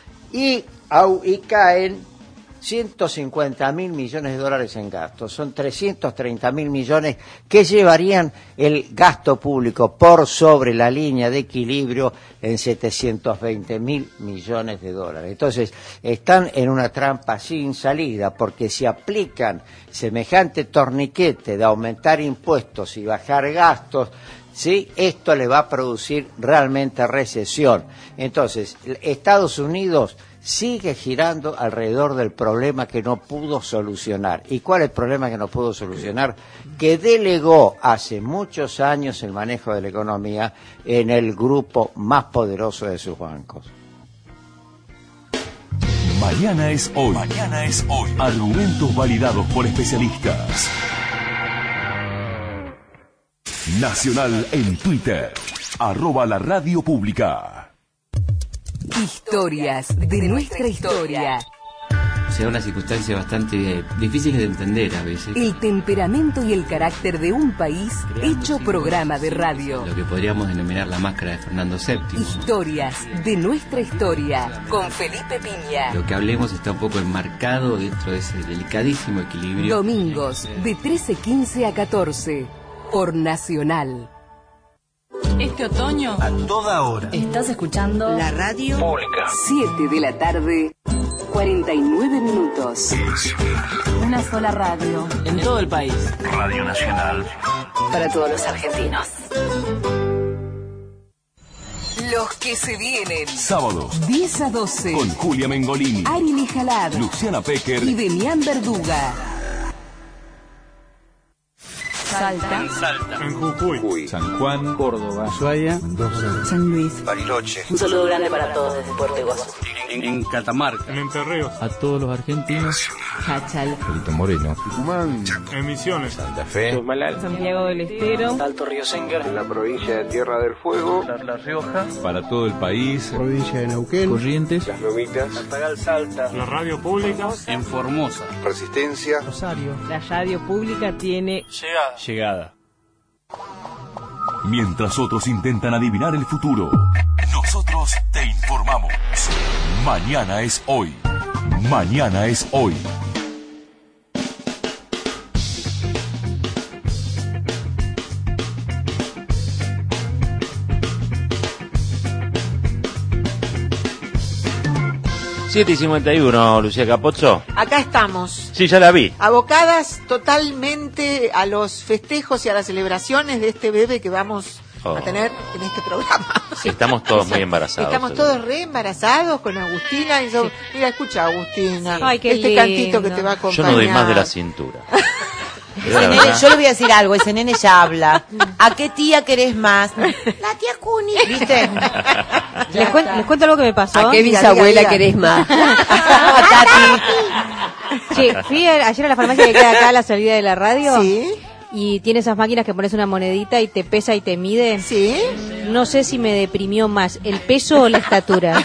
y, y caen ciento cincuenta mil millones de dólares en gastos. Son trescientos treinta mil millones que llevarían el gasto público por sobre la línea de equilibrio en setecientos veinte mil millones de dólares. Entonces, están en una trampa sin salida, porque si aplican semejante torniquete de aumentar impuestos y bajar gastos, ¿sí?, esto le va a producir realmente recesión. Entonces, Estados Unidos sigue girando alrededor del problema que no pudo solucionar. ¿Y cuál es el problema que no pudo solucionar? Que delegó hace muchos años el manejo de la economía en el grupo más poderoso de sus bancos. Mañana es hoy. Mañana es hoy. Argumentos validados por especialistas. Nacional en Twitter. Arroba la radio pública. Historias de nuestra historia. O sea, una circunstancia bastante difícil de entender a veces. El temperamento y el carácter de un país hecho programa de radio. Lo que podríamos denominar la máscara de Fernando séptimo. Historias de nuestra historia con Felipe Piña. Lo que hablemos está un poco enmarcado dentro de ese delicadísimo equilibrio. Domingos de trece quince a catorce por Nacional. Este otoño, a toda hora, estás escuchando la radio pública. siete de la tarde, cuarenta y nueve minutos. Una sola radio. En todo el país. Radio Nacional. Para todos los argentinos. Los que se vienen. Sábados. diez a doce. Con Julia Mengolini. Ari Mijalad. Luciana Pecker. Y Demián Verduga. Salta. Salta. En Jujuy. San Juan. Córdoba. Ushuaia. Mendoza. San Luis. Bariloche. Un saludo grande para todos desde Puerto Iguazú. En, en Catamarca. En Entre Ríos. A todos los argentinos. Hachal. Perito Moreno. Tucumán. En Misiones. Santa Fe. Santiago del Estero. Alto Río Senger. En la provincia de Tierra del Fuego. La, la Rioja. Para todo el país. Provincia de Neuquén. Corrientes. Las Lomitas. Antagal, Salta. La radio pública. En Formosa. Resistencia. Rosario. La radio pública tiene llegada. Llegada. Mientras otros intentan adivinar el futuro, nosotros te informamos. Mañana es hoy. Mañana es hoy. siete y cincuenta y uno, Lucía Capozzo. Acá estamos. Sí, ya la vi. Abocadas totalmente a los festejos y a las celebraciones de este bebé que vamos Oh. a tener en este programa. Estamos todos muy embarazados. Estamos todos re embarazados con Agustina. Y so, mira, escucha, Agustina. Ay, qué este lindo. cantito que te va a acompañar. Yo no doy más de la cintura. Ese nene, yo le voy a decir algo, ese nene ya habla. ¿A qué tía querés más? La tía Cuni, ¿viste? Les, cuen- les cuento algo que me pasó. ¿A qué Diga, bisabuela diga, diga. querés más? Tati. Sí, fui a- ayer a la farmacia que queda acá a la salida de la radio. Sí. Y tiene esas máquinas que pones una monedita y te pesa y te mide. Sí. No sé si me deprimió más, el peso o la estatura.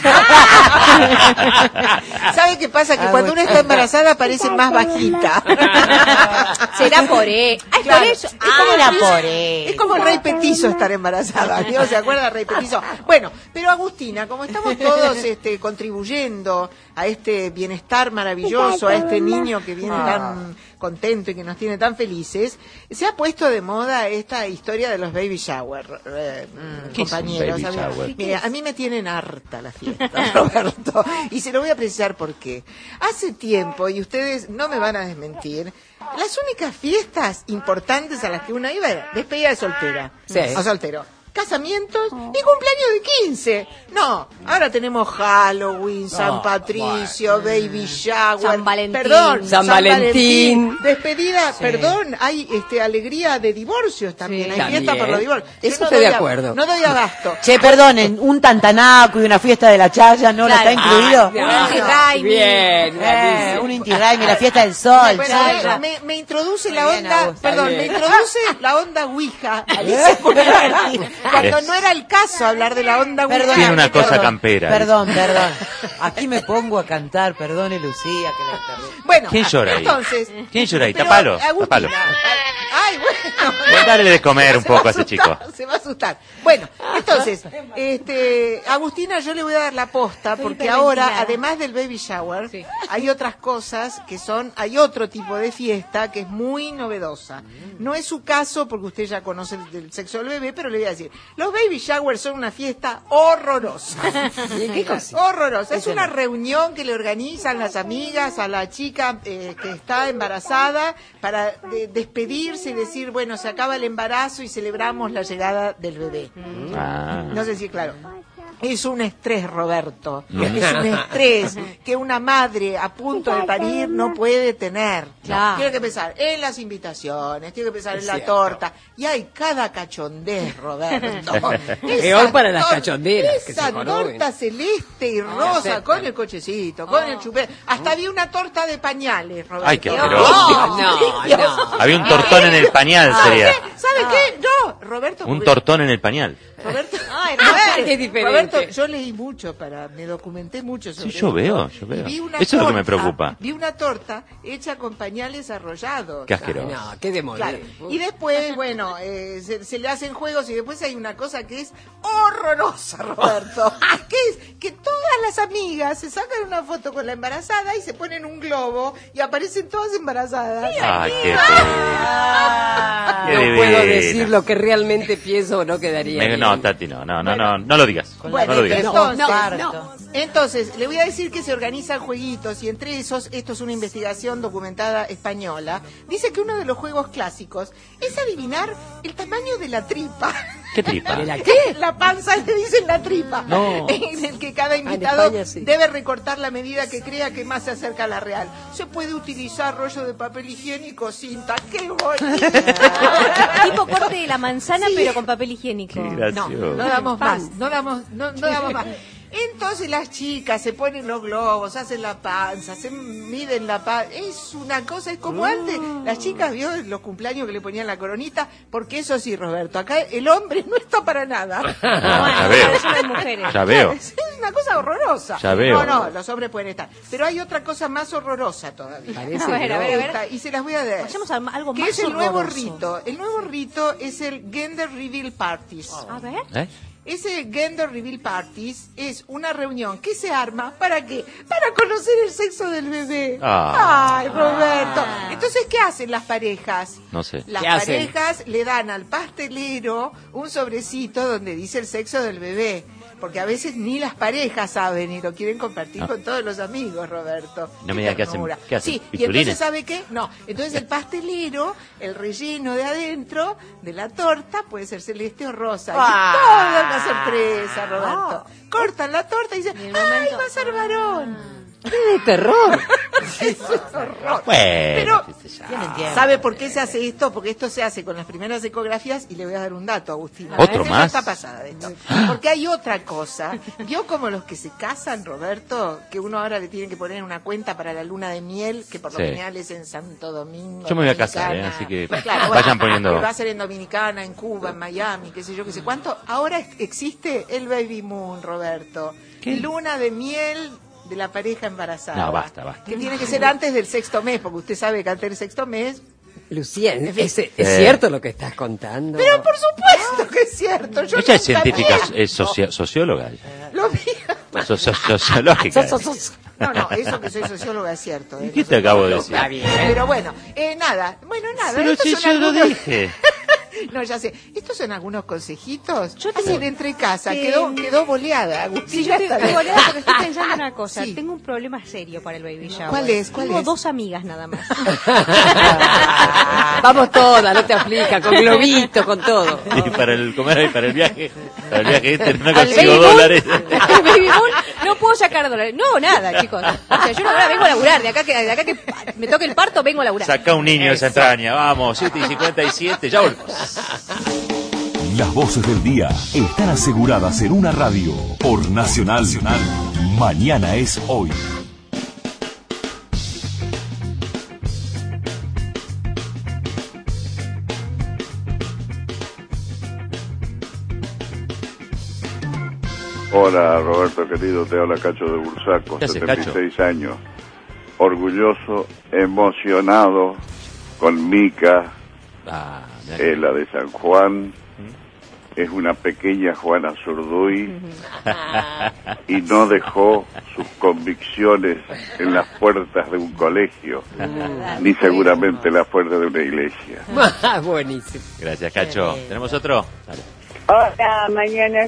¿Sabe qué pasa? Que Ah, cuando bueno. uno está embarazada parece más bajita. Será por e- Ah, por eso. Es como, era el- por eso. es como el Rey Petizo estar embarazada. ¿No? ¿Se acuerda del Rey Petizo? Bueno, pero Agustina, como estamos todos este, contribuyendo a este bienestar maravilloso, a este niño que viene tan contento y que nos tiene tan felices, se ha puesto de moda esta historia de los baby shower, eh, ¿Qué es un compañeros. baby A ver, shower? mire, a mí me tienen harta la fiesta, Roberto, y se lo voy a precisar por qué. Hace tiempo, y ustedes no me van a desmentir, las únicas fiestas importantes a las que uno iba era despedida de soltera, Sí. o soltero, casamientos y cumpleaños de quince. No, ahora tenemos Halloween, San No, Patricio, Baby Shower, San Valentín. perdón, San Valentín. despedida, Sí. perdón, hay este alegría de divorcios también, Sí. hay También. fiesta por los divorcios. Yo Eso no estoy doy de a- acuerdo. No doy abasto. Che, perdonen, un tantanaco y una fiesta de la chaya, ¿no? ¿No Claro. está incluido? Un Inti Raimi. Eh, Bien, Alicia. un Inti Raimi, la fiesta del sol. Bueno, chaya. me, me introduce la Muy bien, onda, Augusto. perdón, Está me bien. introduce la onda Ouija. Alicia, cuando no era el caso hablar de la onda Ouija. Perdón, Tiene una perdón, cosa campera. Perdón, perdón. Aquí me pongo a cantar, perdone Lucía, que la interrumpí. Bueno, ¿Quién llora ahí? entonces. ¿Quién llora ahí? pero, Tapalo, Agustina, tapalo. Ay, bueno. Bueno, dale de comer un Se va poco a ese asustar, chico. Se va a asustar. Bueno, entonces, este, Agustina, yo le voy a dar la posta porque ahora, además del baby shower, Sí. hay otras cosas que son, hay otro tipo de fiesta que es muy novedosa. No es su caso porque usted ya conoce el, el sexo del bebé, pero le voy a decir, los baby showers son una fiesta horrorosa. ¿Qué cosa? Horrorosa. Es una reunión que le organizan las amigas a la chica eh, que está embarazada para de- despedirse y decir, bueno, se acaba el embarazo y celebramos la llegada del bebé. Ah. No sé si claro. Es un estrés, Roberto. Mm. Es un estrés que una madre a punto de parir no puede tener. Claro. Tiene que pensar en las invitaciones, tiene que pensar Es en la cierto. torta. Y hay cada cachondez, Roberto. Peor para las tor- cachonderas que Esa se conocen. torta celeste y rosa aceptan. con el cochecito, con el chupete. Hasta había una torta de pañales, Roberto. Ay, qué asqueroso. No, No, Dios. no. Había un tortón en el pañal, sería. ¿Sabe qué? No, Roberto. Un porque- tortón en el pañal. Roberto, Ay, Roberto. Es diferente. Roberto, yo leí mucho para, me documenté mucho sobre Sí, yo esto. veo, yo Y veo. vi una Eso es lo que me torta, preocupa. Vi una torta hecha con pañales arrollados. Qué asqueroso. No, qué demolé. Claro. Y después, bueno, eh, se, se le hacen juegos y después hay una cosa que es horrorosa, Roberto. que es que todas las amigas se sacan una foto con la embarazada y se ponen un globo y aparecen todas embarazadas. Ay, qué Ah. Qué No divina. puedo decir lo que realmente pienso o no quedaría Me- bien. no, Tati, no, no, no, no, no lo digas. Bueno, no lo digas. entonces, No, no. entonces, le voy a decir que se organizan jueguitos y entre esos, esto es una investigación documentada española, dice que uno de los juegos clásicos es adivinar el tamaño de la tripa. ¿Qué tripa? ¿De la qué? La panza le dicen la tripa. No. En el que cada en invitado España sí. debe recortar la medida que crea que más se acerca a la real. Se puede utilizar rollo de papel higiénico, cinta. ¡Qué bonito! Tipo corte de la manzana, pero con papel higiénico. Qué No, gracioso. no damos más, no damos, no, no damos más. Entonces las chicas se ponen los globos, hacen la panza, se miden la panza. Es una cosa, es como antes. Las chicas vio los cumpleaños que le ponían la coronita, porque eso sí, Roberto, acá el hombre no está para nada. Ya veo. Eso las mujeres. Ya veo. Es una cosa horrorosa. Ya veo. No, no, los hombres pueden estar. Pero hay otra cosa más horrorosa todavía. Parece A ver, a ver, a ver. Esta, y se las voy a dar. Vayamos a algo Que más es el nuevo horroroso. rito. El nuevo rito es el Gender Reveal Parties. A ver. ¿Eh? Ese Gender Reveal Parties es una reunión que se arma, ¿para qué? Para conocer el sexo del bebé. Ah. Ay, Roberto. Entonces, ¿qué hacen las parejas? No sé. Las ¿Qué hacen? parejas le dan al pastelero un sobrecito donde dice el sexo del bebé. Porque a veces ni las parejas saben y lo quieren compartir Ah. con todos los amigos, Roberto. No me digas qué hacen- ternura. qué hacen, Sí, y pistolines. entonces, ¿sabe qué? No, entonces el pastelero, el relleno de adentro de la torta puede ser celeste o rosa. Y Ah. toda una sorpresa, Roberto. Cortan la torta y dicen, Y en el ¡ay, momento- va a ser varón! ¡Qué de terror! Eso es horror. Bueno, Pero, qué sé yo. Yo no entiendo. ¿sabe por qué se hace esto? Porque esto se hace con las primeras ecografías y le voy a dar un dato, Agustina. ¿Otro Usted más? no está pasada de esto. Porque hay otra cosa. ¿Vio como los que se casan, Roberto? Que uno ahora le tienen que poner una cuenta para la luna de miel, que por lo Sí. general es en Santo Domingo. Yo me voy a casar, Dominicana. ¿eh? Así que Claro, vayan bueno, poniendo. Va a ser en Dominicana, en Cuba, en Miami, qué sé yo, qué sé cuánto. Ahora ex- existe el Baby Moon, Roberto. Luna de miel de la pareja embarazada. No, basta, basta. Que tiene que ser antes del sexto mes, porque usted sabe que antes del sexto mes... Lucía, En fin. ¿es, es Eh. cierto lo que estás contando? Pero por supuesto que es cierto. Yo Ella es nunca científica, miento. es socia- socióloga. ella. Lo vi. So- so- sociológica. Sos- sos- sos- No, no, eso que soy socióloga es cierto. ¿eh? ¿Qué te acabo de decir? Está bien. Pero bueno, eh, nada, bueno, nada. Pero estos si son yo lo algunos- dije. No, ya sé. Estos son algunos consejitos. Yo Así tengo- de entre casa. que- Quedó, quedó boleada, Agustina. Sí, yo estoy, está estoy bien. boleada porque estoy pensando en una cosa. Sí. Tengo un problema serio para el baby shower. ¿Cuál es? ¿Cuál Tengo es? dos amigas nada más. Vamos todas, no te aflijas, con globito, con todo. Y para el comer y para el viaje, para el viaje este no Al consigo baby moon, dólares. al baby moon, no puedo sacar dólares. No, nada, chicos. O sea, yo ahora vengo a laburar. De acá que, de acá que me toque el parto, vengo a laburar. Saca un niño de esa entraña, vamos, siete y cincuenta y siete, ya volvemos. Las voces del día están aseguradas en una radio por Nacional. Mañana es hoy. Hola Roberto querido, te habla Cacho de Bursaco, ¿Qué haces, setenta y seis años, orgulloso, emocionado con Mica, Ah, mirá que- eh, la de San Juan, es una pequeña Juana Zurduy y no dejó sus convicciones en las puertas de un colegio, ni seguramente en las puertas de una iglesia. Buenísimo. Gracias, Cacho. ¿Tenemos otro? Dale. Hola, mañana